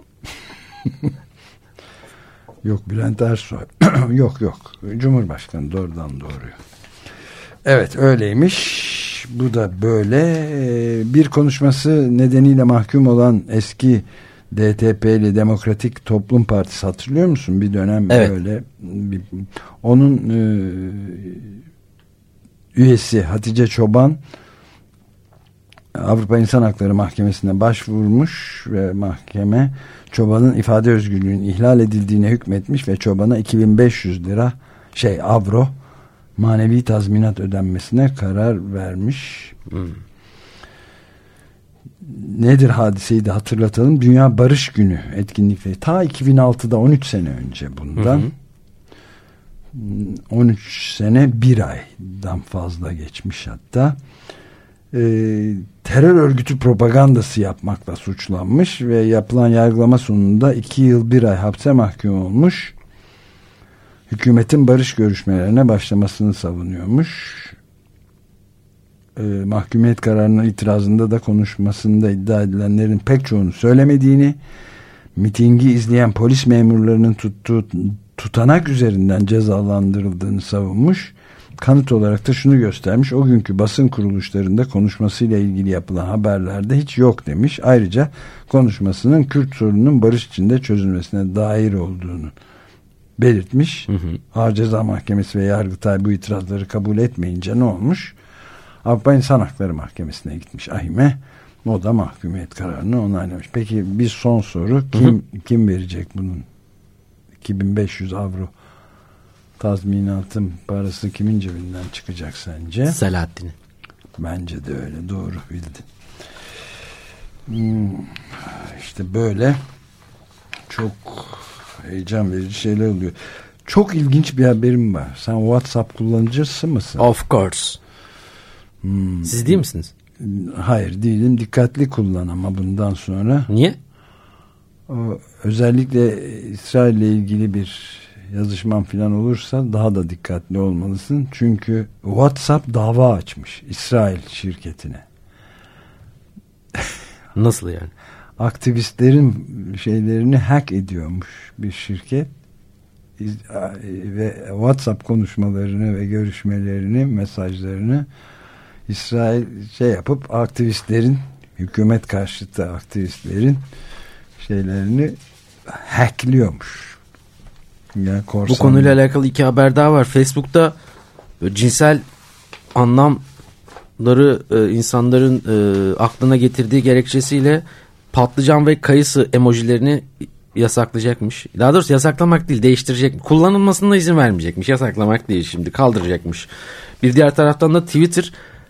Yok, Bülent Ersoy. yok. Cumhurbaşkanı doğrudan doğruya. Evet, öyleymiş. Bu da böyle. Bir konuşması nedeniyle mahkum olan eski DTP'li Demokratik Toplum Partisi, hatırlıyor musun? Bir dönem böyle onun üyesi Hatice Çoban Avrupa İnsan Hakları Mahkemesi'ne başvurmuş ve mahkeme Çoban'ın ifade özgürlüğünün ihlal edildiğine hükmetmiş ve Çoban'a 2500 lira avro manevi tazminat ödenmesine karar vermiş. Nedir hadiseyi de hatırlatalım. Dünya Barış Günü etkinlikleri ta 2006'da, 13 sene önce bundan. 13 sene 1 aydan fazla geçmiş hatta. Terör örgütü propagandası yapmakla suçlanmış ve yapılan yargılama sonunda 2 yıl 1 ay hapse mahkum olmuş. Hükümetin barış görüşmelerine başlamasını savunuyormuş. Mahkumiyet kararının itirazında da konuşmasında iddia edilenlerin pek çoğunu söylemediğini, mitingi izleyen polis memurlarının tuttuğu tutanak üzerinden cezalandırıldığını savunmuş. Kanıt olarak da şunu göstermiş: o günkü basın kuruluşlarında konuşmasıyla ilgili yapılan haberlerde hiç yok demiş. Ayrıca konuşmasının Kürt sorununun barış içinde çözülmesine dair olduğunu belirtmiş. Ağır Ceza Mahkemesi ve Yargıtay bu itirazları kabul etmeyince ne olmuş? Avrupa İnsan Hakları Mahkemesi'ne gitmiş AİHME. O da mahkumiyet kararını onaylamış. Peki bir son soru. Kim verecek bunun 2500 avro tazminatın parası kimin cebinden çıkacak sence? Selahattin'in. Bence de öyle. Doğru bildin. İşte böyle çok heyecan verici şeyler oluyor. Çok ilginç bir haberim var. Sen WhatsApp kullanıcısı mısın? Of course. Siz değil misiniz? Hayır değilim. Dikkatli kullan ama bundan sonra. Niye? Özellikle İsrail ile ilgili bir yazışman falan olursa daha da dikkatli olmalısın. Çünkü WhatsApp dava açmış İsrail şirketine. Nasıl yani? Aktivistlerin şeylerini hack ediyormuş bir şirket ve WhatsApp konuşmalarını ve görüşmelerini, mesajlarını İsrail yapıp aktivistlerin, hükümet karşıtı aktivistlerin şeylerini hackliyormuş. Yani bu konuyla alakalı 2 haber daha var. Facebook'ta cinsel anlamları insanların aklına getirdiği gerekçesiyle patlıcan ve kayısı emojilerini yasaklayacakmış. Daha doğrusu yasaklamak değil, değiştirecek. Kullanılmasına izin vermeyecekmiş. Yasaklamak değil, şimdi kaldıracakmış. Bir diğer taraftan da Twitter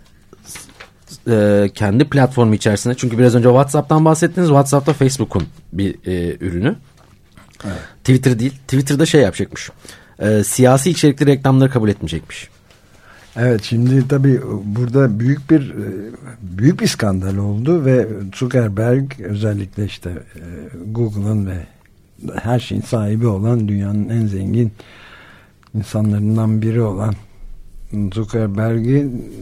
kendi platformu içerisinde, çünkü biraz önce WhatsApp'tan bahsettiniz. WhatsApp'ta Facebook'un bir ürünü. Evet. Twitter değil. Twitter'da yapacakmış. Siyasi içerikli reklamları kabul etmeyecekmiş. Evet, şimdi tabii burada büyük bir skandal oldu ve Zuckerberg, özellikle Google'ın ve her şeyin sahibi olan, dünyanın en zengin insanlarından biri olan Zuckerberg'in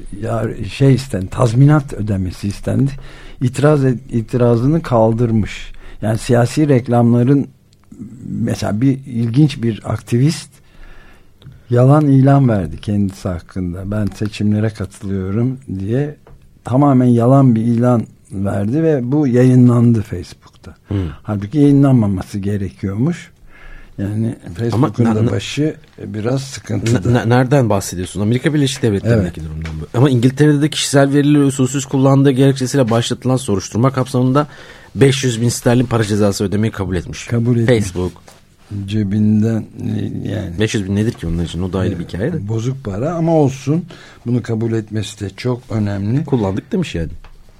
tazminat ödemesi istendi. İtirazını kaldırmış. Yani siyasi reklamların, mesela ilginç bir aktivist yalan ilan verdi kendisi hakkında. Ben seçimlere katılıyorum diye tamamen yalan bir ilan verdi ve bu yayınlandı Facebook'ta. Halbuki yayınlanmaması gerekiyormuş. Yani Facebook'un da başı biraz sıkıntıda. Nereden bahsediyorsun? Amerika Birleşik Devletleri'ndeki durumdan bu. Ama İngiltere'de de kişisel verileri usulsüz kullandığı gerekçesiyle başlatılan soruşturma kapsamında 500.000 sterlin para cezası ödemeyi kabul etmiş. Facebook. Cebinden yani. 500.000 nedir ki onun için? O da ayrı bir hikaye de. Bozuk para ama olsun. Bunu kabul etmesi de çok önemli. Kullandık demiş yani.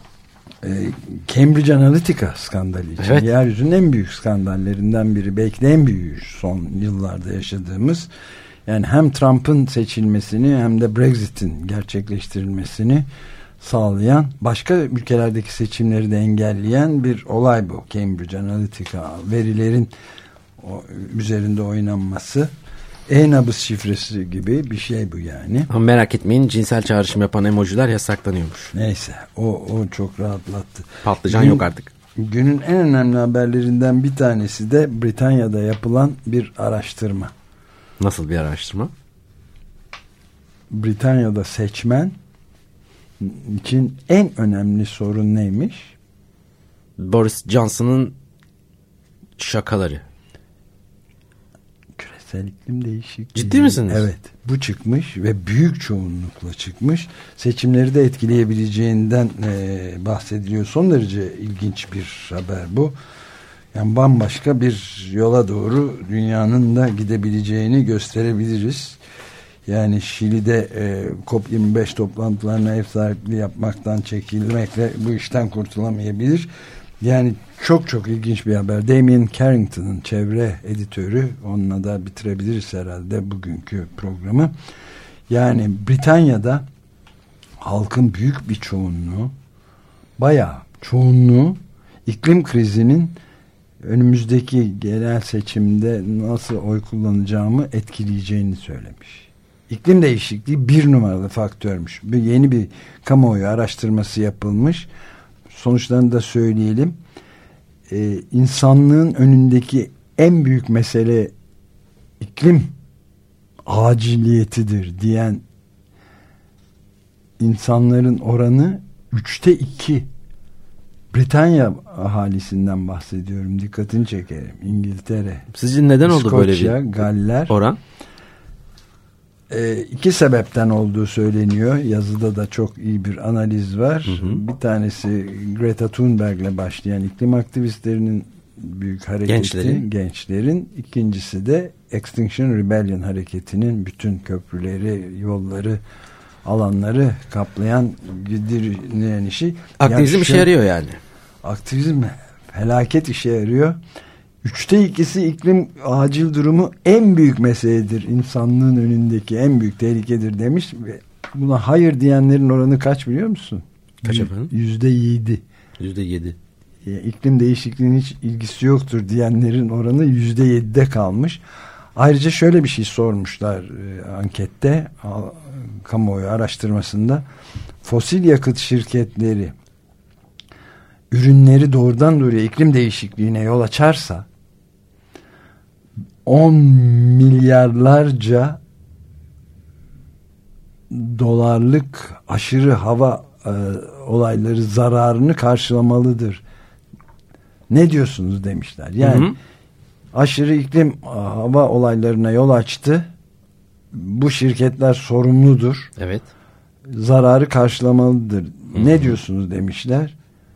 Cambridge Analytica skandalı için. Evet. Yeryüzünün en büyük skandallerinden biri. Belki de en büyüğü son yıllarda yaşadığımız. Yani hem Trump'ın seçilmesini hem de Brexit'in gerçekleştirilmesini sağlayan, başka ülkelerdeki seçimleri de engelleyen bir olay bu. Cambridge Analytica verilerin üzerinde oynanması, e-nabız şifresi gibi bir şey bu yani. Ama merak etmeyin, cinsel çağrışım yapan emojiler yasaklanıyormuş. Neyse, o çok rahatlattı. Patlıcan yok artık. Günün en önemli haberlerinden bir tanesi de Britanya'da yapılan bir araştırma. Nasıl bir araştırma? Britanya'da seçmen için en önemli sorun neymiş? Boris Johnson'ın şakaları. Küresel iklim değişikliği. Ciddi misiniz? Evet. Bu çıkmış ve büyük çoğunlukla çıkmış. Seçimleri de etkileyebileceğinden bahsediliyor. Son derece ilginç bir haber bu. Yani bambaşka bir yola doğru dünyanın da gidebileceğini gösterebiliriz. Yani Şili'de COP25 toplantılarına ev sahipliği yapmaktan çekilmekle bu işten kurtulamayabilir. Yani çok ilginç bir haber. Damien Carrington'ın çevre editörü, onunla da bitirebiliriz herhalde bugünkü programı. Yani Britanya'da halkın büyük bir çoğunluğu, bayağı çoğunluğu iklim krizinin önümüzdeki genel seçimde nasıl oy kullanacağımı etkileyeceğini söylemiş. İklim değişikliği bir numaralı faktörmüş. Yeni bir kamuoyu araştırması yapılmış. Sonuçlarını da söyleyelim. İnsanlığın önündeki en büyük mesele iklim aciliyetidir diyen insanların oranı 3'te 2. Britanya ahalisinden bahsediyorum. Dikkatini çekerim. İngiltere. Sizce neden oldu böyle bir Galler oran? 2 sebepten olduğu söyleniyor. Yazıda da çok iyi bir analiz var. Bir tanesi Greta Thunberg'le başlayan iklim aktivistlerinin büyük hareketi, gençlerin. İkincisi de Extinction Rebellion hareketinin bütün köprüleri, yolları, alanları kaplayan işi. Aktivizm işe yarıyor yani. Aktivizm felaket işe yarıyor. 3'te 2'si iklim acil durumu en büyük meseledir. İnsanlığın önündeki en büyük tehlikedir demiş. Ve buna hayır diyenlerin oranı kaç biliyor musun? Kaç efendim? %7. %7. İklim değişikliğinin hiç ilgisi yoktur diyenlerin oranı %7'de kalmış. Ayrıca şöyle bir şey sormuşlar ankette, kamuoyu araştırmasında. Fosil yakıt şirketleri ürünleri doğrudan doğruya iklim değişikliğine yol açarsa 10 milyarlarca dolarlık aşırı hava olayları zararını karşılamalıdır. Ne diyorsunuz demişler. Yani aşırı iklim hava olaylarına yol açtı. Bu şirketler sorumludur. Evet. Zararı karşılamalıdır. Ne diyorsunuz demişler.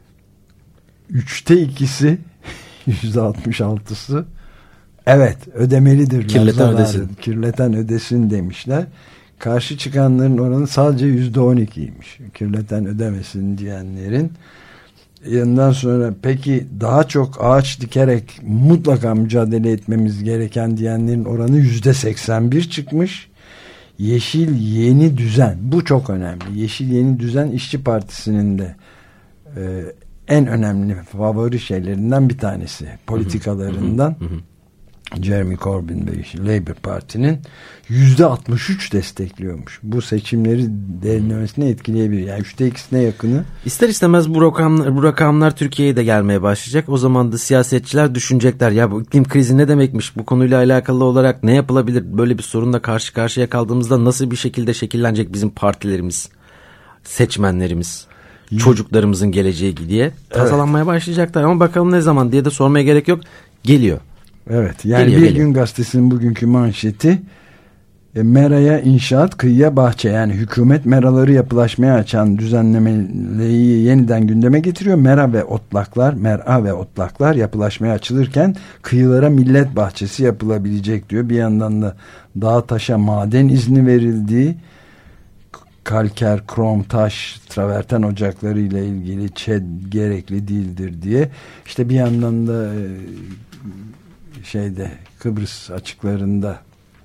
2/3 %66'sı evet ödemelidir. Kirleten ödesin. Kirleten ödesin demişler. Karşı çıkanların oranı sadece %12'ymiş. Kirleten ödemesin diyenlerin. Yandan sonra peki daha çok ağaç dikerek mutlaka mücadele etmemiz gereken diyenlerin oranı %81 çıkmış. Yeşil Yeni Düzen, bu çok önemli. Yeşil Yeni Düzen İşçi Partisi'nin de en önemli favori şeylerinden bir tanesi. Politikalarından. Jeremy Corbyn ve Labour Parti'nin %63 destekliyormuş. Bu seçimleri derinlemesine etkileyebilir. Yani 2/3'üne yakını. İster istemez bu rakamlar Türkiye'ye de gelmeye başlayacak. O zaman da siyasetçiler düşünecekler. Ya bu iklim krizi ne demekmiş? Bu konuyla alakalı olarak ne yapılabilir? Böyle bir sorunla karşı karşıya kaldığımızda nasıl bir şekilde şekillenecek bizim partilerimiz, seçmenlerimiz, çocuklarımızın geleceği diye tasalanmaya başlayacaklar. Ama bakalım ne zaman diye de sormaya gerek yok. Geliyor. Evet, yani Bir Gün Gazetesi'nin bugünkü manşeti Mera'ya inşaat, kıyıya bahçe. Yani hükümet meraları yapılaşmaya açan düzenlemeyi yeniden gündeme getiriyor. Mera ve otlaklar yapılaşmaya açılırken kıyılara millet bahçesi yapılabilecek diyor. Bir yandan da dağ taşa maden izni verildiği, kalker, krom, taş, traverten ocakları ile ilgili ÇED gerekli değildir diye. İşte bir yandan da Kıbrıs açıklarında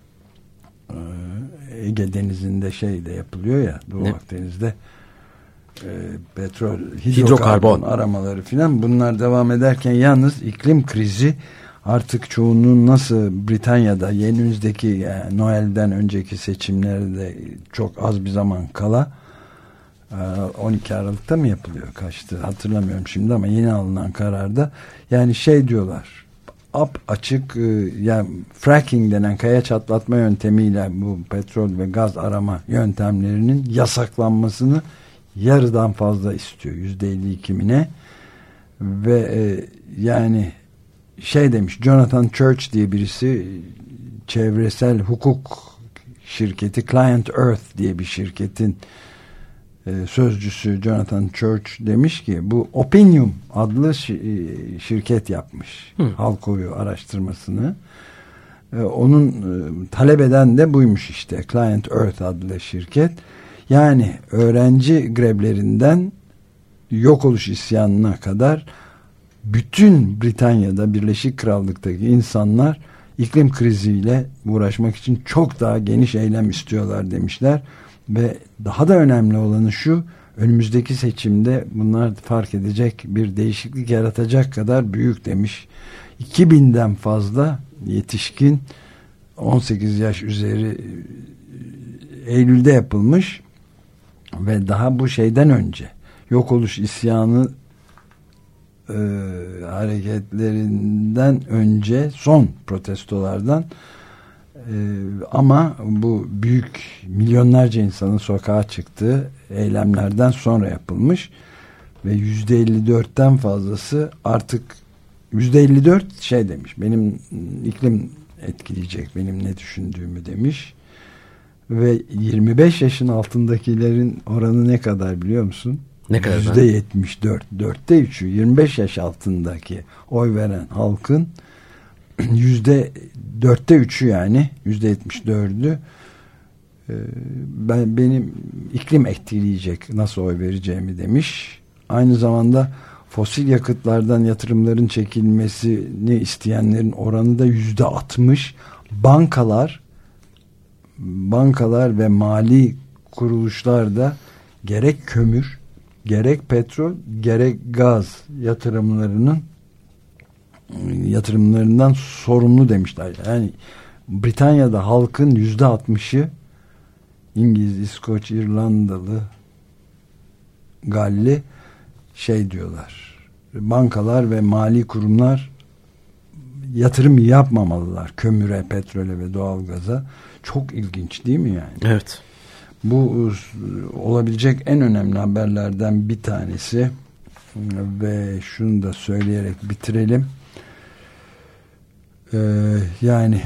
Ege Denizi'nde de yapılıyor ya, Doğu Akdeniz'de petrol, hidrokarbon aramaları filan, bunlar devam ederken yalnız iklim krizi artık çoğunluğun nasıl Britanya'da önümüzdeki Noel'den önceki seçimlerde çok az bir zaman kala 12 Aralık'ta mı yapılıyor, kaçtı hatırlamıyorum şimdi ama yeni alınan kararda yani diyorlar, açık yani fracking denen kaya çatlatma yöntemiyle bu petrol ve gaz arama yöntemlerinin yasaklanmasını yarıdan fazla istiyor, %52'mine ve yani demiş Jonathan Church diye birisi, çevresel hukuk şirketi Client Earth diye bir şirketin sözcüsü Jonathan Church demiş ki bu Opinium adlı şirket yapmış halk oyu araştırmasını. Onun talep eden de buymuş işte, Client Earth adlı şirket. Yani öğrenci grevlerinden yok oluş isyanına kadar bütün Britanya'da, Birleşik Krallık'taki insanlar iklim kriziyle uğraşmak için çok daha geniş eylem istiyorlar demişler. Ve daha da önemli olanı şu, önümüzdeki seçimde bunlar fark edecek, bir değişiklik yaratacak kadar büyük demiş. 2000'den fazla yetişkin 18 yaş üzeri Eylül'de yapılmış ve daha bu önce yok oluş isyanı hareketlerinden önce, son protestolardan ama bu büyük milyonlarca insanın sokağa çıktığı eylemlerden sonra yapılmış ve %54'ten fazlası artık %54 demiş, benim iklim etkileyecek benim ne düşündüğümü demiş ve 25 yaşın altındakilerin oranı ne kadar biliyor musun? Ne kadar? %74, 3'ü 25 yaş altındaki oy veren halkın %3'ü yani %74'ü benim iklim etkileyecek, nasıl oy vereceğimi demiş. Aynı zamanda fosil yakıtlardan yatırımların çekilmesini isteyenlerin oranı da %60. Bankalar ve mali kuruluşlar da gerek kömür, gerek petrol, gerek gaz yatırımlarından sorumlu demişler. Yani Britanya'da halkın %60'ı İngiliz, İskoç, İrlandalı, Galli diyorlar. Bankalar ve mali kurumlar yatırım yapmamalılar kömüre, petrole ve doğalgaza. Çok ilginç değil mi yani? Evet. Bu olabilecek en önemli haberlerden bir tanesi ve şunu da söyleyerek bitirelim. Yani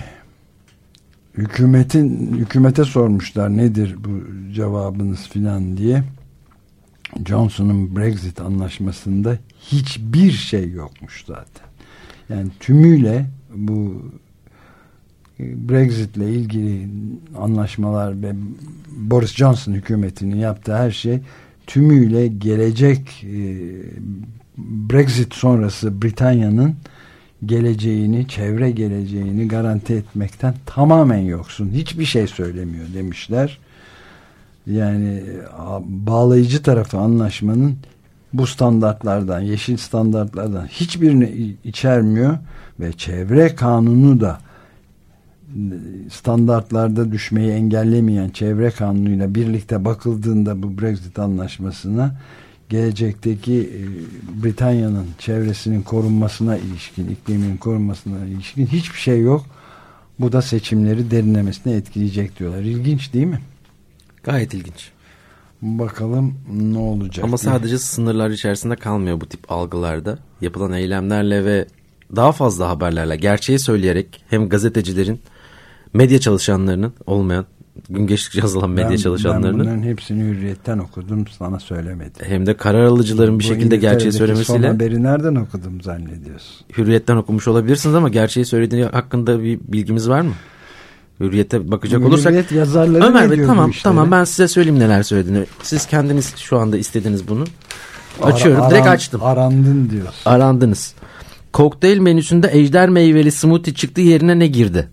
hükümete sormuşlar nedir bu cevabınız filan diye. Johnson'un Brexit anlaşmasında hiçbir şey yokmuş zaten. Yani tümüyle bu Brexit'le ilgili anlaşmalar ve Boris Johnson hükümetinin yaptığı her şey tümüyle gelecek Brexit sonrası Britanya'nın geleceğini, çevre geleceğini garanti etmekten tamamen yoksun. Hiçbir şey söylemiyor demişler. Yani bağlayıcı tarafı anlaşmanın bu standartlardan, yeşil standartlardan hiçbirini içermiyor ve çevre kanunu da standartlarda düşmeyi engellemeyen çevre kanunuyla birlikte bakıldığında bu Brexit anlaşmasına gelecekteki Britanya'nın çevresinin korunmasına ilişkin, iklimin korunmasına ilişkin hiçbir şey yok. Bu da seçimleri derinlemesine etkileyecek diyorlar. İlginç değil mi? Gayet ilginç. Bakalım ne olacak. Ama sadece sınırlar içerisinde kalmıyor bu tip algılarda. Yapılan eylemlerle ve daha fazla haberlerle, gerçeği söyleyerek hem gazetecilerin, medya çalışanlarının olmayan, gün geçtikçe yazılan medya çalışanlarının. Ben bunların hepsini Hürriyet'ten okudum, sana söylemedim. Hem de karar alıcıların bir şekilde gerçeği söylemesiyle. Son haberi nereden okudum zannediyorsun? Hürriyet'ten okumuş olabilirsiniz ama gerçeği söylediği hakkında bir bilgimiz var mı? Hürriyet'e bakacak olursak. Hürriyet yazarları Ömer Bey tamam ben size söyleyeyim neler söylediğini. Siz kendiniz şu anda istediniz bunu. Açıyorum. Direkt açtım. Arandın diyorsun. Arandınız. Kokteyl menüsünde ejder meyveli smoothie çıktı, yerine ne girdi?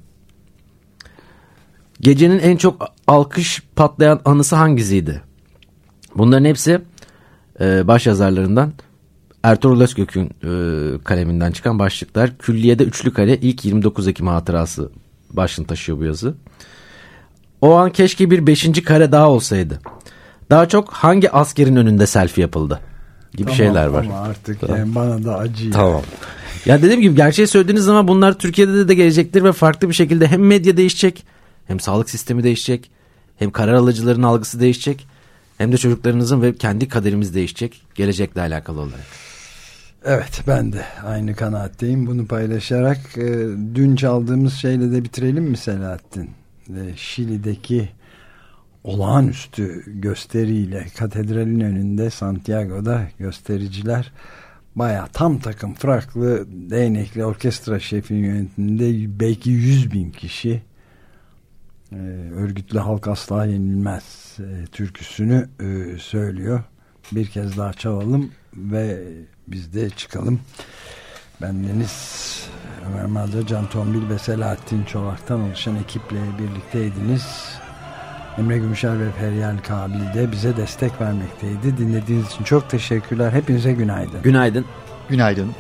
Gecenin en çok alkış patlayan anısı hangisiydi? Bunların hepsi başyazarlarından Ertuğrul Özkök'ün kaleminden çıkan başlıklar. Külliye'de üçlü kare ilk 29 Ekim hatırası başlığını taşıyor bu yazı. O an keşke bir 5. kare daha olsaydı. Daha çok hangi askerin önünde selfie yapıldı? Gibi şeyler var. Ama artık yani bana da acıyor. Tamam. Ya dediğim gibi gerçeği söylediğiniz zaman bunlar Türkiye'de de gelecektir ve farklı bir şekilde hem medya değişecek, hem sağlık sistemi değişecek, hem karar alıcıların algısı değişecek, hem de çocuklarınızın ve kendi kaderimiz değişecek gelecekle alakalı olarak. Evet, ben de aynı kanaatteyim. Bunu paylaşarak dün çaldığımız şeyle de bitirelim mi Selahattin? Şili'deki olağanüstü gösteriyle katedralin önünde Santiago'da göstericiler bayağı tam takım fraklı değnekli orkestra şefinin yönetiminde belki 100.000 kişi örgütlü halk asla yenilmez türküsünü söylüyor. Bir kez daha çalalım ve biz de çıkalım. Bendeniz Ömer Madra, Can Tombil ve Selahattin Çolak'tan oluşan ekiple birlikteydiniz. Emre Gümüşer ve Feryal Kabil de bize destek vermekteydi. Dinlediğiniz için çok teşekkürler. Hepinize günaydın. Günaydın. Günaydın.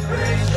Spring.